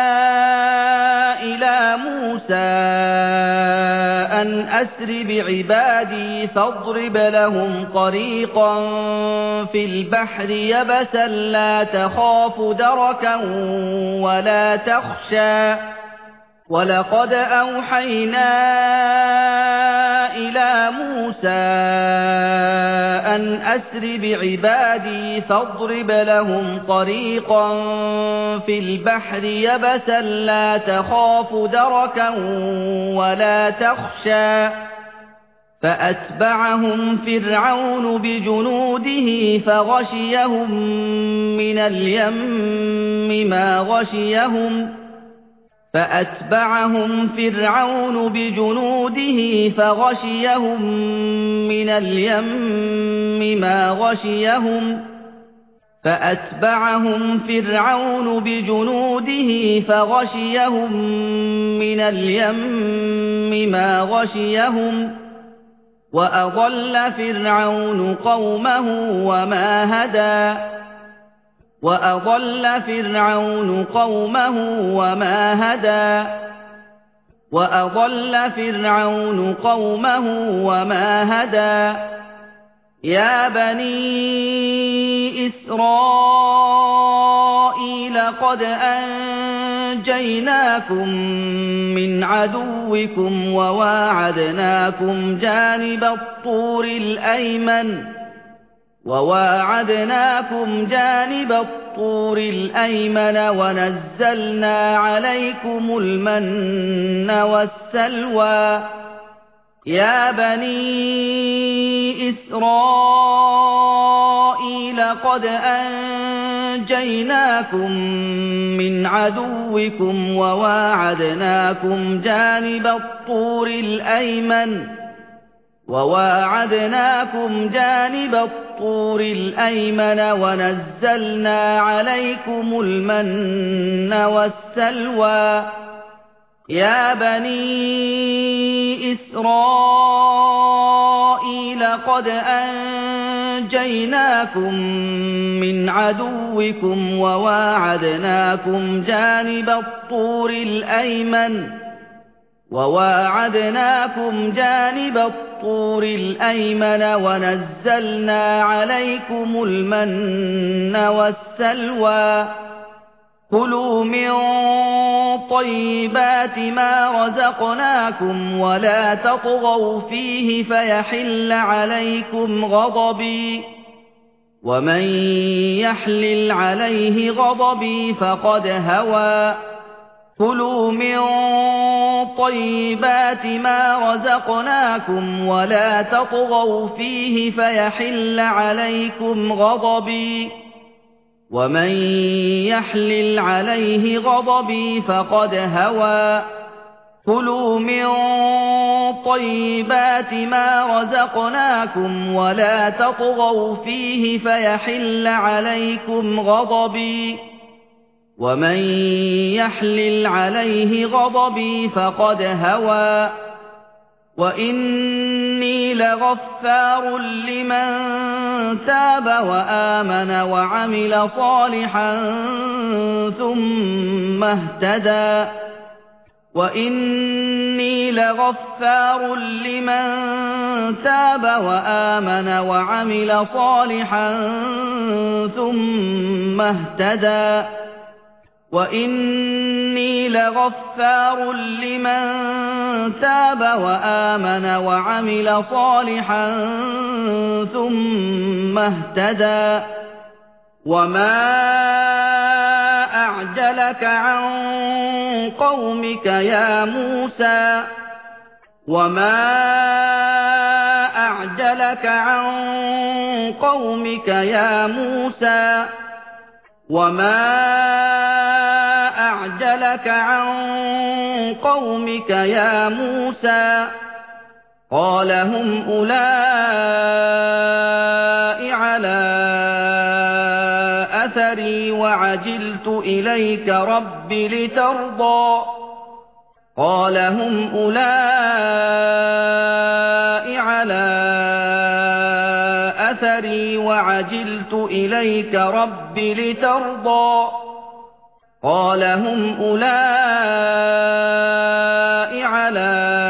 إِلَىٰ مُوسَىٰ أَنْ أَسْرِ بِعِبَادِي فَاضْرِبْ لَهُمْ طَرِيقًا فِي الْبَحْرِ يَبَسًا لَّا تَخَافُ دَرَكًا وَلَا تَخْشَىٰ. وَلَقَدْ أَوْحَيْنَا إِلَىٰ مُوسَىٰ أَنْ أَسْرِ بِعِبَادِي فَاضْرِبْ لَهُمْ طَرِيقًا فِي الْبَحْرِ يَبَسًا لَّا تَخَافُ دَرَكًا وَلَا تَخْشَىٰ. فَأَتْبَعَهُمْ فِرْعَوْنُ بِجُنُودِهِ فَغَشِيَهُم مِّنَ الْيَمِّ مَا غَشِيَهُمْ فَأَتْبَعَهُمْ فِرْعَوْنُ بِجُنُودِهِ فَغَشِيَهُم مِّنَ الْيَمِّ مَا غَشِيَهُمْ فَأَتْبَعَهُمْ فِرْعَوْنُ بِجُنُودِهِ فَغَشِيَهُم مِّنَ الْيَمِّ مَا غَشِيَهُمْ وَأَضَلَّ فِرْعَوْنُ قَوْمَهُ وَمَا هَدَىٰ وَأَضَلَّ فِرْعَوْنُ قَوْمَهُ وَمَا هَدَىٰ وَأَضَلَّ فِرْعَوْنُ قَوْمَهُ وَمَا هَدَىٰ. يَا بَنِي إِسْرَائِيلَ قَدْ أَنجَيْنَاكُم مِّنْ عَدُوِّكُمْ وَوَاعَدْنَاكُمْ جَانِبَ الطُّورِ الْأَيْمَنَ وَوَاعَدْنَاكُمْ جَانِبَ الطُّورِ الْأَيْمَنَ وَنَزَّلْنَا عَلَيْكُمُ الْمَنَّ وَالسَّلْوَىٰ. يَا بَنِي إِسْرَائِيلَ قَدْ أَنجَيْنَاكُم مِّنْ عَدُوِّكُمْ وَوَاعَدْنَاكُمْ جَانِبَ الطُّورِ الْأَيْمَنَ وَوَاعَدْنَاكُمْ جَانِبَ الطُّورِ الْأَيْمَنَ وَنَزَّلْنَا عَلَيْكُمُ الْمَنَّ وَالسَّلْوَىٰ. يَا بَنِي إِسْرَائِيلَ قَدْ أَنجَيْنَاكُم مِّنْ عَدُوِّكُمْ وَوَاعَدْنَاكُمْ جَانِبَ الطُّورِ الْأَيْمَنَ وَوَاعَدْنَاكُمْ جَانِبَ الطُّورِ الْأَيْمَنَ وَنَزَّلْنَا عَلَيْكُمُ الْمَنَّ وَالسَّلْوَىٰ. كُلُوا مِن طَيِّبَاتِ مَا رَزَقْنَاكُمْ وَلَا تَطْغَوْا فِيهِ فَيَحِلَّ عَلَيْكُمْ غَضَبِي وَمَن يَحْلِلْ عَلَيْهِ غَضَبِي فَقَدْ هَوَىٰ. كُلُوا مِن طَيِّبَاتِ مَا رَزَقْنَاكُمْ وَلَا تَطْغَوْا فِيهِ فَيَحِلَّ عَلَيْكُمْ غَضَبِي وَمَن يَحْلِلْ عَلَيْهِ غَضَبِي فَقَدْ هَوَىٰ. كُلُوا مِن طَيِّبَاتِ مَا رَزَقْنَاكُمْ وَلَا تَطْغَوْا فِيهِ فَيَحِلَّ عَلَيْكُمْ غَضَبِي وَمَن يَحْلِلْ عَلَيْهِ غَضَبِي فَقَدْ هَوَىٰ. وَإِنِّي لَغَفَّارٌ لِّمَن تَابَ وَآمَنَ وَعَمِلَ صَالِحًا ثُمَّ اهْتَدَىٰ. وَإِنِّي لَغَفَّارٌ لِّمَن تَابَ وَآمَنَ وَعَمِلَ صَالِحًا ثُمَّ اهْتَدَىٰ. وإني لغفار لمن تاب وآمن وعمل صالحا ثم اهتدى وما أعجلك عن قومك يا موسى وما أعجلك عن قومك يا موسى وما أعجلك عن قومك يا موسى قال هم أولئك على أثري وعجلت إليك رب لترضى قال هم أولئك على أثري وعجلت إليك رب لترضى قال هم أولئك على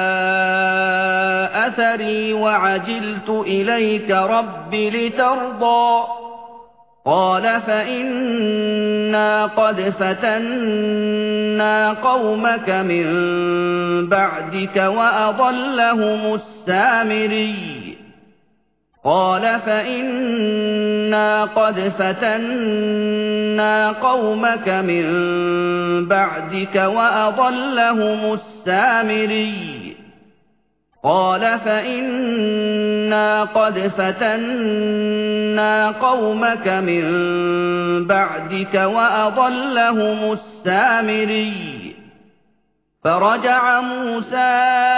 أثري وعجلت إليك رب لترضى قال فإنا قد فتنا قومك من بعدك وأضلهم السامري قال فإنا قد فتنا قومك من بعدك وأضلهم السامري قال فإنا قد فتنا قومك من بعدك وأضلهم السامري فرجع موسى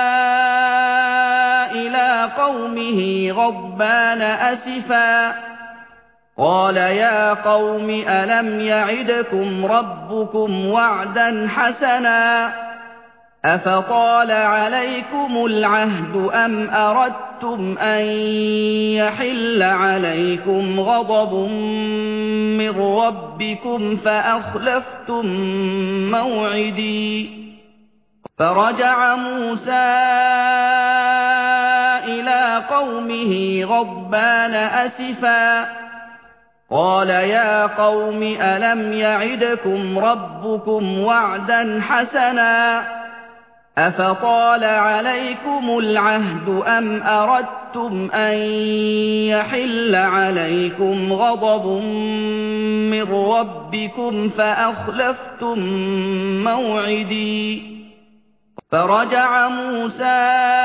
إلى قومه غضبان أسفا قال يا قوم ألم يعدكم ربكم وعدا حسنا أفطال عليكم العهد أم أردتم أن يحل عليكم غضب من ربكم فأخلفتم موعدي فرجع موسى إلى قومه غضبان أسفا قال يا قوم ألم يعدكم ربكم وعدا حسنا أفطال عليكم العهد أم أردتم أن يحل عليكم غضب من ربكم فأخلفتم موعدي فرجع موسى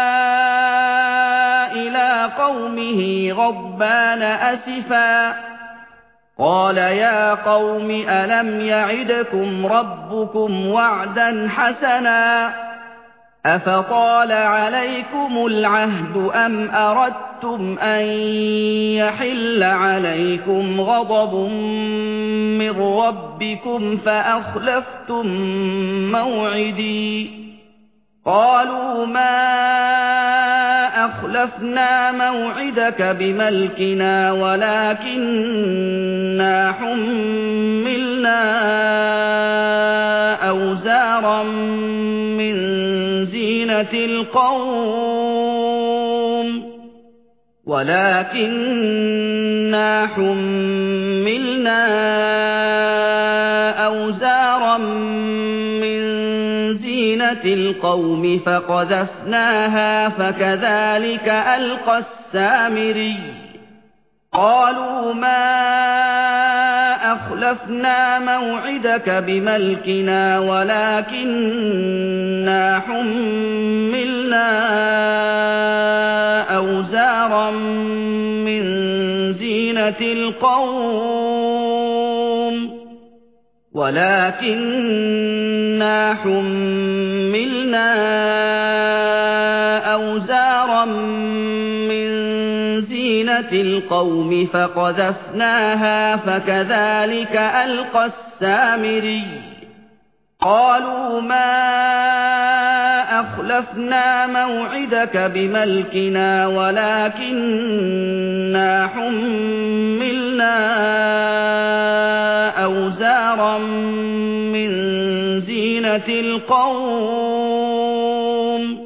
إلى قومه غضبان أسفا قال يا قوم ألم يعدكم ربكم وعدا حسنا أفطال عليكم العهد أم أردتم أن يحل عليكم غضب من ربكم فأخلفتم موعدي قالوا ما أخلفنا موعدك بملكنا ولكننا حملنا أوزارا من زينة القوم ولكننا حملنا أوزارا من زينة القوم فقذفناها فكذلك ألقى السامري قالوا ما أخلفنا موعدك بملكنا ولكننا حملنا أوزارا من زينة القوم ولكننا حملنا أوزارا من زينة القوم فقذفناها فكذلك ألقى السامري قالوا ما أخلفنا موعدك بملكنا ولكننا حملنا أوزارا من زينة القوم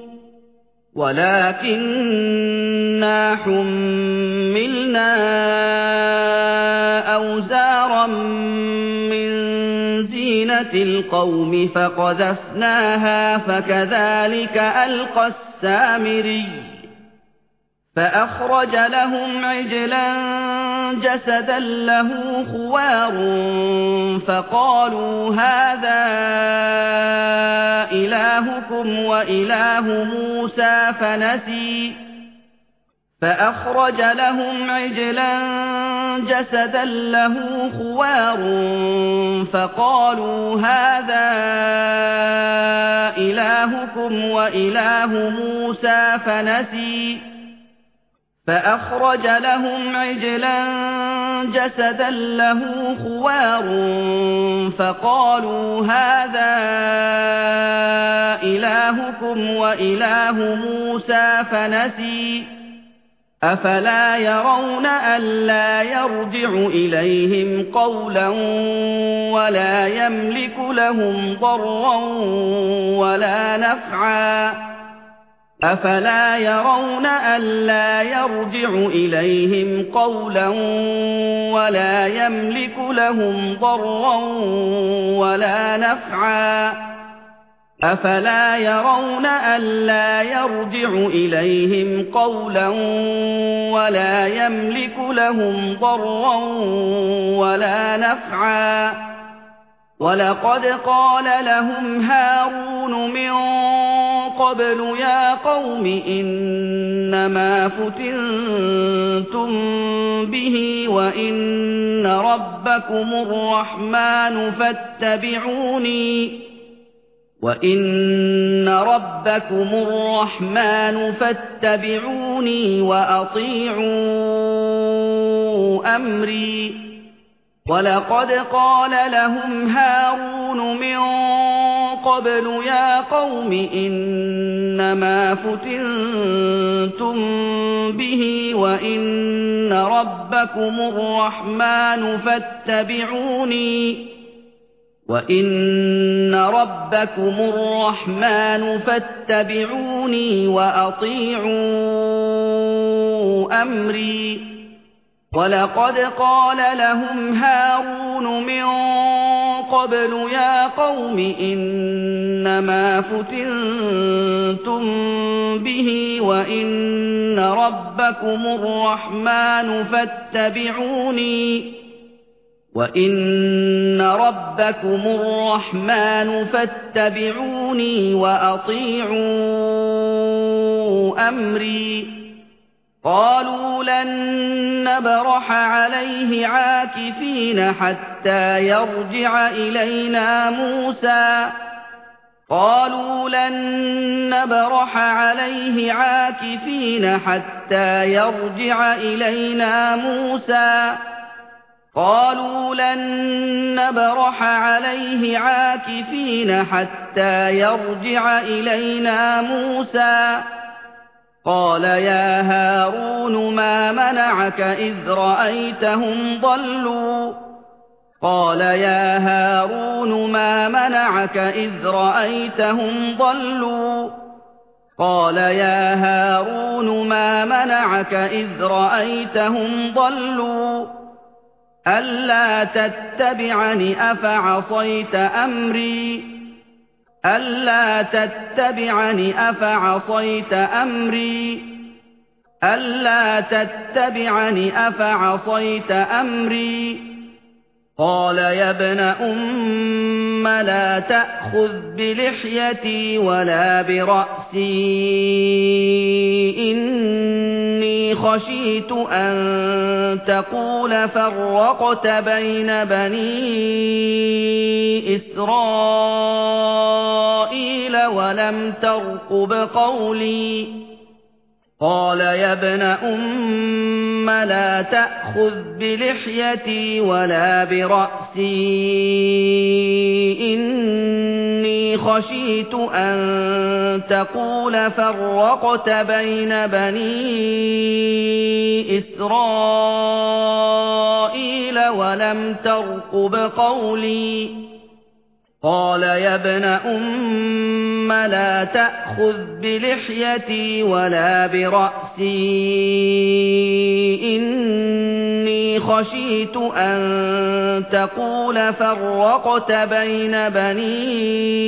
ولكننا حملنا أَوْزَارًا مِّن زِينَةِ الْقَوْمِ فَقَذَفْنَاهَا فَكَذَٰلِكَ أَلْقَى السَّامِرِيُّ فَأَخْرَجَ لَهُمْ عِجْلًا جَسَدًا لَّهُ خُوَارٌ فَقَالُوا هَٰذَا إِلَٰهُكُمْ وَإِلَٰهُ مُوسَىٰ فَنَسِيَ فَأَخْرَجَ لَهُمْ عِجْلًا جَسَدًا لَّهُ خُوَارٌ فَقَالُوا هَٰذَا إِلَٰهُكُمْ وَإِلَٰهُ مُوسَىٰ فَنَسِيَ فَأَخْرَجَ لَهُمْ عِجْلًا جَسَدًا لَّهُ خُوَارٌ فَقَالُوا هَٰذَا إِلَٰهُكُمْ وَإِلَٰهُ مُوسَىٰ فَنَسِيَ أَفَلَا يَرَوْنَ أَلَّا يَرْجِعُ إِلَيْهِمْ قَوْلًا وَلَا يَمْلِكُ لَهُمْ ضَرًّا وَلَا نَفْعًا أَفَلَا يَرَوْنَ أَلَّا يَرْجِعُ إِلَيْهِمْ قَوْلًا وَلَا يَمْلِكُ لَهُمْ ضَرًّا وَلَا نَفْعًا أَفَلَا يَرَوْنَ أَلَّا يَرْجِعُ إِلَيْهِمْ قَوْلًا وَلَا يَمْلِكُ لَهُمْ ضَرًّا وَلَا نَفْعًا وَلَقَدْ قَالَ لَهُمْ هَارُونُ مِن قَبْلُ يَا قَوْمِ إِنَّمَا فُتِنتُم بِهِ وَإِنَّ رَبَّكُمُ الرَّحْمَٰنُ فَاتَّبِعُونِي وَإِنَّ رَبَّكُمُ الرَّحْمَٰنُ فَاتَّبِعُونِي وَأَطِيعُوا أَمْرِي وَلَقَدْ قَالَ لَهُمْ هَارُونُ مِن قَبْلُ يَا قَوْمِ إِنَّمَا فُتِنتُم بِهِ وَإِنَّ رَبَّكُمُ الرَّحْمَٰنُ فَاتَّبِعُونِي وَإِنَّ رَبَّكُمُ الرَّحْمَٰنُ فَاتَّبِعُونِي وَأَطِيعُوا أَمْرِي وَلَقَدْ قَالَ لَهُمْ هَارُونُ مِن قَبْلُ يَا قَوْمِ إِنَّمَا فُتِنتُم بِهِ وَإِنَّ رَبَّكُمُ الرَّحْمَٰنُ فَاتَّبِعُونِي وَإِنَّ رَبَّكُمُ الرَّحْمَٰنُ فَاتَّبِعُونِي وَأَطِيعُوا أَمْرِي قَالُوا لَن نَّبْرَحَ عَلَيْهِ عَاكِفِينَ حَتَّىٰ يَرْجِعَ إِلَيْنَا مُوسَىٰ قَالُوا لَن نَّبْرَحَ عَلَيْهِ عَاكِفِينَ حَتَّىٰ يَرْجِعَ إِلَيْنَا مُوسَىٰ قَالُوا لَن نَّبْرَحَ عَلَيْهِ عَاكِفِينَ حَتَّىٰ يَرْجِعَ إِلَيْنَا مُوسَىٰ قَالَ يَا هَارُونُ مَا مَنَعَكَ إِذْ رَأَيْتَهُمْ ضَلُّوا قَالَ يَا هَارُونُ مَا مَنَعَكَ إِذْ رَأَيْتَهُمْ ضَلُّوا قَالَ يَا هَارُونُ مَا مَنَعَكَ إِذْ رَأَيْتَهُمْ ضَلُّوا أَلَّا تَتَّبِعَنِ أَفَعَصَيْتَ أَمْرِي أَلَّا تَتَّبِعَنِ أَفَعَصَيْتَ أَمْرِي أَلَّا تَتَّبِعَنِ أَفَعَصَيْتَ أَمْرِي قَالَ يَا ابْنَ أُمَّ لَا تَأْخُذْ بِلِحْيَتِي وَلَا بِرَأْسِي إِنِّي خَشِيتُ أَن تَقُولَ فَرَّقْتَ بَيْنَ بَنِي إِسْرَائِيلَ وَلَمْ تَرْقُبْ قَوْلِي قَالَ يَا ابْنَ أُمَّ لَا تَأْخُذْ بِلِحْيَتِي وَلَا بِرَأْسِي إِنِّي خَشِيتُ أَن تَقُولَ فَرَّقْتَ بَيْنَ بَنِي إِسْرَائِيلَ وَلَمْ تَرْقُبْ قَوْلِي قَالَ يَا ابْنَ أُمَّ لَا تَأْخُذْ بِلِحْيَتِي وَلَا بِرَأْسِي إِنِّي إِنِّي خَشِيتُ أَن تَقُولَ فَرَّقْتَ بَيْنَ بَنِي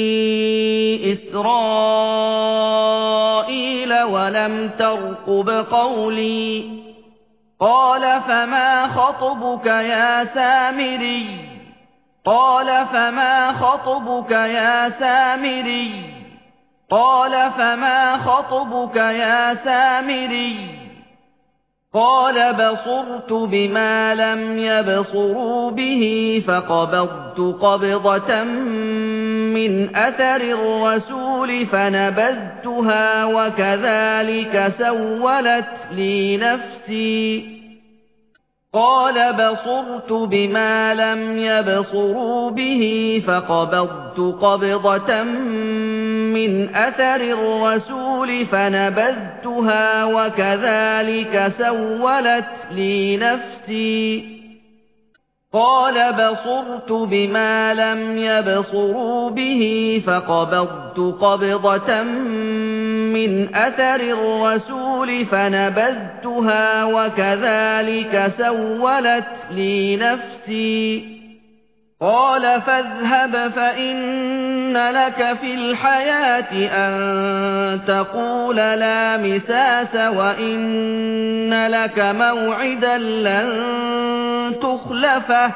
إِسْرَائِيلَ وَلَمْ تَرْقُبْ قَوْلِي قَالَ فَمَا خَطْبُكَ يَا سَامِرِيُّ قَالَ فَمَا خَطْبُكَ يَا سَامِرِيُّ قَالَ فَمَا خَطْبُكَ يَا سَامِرِيُّ قَالَ بَصُرْتُ بِمَا لَمْ يَبْصُرُوا بِهِ فَقَبَضْتُ قَبْضَةً مِّنْ أَثَرِ الرَّسُولِ فَنَبَذْتُهَا وَكَذَلِكَ سَوَّلَتْ لِي نَفْسِي قَالَ بَصُرْتُ بِمَا لَمْ يَبْصُرُوا بِهِ فَقَبَضْتُ قَبْضَةً مِّنْ أَثَرِ الرَّسُولِ فَنَبَذْتُهَا وَكَذَلِكَ سَوَّلَتْ لِي نَفْسِي قَالَ بَصُرْتُ بِمَا لَمْ يَبْصُرُوا بِهِ فَقَبَضْتُ قَبْضَةً مِّنْ أَثَرِ الرَّسُولِ فَنَبَذْتُهَا وَكَذَلِكَ سَوَّلَتْ لِي نَفْسِي قَالَ فَاذْهَبْ فَإِنَّ لَكَ فِي الْحَيَاةِ أَن تَقُولَ لَا مِسَاسَ وَإِنَّ لَكَ مَوْعِدًا لَّن تُخْلَفَهُ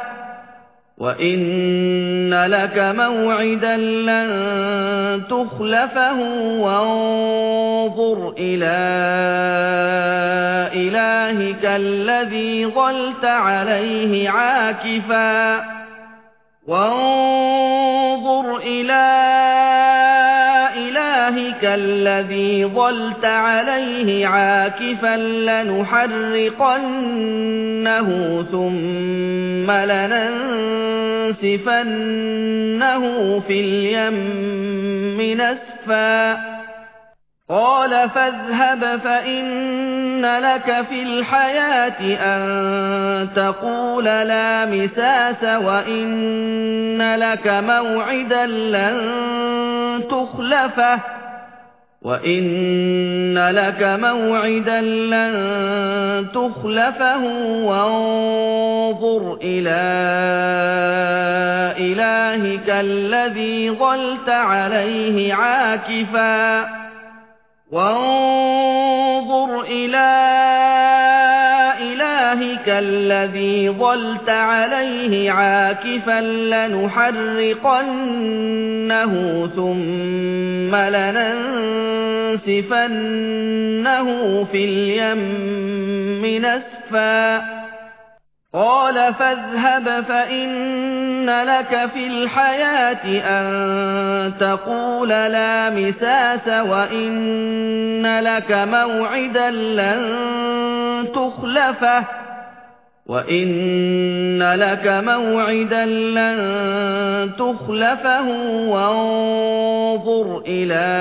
وَإِنَّ لَكَ مَوْعِدًا لَّن تُخْلَفَهُ وَانظُرْ إِلَىٰ إِلَٰهِكَ الَّذِي ظَلْتَ عَلَيْهِ عَاكِفًا وَانظُرْ إِلَىٰ إِلَٰهِكَ الَّذِي ظَلْتَ عَلَيْهِ عَاكِفًا لَّنُحَرِّقَنَّهُ ثُمَّ لَنَنسِفَنَّهُ فِي الْيَمِّ نَسْفًا قَالَ فَاذْهَبْ فَإِنَّ لَكَ فِي الْحَيَاةِ أَن تَقُولَ لَا مِسَاسَ وَإِنَّ لَكَ مَوْعِدًا لَّن تُخْلَفَهُ وَإِنَّ لَكَ مَوْعِدًا لَّن تُخْلَفَهُ وَانظُرْ إِلَىٰ إِلَٰهِكَ الَّذِي ظَلْتَ عَلَيْهِ عَاكِفًا وَانظُرْ إِلَىٰ إِلَٰهِكَ الَّذِي ظَلْتَ عَلَيْهِ عَاكِفًا لَّنُحَرِّقَنَّهُ ثُمَّ لَنَنسِفَنَّهُ فِي الْيَمِّ نَسْفًا قَالَ فَاذْهَبْ فَإِنَّ لَكَ فِي الْحَيَاةِ أَن تَقُولَ لَا مِسَاسَ وَإِنَّ لَكَ مَوْعِدًا لَّن تُخْلَفَهُ وَإِنَّ لَكَ مَوْعِدًا لَّن تُخْلَفَهُ وَانظُرْ إِلَىٰ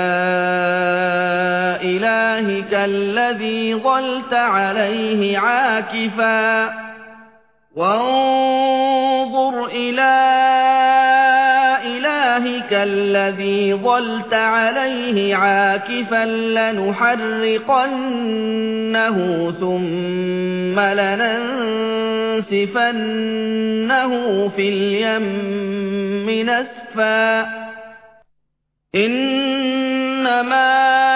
إِلَٰهِكَ الَّذِي ظَلْتَ عَلَيْهِ عَاكِفًا وَانظُرْ إِلَىٰ إِلَٰهِكَ الَّذِي ظَلْتَ عَلَيْهِ عَاكِفًا لَّنُحَرِّقَنَّهُ ثُمَّ لَنَنسِفَنَّهُ فِي الْيَمِّ نَسْفًا إِنَّمَا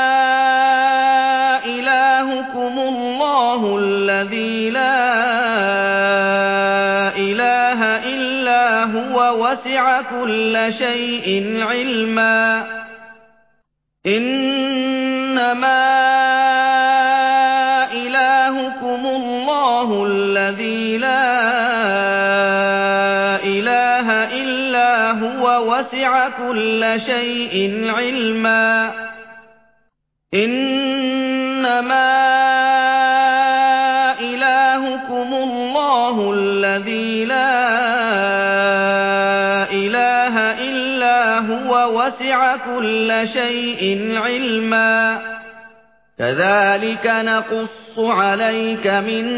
إِلَٰهُكُمُ اللَّهُ الَّذِي لَا إِلَٰهَ إِلَّا هُوَ وَسِعَ كُلَّ شَيْءٍ عِلْمًا إِنَّمَا إِلَٰهُكُمُ اللَّهُ الَّذِي لَا إِلَٰهَ إِلَّا هُوَ وَسِعَ كُلَّ شَيْءٍ عِلْمًا إِنَّمَا إِلَٰهُكُمُ اللَّهُ الَّذِي لَا إِلَٰهَ إِلَّا هُوَ وَسِعَ كُلَّ شَيْءٍ عِلْمًا كَذَلِكَ نَقُصُّ عَلَيْكَ مِنْ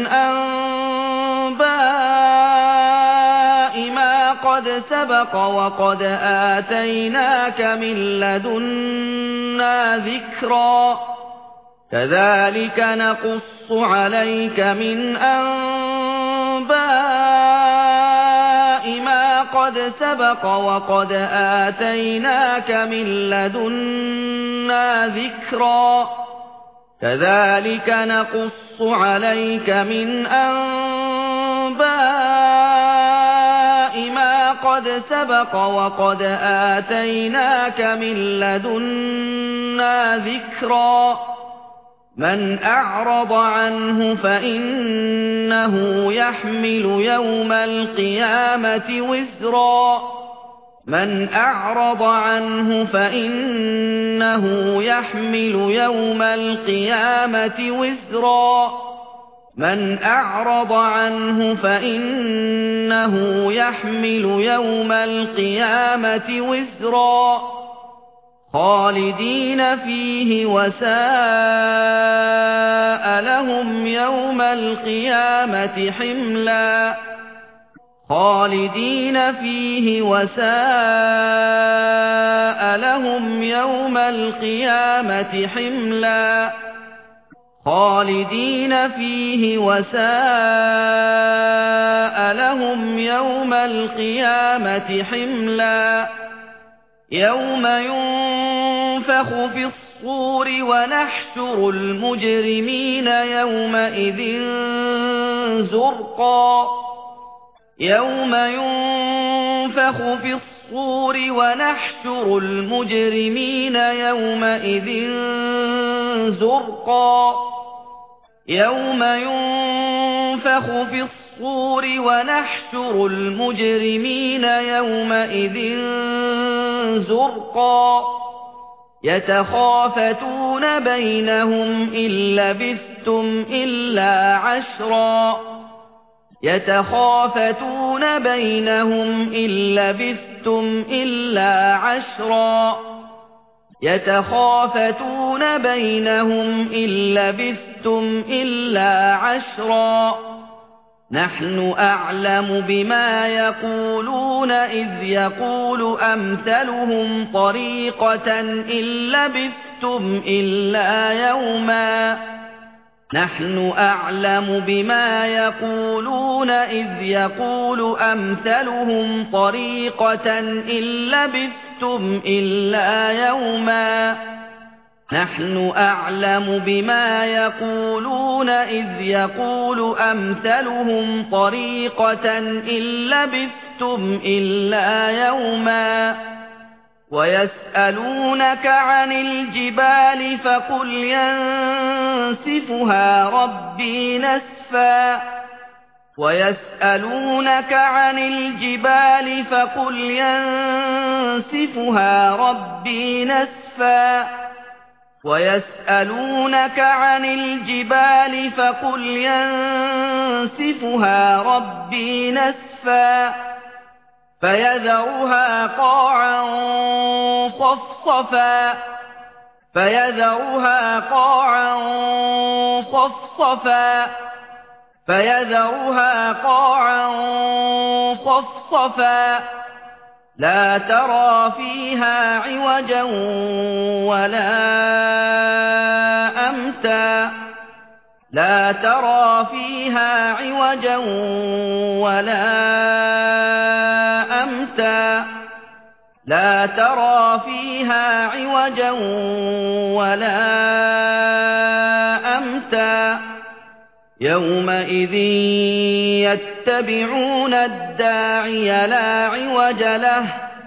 أَنبَاءِ مَا قَدْ سَبَقَ وَقَدْ آتَيْنَاكَ مِن لَّدُنَّا ذِكْرًا كَذَلِكَ نَقُصُّ عَلَيْكَ مِنْ أَنبَاءِ قد سبق وقد آتيناك من لدنا ذكرا كذلك نقص عليك من أنباء ما قد سبق وقد آتيناك من لدنا ذكرا من أعرض عنه فإنه يحمل يوم القيامة وزرا من أعرض عنه فإنه يحمل يوم القيامة وزرا من أعرض عنه فإنه يحمل يوم القيامة وزرا خالدين فيه وساء لهم يوم القيامة حملا خالدين فيه وساء لهم يوم القيامة حملا خالدين فيه وساء لهم يوم القيامة حملا يوم ينفخ في الصور ونحشر المجرمين يومئذ زرقا يوم ينفخ في الصور ونحشر المجرمين يومئذ زرقا يوم ينفخ في الصور ونحشر المجرمين يومئذ زرقا يتخافتون بينهم إن لبثتم إلا عشرا يتخافتون بينهم إن لبثتم إلا عشرا يتخافتون بينهم إن لبثتم إلا عشرا نحن أعلم بما يقولون إذ يقول أمثلهم طريقة إن لبثتم إلا يوما نحن أعلم بما يقولون إذ يقول أمثلهم طريقة إن لبثتم إلا يوما نحن أعلم بما يقولون إذ يقول أمثلهم طريقة إن لبثتم إلا يوما ويسألونك عن الجبال فقل ينسفها ربي نسفا ويسألونك عن الجبال فقل ينسفها ربي نسفا ويسألونك عن الجبال فقل ينسفها ربي نسفا فيذرها قاعا صفصفا فيذرها قاعا صفصفا فيذرها قاعا صفصفا لا ترى فيها عوجا ولا أمتا لا ترى فيها عوجا ولا أمتا لا ترى فيها عوجا ولا أمتا يومئذ يتبعون الداعي لا عوج له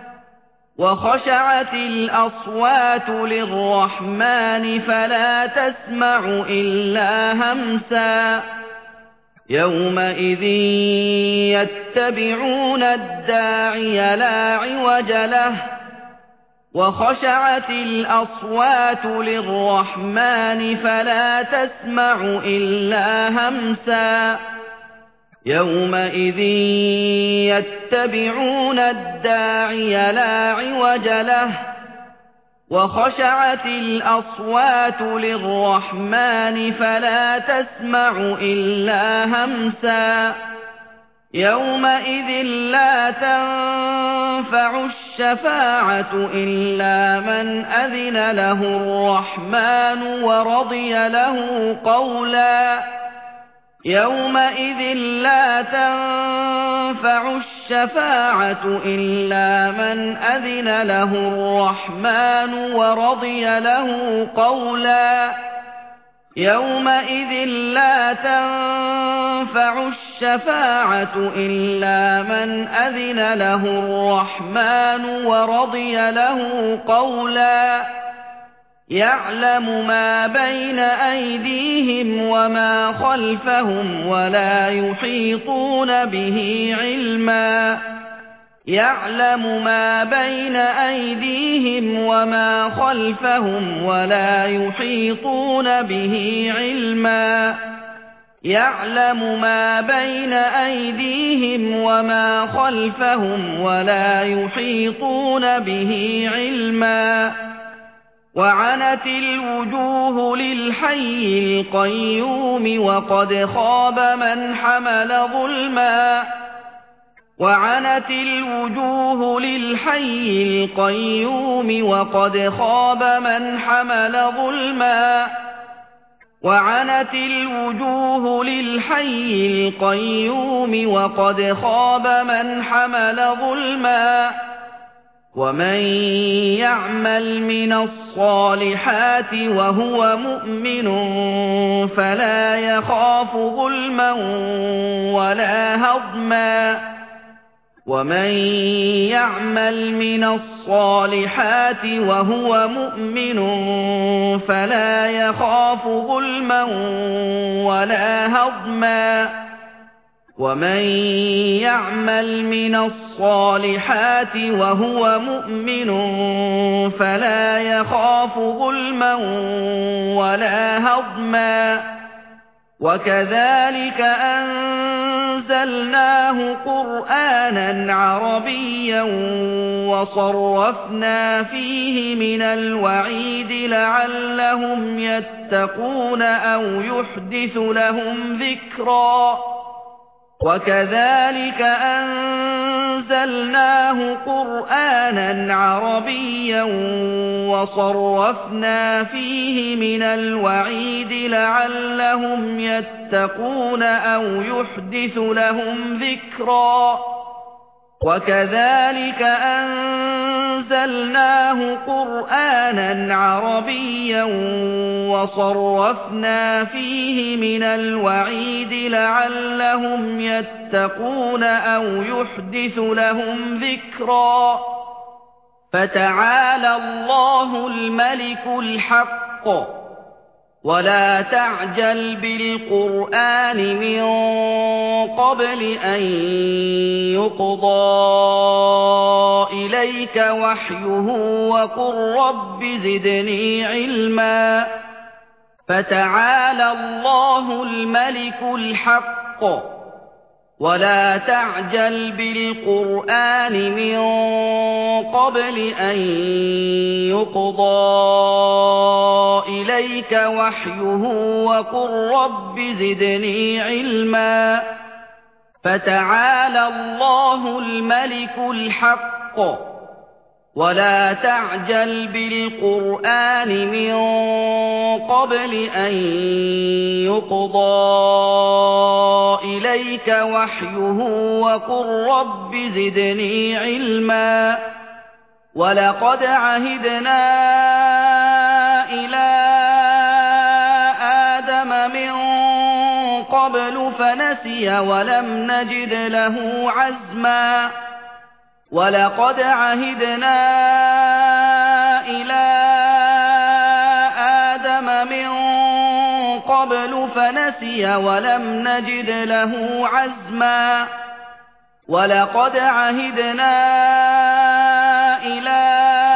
وخشعت الأصوات للرحمن فلا تسمع إلا همسا يومئذ يتبعون الداعي لا عوج له وخشعت الأصوات للرحمن فلا تسمع إلا همسا يومئذ يتبعون الداعي لا عوج له وخشعت الأصوات للرحمن فلا تسمع إلا همسا يومئذ لا تنفع الشفاعة إلا من أذن له الرحمن ورضي له قولا يومئذ لا تنفع الشفاعة إلا من أذن له الرحمن ورضي له قولا يومئذ لا تنفع الشفاعة إلا من أذن له الرحمن ورضي له قولا يعلم ما بين أيديهم وما خلفهم ولا يحيطون به علما يعلم ما بين أيديهم وما خلفهم ولا يحيطون به علما يعلم ما بين أيديهم وما خلفهم ولا يحيطون به علما وعنت الوجوه للحي القيوم وقد خاب من حمل ظلما وعنت الوجوه للحي القيوم وقد خاب من حمل ظلما وعنت الوجوه للحي القيوم وقد خاب من حمل ظلما ومن يعمل من الصالحات وهو مؤمن فلا يخاف ظلما ولا هضما ومن يعمل من الصالحات وهو مؤمن فلا يخاف ظلما ولا هضما ومن يعمل من الصالحات وهو مؤمن فلا يخاف ظلما ولا هضما وكذلك أنزلناه قرآنا عربيا وصرفنا فيه من الوعيد لعلهم يتقون أو يحدث لهم ذكرا وكذلك أنزلناه قرآنا عربيا وصرفنا فيه من الوعيد لعلهم يتقون أو يحدث لهم ذكرا وكذلك أنزلناه قرآنا عربيا وصرفنا فيه من الوعيد لعلهم يتقون أو يحدث لهم ذكرا فتعالى الله الملك الحق ولا تعجل بالقرآن من قبل أن يقضى إليك وحيه وقل رب زدني علما فتعالى الله الملك الحق ولا تعجل بالقرآن من قبل أن يقضى إليك وحيه وقل رب زدني علما فتعالى الله الملك الحق ولا تعجل بالقرآن من قبل أن يقضى إليك وحيه وقل رب زدني علما ولقد عهدنا إلى آدم من قبل فنسي ولم نجد له عزما ولقد عهدنا إلى آدم من قبل فنسي ولم نجد له عزما ولقد عهدنا إلى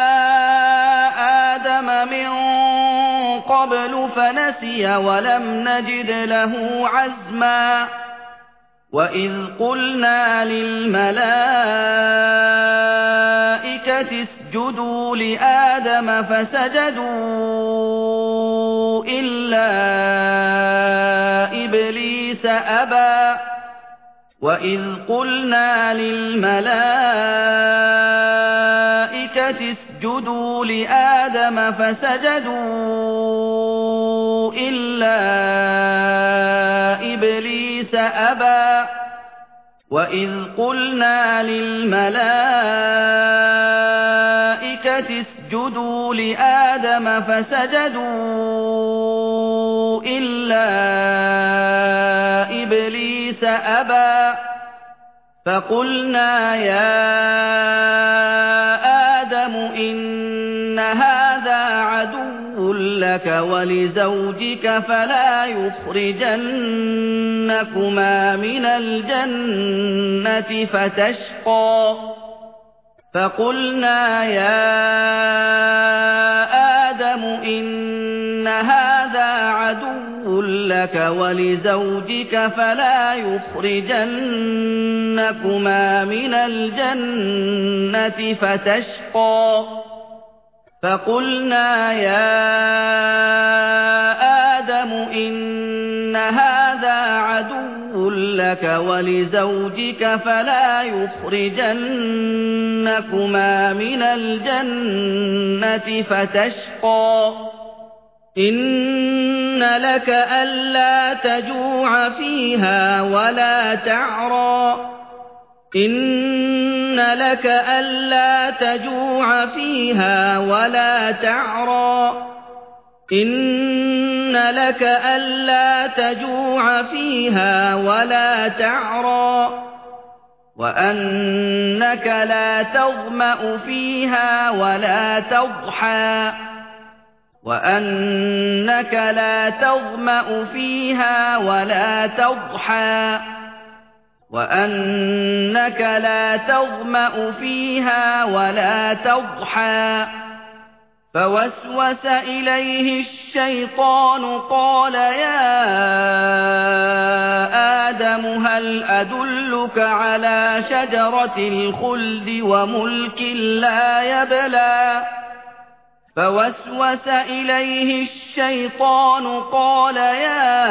آدم من قبل فنسي ولم نجد له عزما وإذ قلنا للملائكة اسجدوا لآدم فسجدوا إلا إبليس أبى وإذ قلنا للملائكة اسجدوا لآدم فسجدوا إلا إبليس أبى وإذ قلنا للملائكة اسجدوا لآدم فسجدوا إلا إبليس أبى فقلنا يا آدم إن هذا عدو لك ولزوجك فلا يخرجنكما من الجنة فتشقى فقلنا يا آدم إن هذا عدو لك ولزوجك فلا يخرجنكما من الجنة فتشقى فقلنا يا آدم إن هذا عدو لك ولزوجك فلا يخرجنكما من الجنة فتشقى إن لك ألا تجوع فيها ولا تعرى إن لك ألا تجوع فيها ولا تعرى إن لك ألا تجوع فيها ولا تعرى وأنك لا تظمأ فيها ولا تضحى وأنك لا تظمأ فيها ولا تضحى وأنك لا تظمأ فيها ولا تضحى فوسوس إليه الشيطان قال يا آدم هل أدلك على شجرة الخلد وملك لا يبلى فوسوس إليه الشيطان قال يا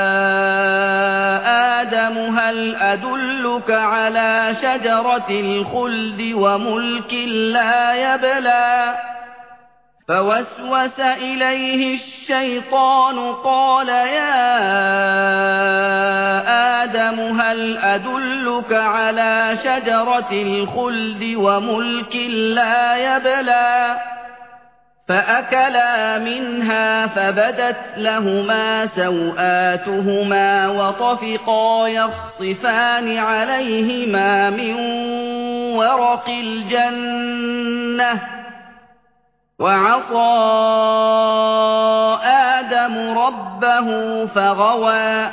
آدم هل أدلك على شجرة الخلد وملك لا يبلى فوسوس إليه الشيطان قال يا آدم هل أدلك على شجرة الخلد وملك لا يبلى فأكلا منها فبدت لهما سوآتهما وطفقا يخصفان عليهما من ورق الجنة وعصى آدم ربه فغوى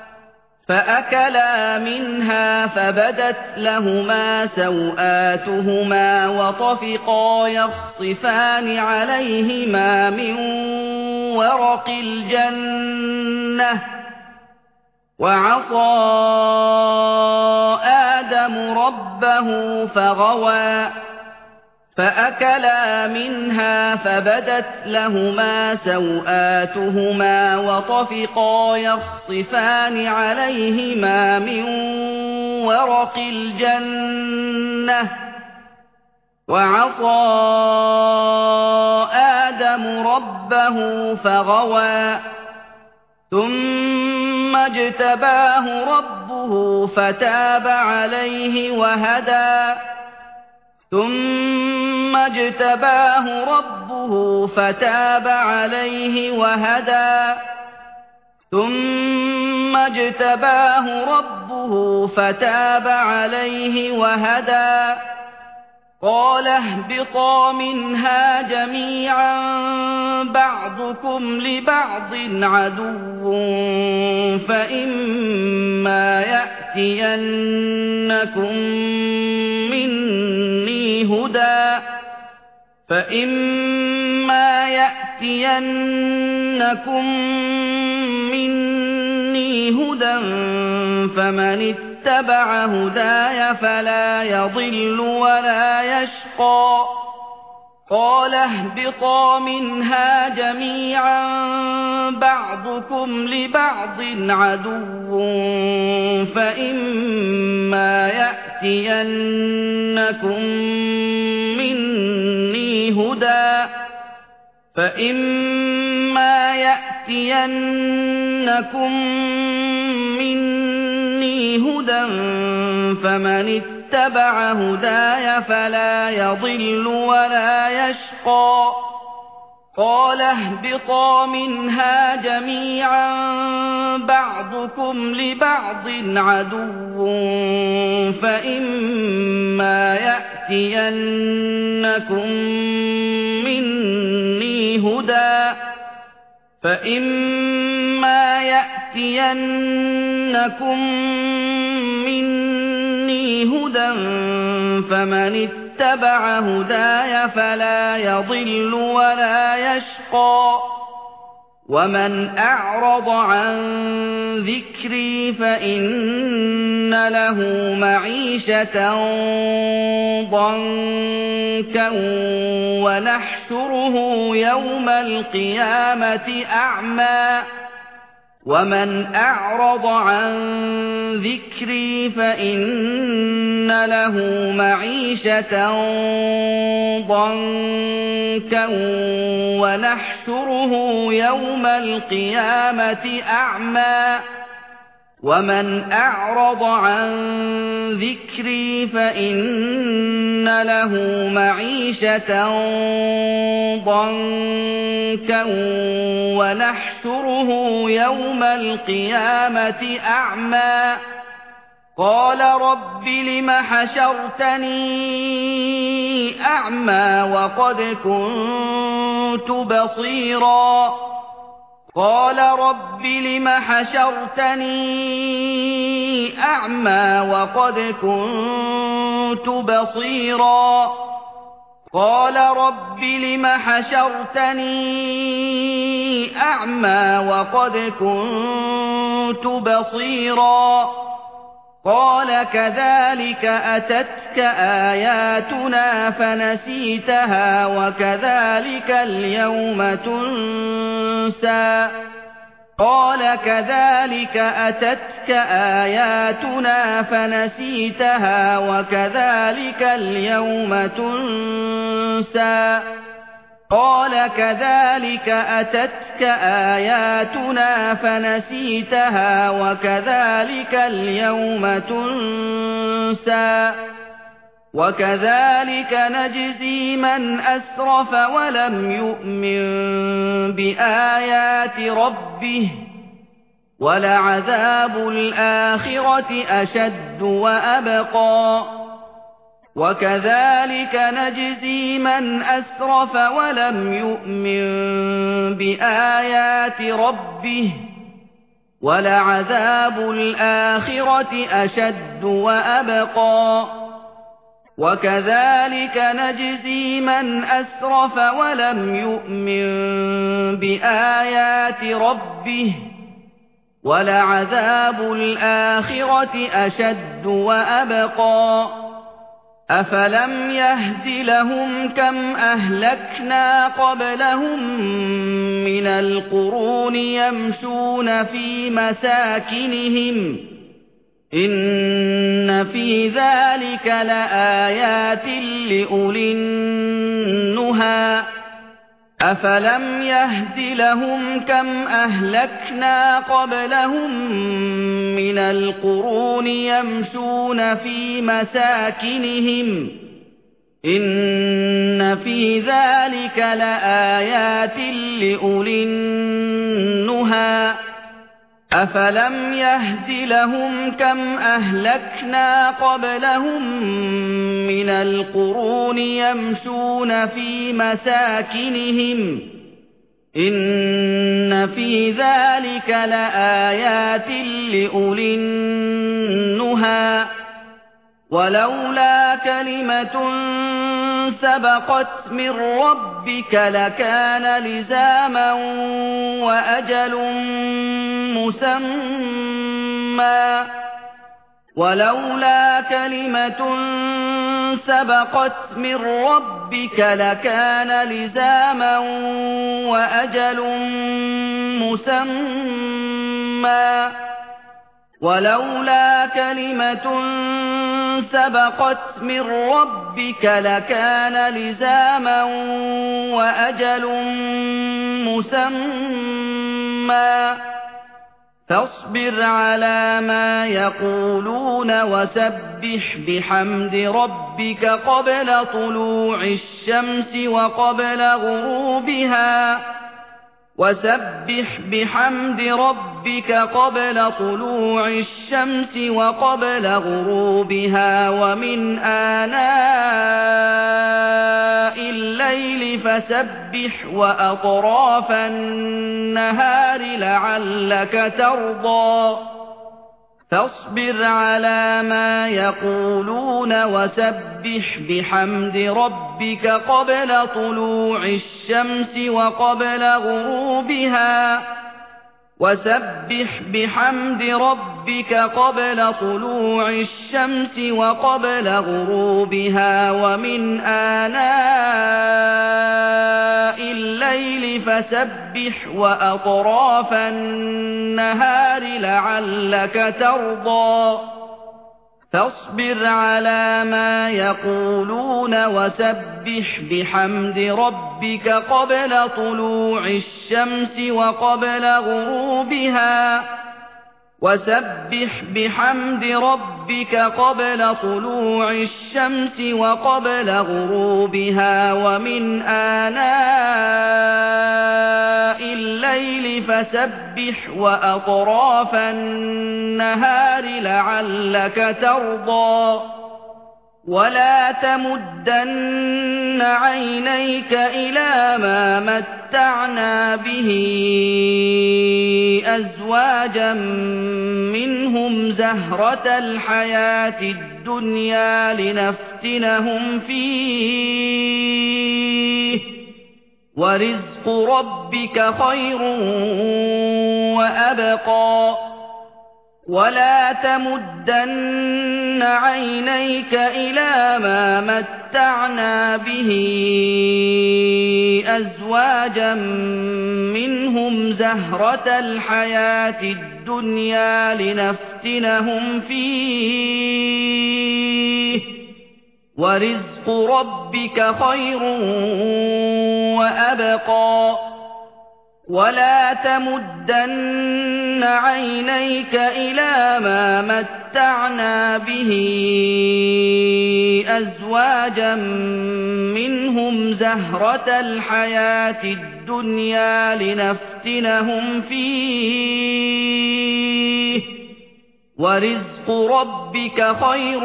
فأكلا منها فبدت لهما سوآتهما وطفقا يخصفان عليهما من ورق الجنة وعصى آدم ربه فغوى فأكلا منها فبدت لهما سوآتهما وطفقا يخصفان عليهما من ورق الجنة وعصى آدم ربه فغوى ثم اجتباه ربه فتاب عليه وهدى ثم اجتباه ربه فتاب عليه وهدى ثم اجتباه ربه فتاب عليه وهدى قال اهبطا منها جميعا بعضكم لبعض عدو فإما يأتينكم مني هدى فإما يأتينكم مني هدى فمن اتبع هداي فلا يضل ولا يشقى قال اهبطا منها جميعا بعضكم لبعض عدو فإما يأتينكم مني هدى فإما يأتينكم يَأْتِيَنَّكُم مِّنِّي هُدًى فَمَنِ اتَّبَعَ هُدَايَ فَلَا يَضِلُّ وَلَا يَشْقَىٰ قَالَ اهْبِطَا مِنْهَا جَمِيعًا بَعْضُكُمْ لِبَعْضٍ عَدُوٌّ فَإِمَّا يَأْتِيَنَّكُم مِّنِّي هُدًى فَإِمَّا يَأْتِيَنَّكُم مِّنِّي هُدًى فَمَنِ اتَّبَعَ هُدَايَ فَلَا يَضِلُّ وَلَا يَشْقَىٰ وَمَنْ أَعْرَضَ عَن ذِكْرِي فَإِنَّ لَهُ مَعِيشَةً ضَنكًا وَنَحْشُرُهُ يَوْمَ الْقِيَامَةِ أَعْمَىٰ وَمَنْ أَعْرَضَ عَن ذِكْرِي فَإِنَّ لَهُ مَعِيشَةً ضَنكًا وَنَحْشُرُهُ يَوْمَ الْقِيَامَةِ أَعْمَىٰ وَمَنْ أَعْرَضَ عَن ذِكْرِي فَإِنَّ لَهُ مَعِيشَةً ضَنكًا وَنَحْشُرُهُ يَوْمَ الْقِيَامَةِ أَعْمَىٰ قَالَ رَبِّ لِمَ حَشَرْتَنِي أَعْمَىٰ وَقَدْ كُنتُ بَصِيرًا قَالَ رَبِّ لِمَ حَشَرْتَنِي أَعْمَىٰ وَقَدْ كُنتُ بَصِيرًا قَالَ رَبِّ لِمَ حَشَرْتَنِي أَعْمَىٰ وَقَدْ كُنتُ بَصِيرًا قَالَ كَذَٰلِكَ أَتَتْكَ آيَاتُنَا فَنَسِيتَهَا وَكَذَٰلِكَ الْيَوْمَ تُنسَىٰ قَالَ كَذَٰلِكَ أَتَتْكَ آيَاتُنَا فَنَسِيتَهَا وَكَذَٰلِكَ الْيَوْمَ تُنسَىٰ قَالَ كَذَٰلِكَ أَتَتْكَ آيَاتُنَا فَنَسِيتَهَا وَكَذَٰلِكَ الْيَوْمَ تُنسَىٰ وَكَذَٰلِكَ نَجْزِي مَنْ أَسْرَفَ وَلَمْ يُؤْمِن بِآيَاتِ رَبِّهِ وَلَعَذَابُ الْآخِرَةِ أَشَدُّ وَأَبْقَىٰ وَكَذَٰلِكَ نَجْزِي مَنْ أَسْرَفَ وَلَمْ يُؤْمِن بِآيَاتِ رَبِّهِ وَلَعَذَابُ الْآخِرَةِ أَشَدُّ وَأَبْقَىٰ وَكَذَٰلِكَ نَجْزِي مَنْ أَسْرَفَ وَلَمْ يُؤْمِن بِآيَاتِ رَبِّهِ وَلَعَذَابُ الْآخِرَةِ أَشَدُّ وَأَبْقَىٰ أَفَلَمْ يَهْدِ لَهُمْ كَمْ أَهْلَكْنَا قَبْلَهُم مِّنَ الْقُرُونِ يَمْشُونَ فِي مَسَاكِنِهِمْ إِنَّ فِي ذَلِكَ لَآيَاتٍ لِّأُولِي النُّهَىٰ أَفَلَمْ يَهْدِ لَهُمْ كَمْ أَهْلَكْنَا قَبْلَهُم مِّنَ الْقُرُونِ يَمْشُونَ فِي مَسَاكِنِهِمْ إِنَّ فِي ذَلِكَ لَآيَاتٍ لِّأُولِي النُّهَىٰ أَفَلَمْ يَهْدِ لَهُمْ كَمْ أَهْلَكْنَا قَبْلَهُم مِّنَ الْقُرُونِ يَمْشُونَ فِي مَسَاكِنِهِمْ إِنَّ فِي ذَلِكَ لَآيَاتٍ لِّأُولِي النُّهَىٰ وَلَوْلَا كَلِمَةٌ سَبَقَتْ مِن رَّبِّكَ لَكَانَ لِزَامًا وَأَجَلٌ مُّسَمًّى وَلَوْلَا كَلِمَةٌ سَبَقَتْ مِن رَّبِّكَ لَكَانَ لِزَامًا وَأَجَلٌ مُّسَمًّى وَلَوْلَا كَلِمَةٌ سَبَقَتْ مِن رَّبِّكَ لَكَانَ لِزَامًا وَأَجَلٌ مُّسَمًّى ثُمًّا فاصبر على ما يقولون وسبح بحمد ربك قبل طلوع الشمس وقبل غروبها وسبح بحمد ربك قبل طلوع الشمس وقبل غروبها ومن آناء الليل فسبح وأطراف النهار لعلك ترضى فاصبر على ما يقولون وسبح بحمد ربك قبل طلوع الشمس وقبل غروبها وسبح بحمد ربك قبل طلوع الشمس وقبل غروبها ومن آناء الليل فسبح وأطراف النهار لعلك ترضى فاصبر على ما يقولون وسبح بحمد ربك قبل طلوع الشمس وقبل غروبها وسبح بحمد ربك قبل طلوع الشمس وقبل غروبها ومن آناء الليل فسبح وأطراف النهار لعلك ترضى ولا تمدن عينيك إلى ما متعنا به أزواجا منهم زهرة الحياة الدنيا لنفتنهم فيه ورزق ربك خير وأبقى ولا تمدن عينيك إلى ما متعنا به أزواجا منهم زهرة الحياة الدنيا لنفتنهم فيه ورزق ربك خير وأبقى ولا تمدن عينيك إلى ما متعنا به أزواجا منهم زهرة الحياة الدنيا لنفتنهم فيه ورزق ربك خير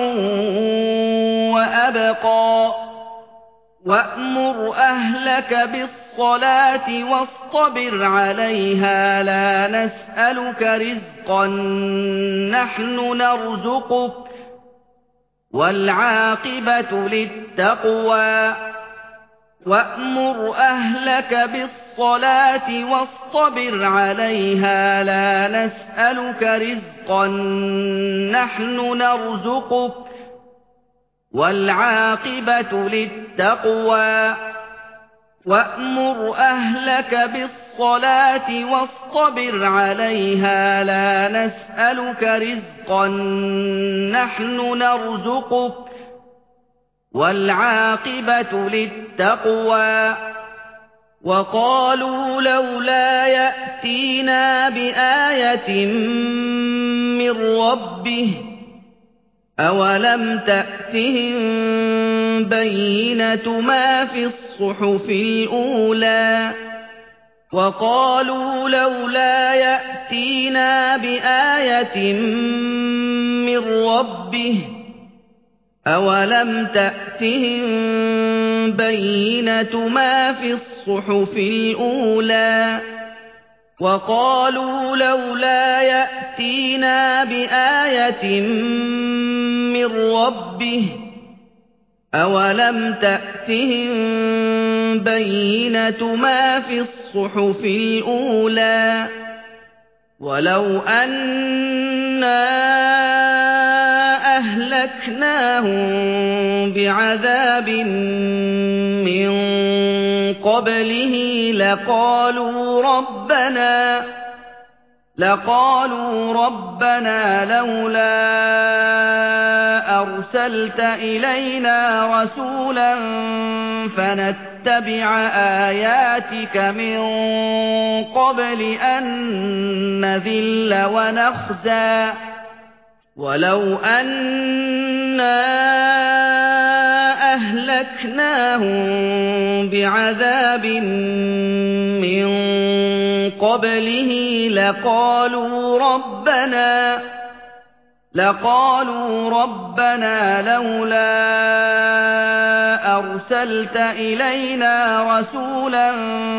وأبقى وأمر أهلك بالصلاة واصطبر عليها لا نسألك رزقا نحن نرزقك والعاقبة للتقوى وأمر أهلك بالصلاة واصطبر عليها لا نسألك رزقا نحن نرزقك والعاقبة للتقوى وأمر أهلك بالصلاة واصطبر عليها لا نسألك رزقا نحن نرزقك والعاقبة للتقوى وقالوا لولا يأتينا بآية من ربه أولم تأتهم بينة ما في الصحف الأولى وقالوا لولا يأتينا بآية من ربه أولم تأتهم بينة ما في الصحف الأولى وقالوا لولا يأتينا بآية من ربه أولم تأتهم بينة ما في الصحف الأولى ولو أنا أهلكناهم بعذاب من قبله لقالوا ربنا لقالوا ربنا لولا أرسلت إلينا رسولا فنتبع آياتك من قبل أن نذل ونخزى ولو أنا أهلكناهم بعذاب من قبله لقالوا ربنا لقالوا ربنا لولا أرسلت إلينا رسولا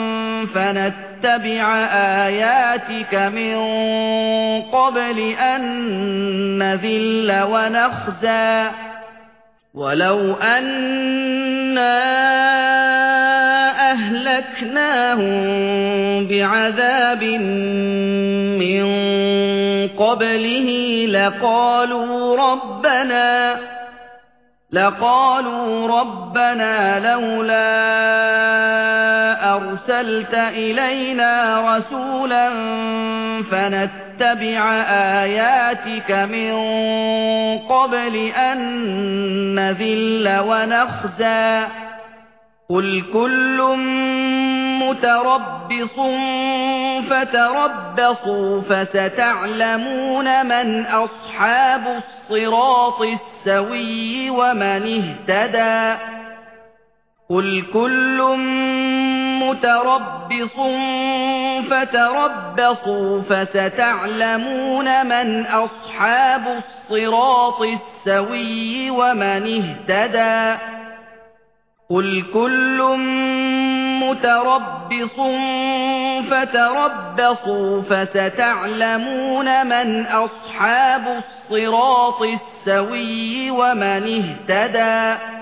فنتبع آياتك من قبل أن نذل ونخزى ولو أنا أهلكناهم بعذاب من قبله لقالوا ربنا لقالوا ربنا لولا أرسلت إلينا رسولا فنتبع آياتك من قبل أن نذل ونخزى قل كل متربص فتربصوا فستعلمون من أصحاب الصراط السوي ومن اهتدى قل كل متربص فتربصوا فستعلمون من أصحاب الصراط السوي ومن اهتدى قل كل متربص فتربصوا فستعلمون من أصحاب الصراط السوي ومن اهتدى قل كل متربص فتربصوا فستعلمون من أصحاب الصراط السوي ومن اهتدى قل كل متربص فتربصوا فستعلمون من أصحاب قل كل متربص فتربصوا فستعلمون من أصحاب الصراط السوي ومن اهتدى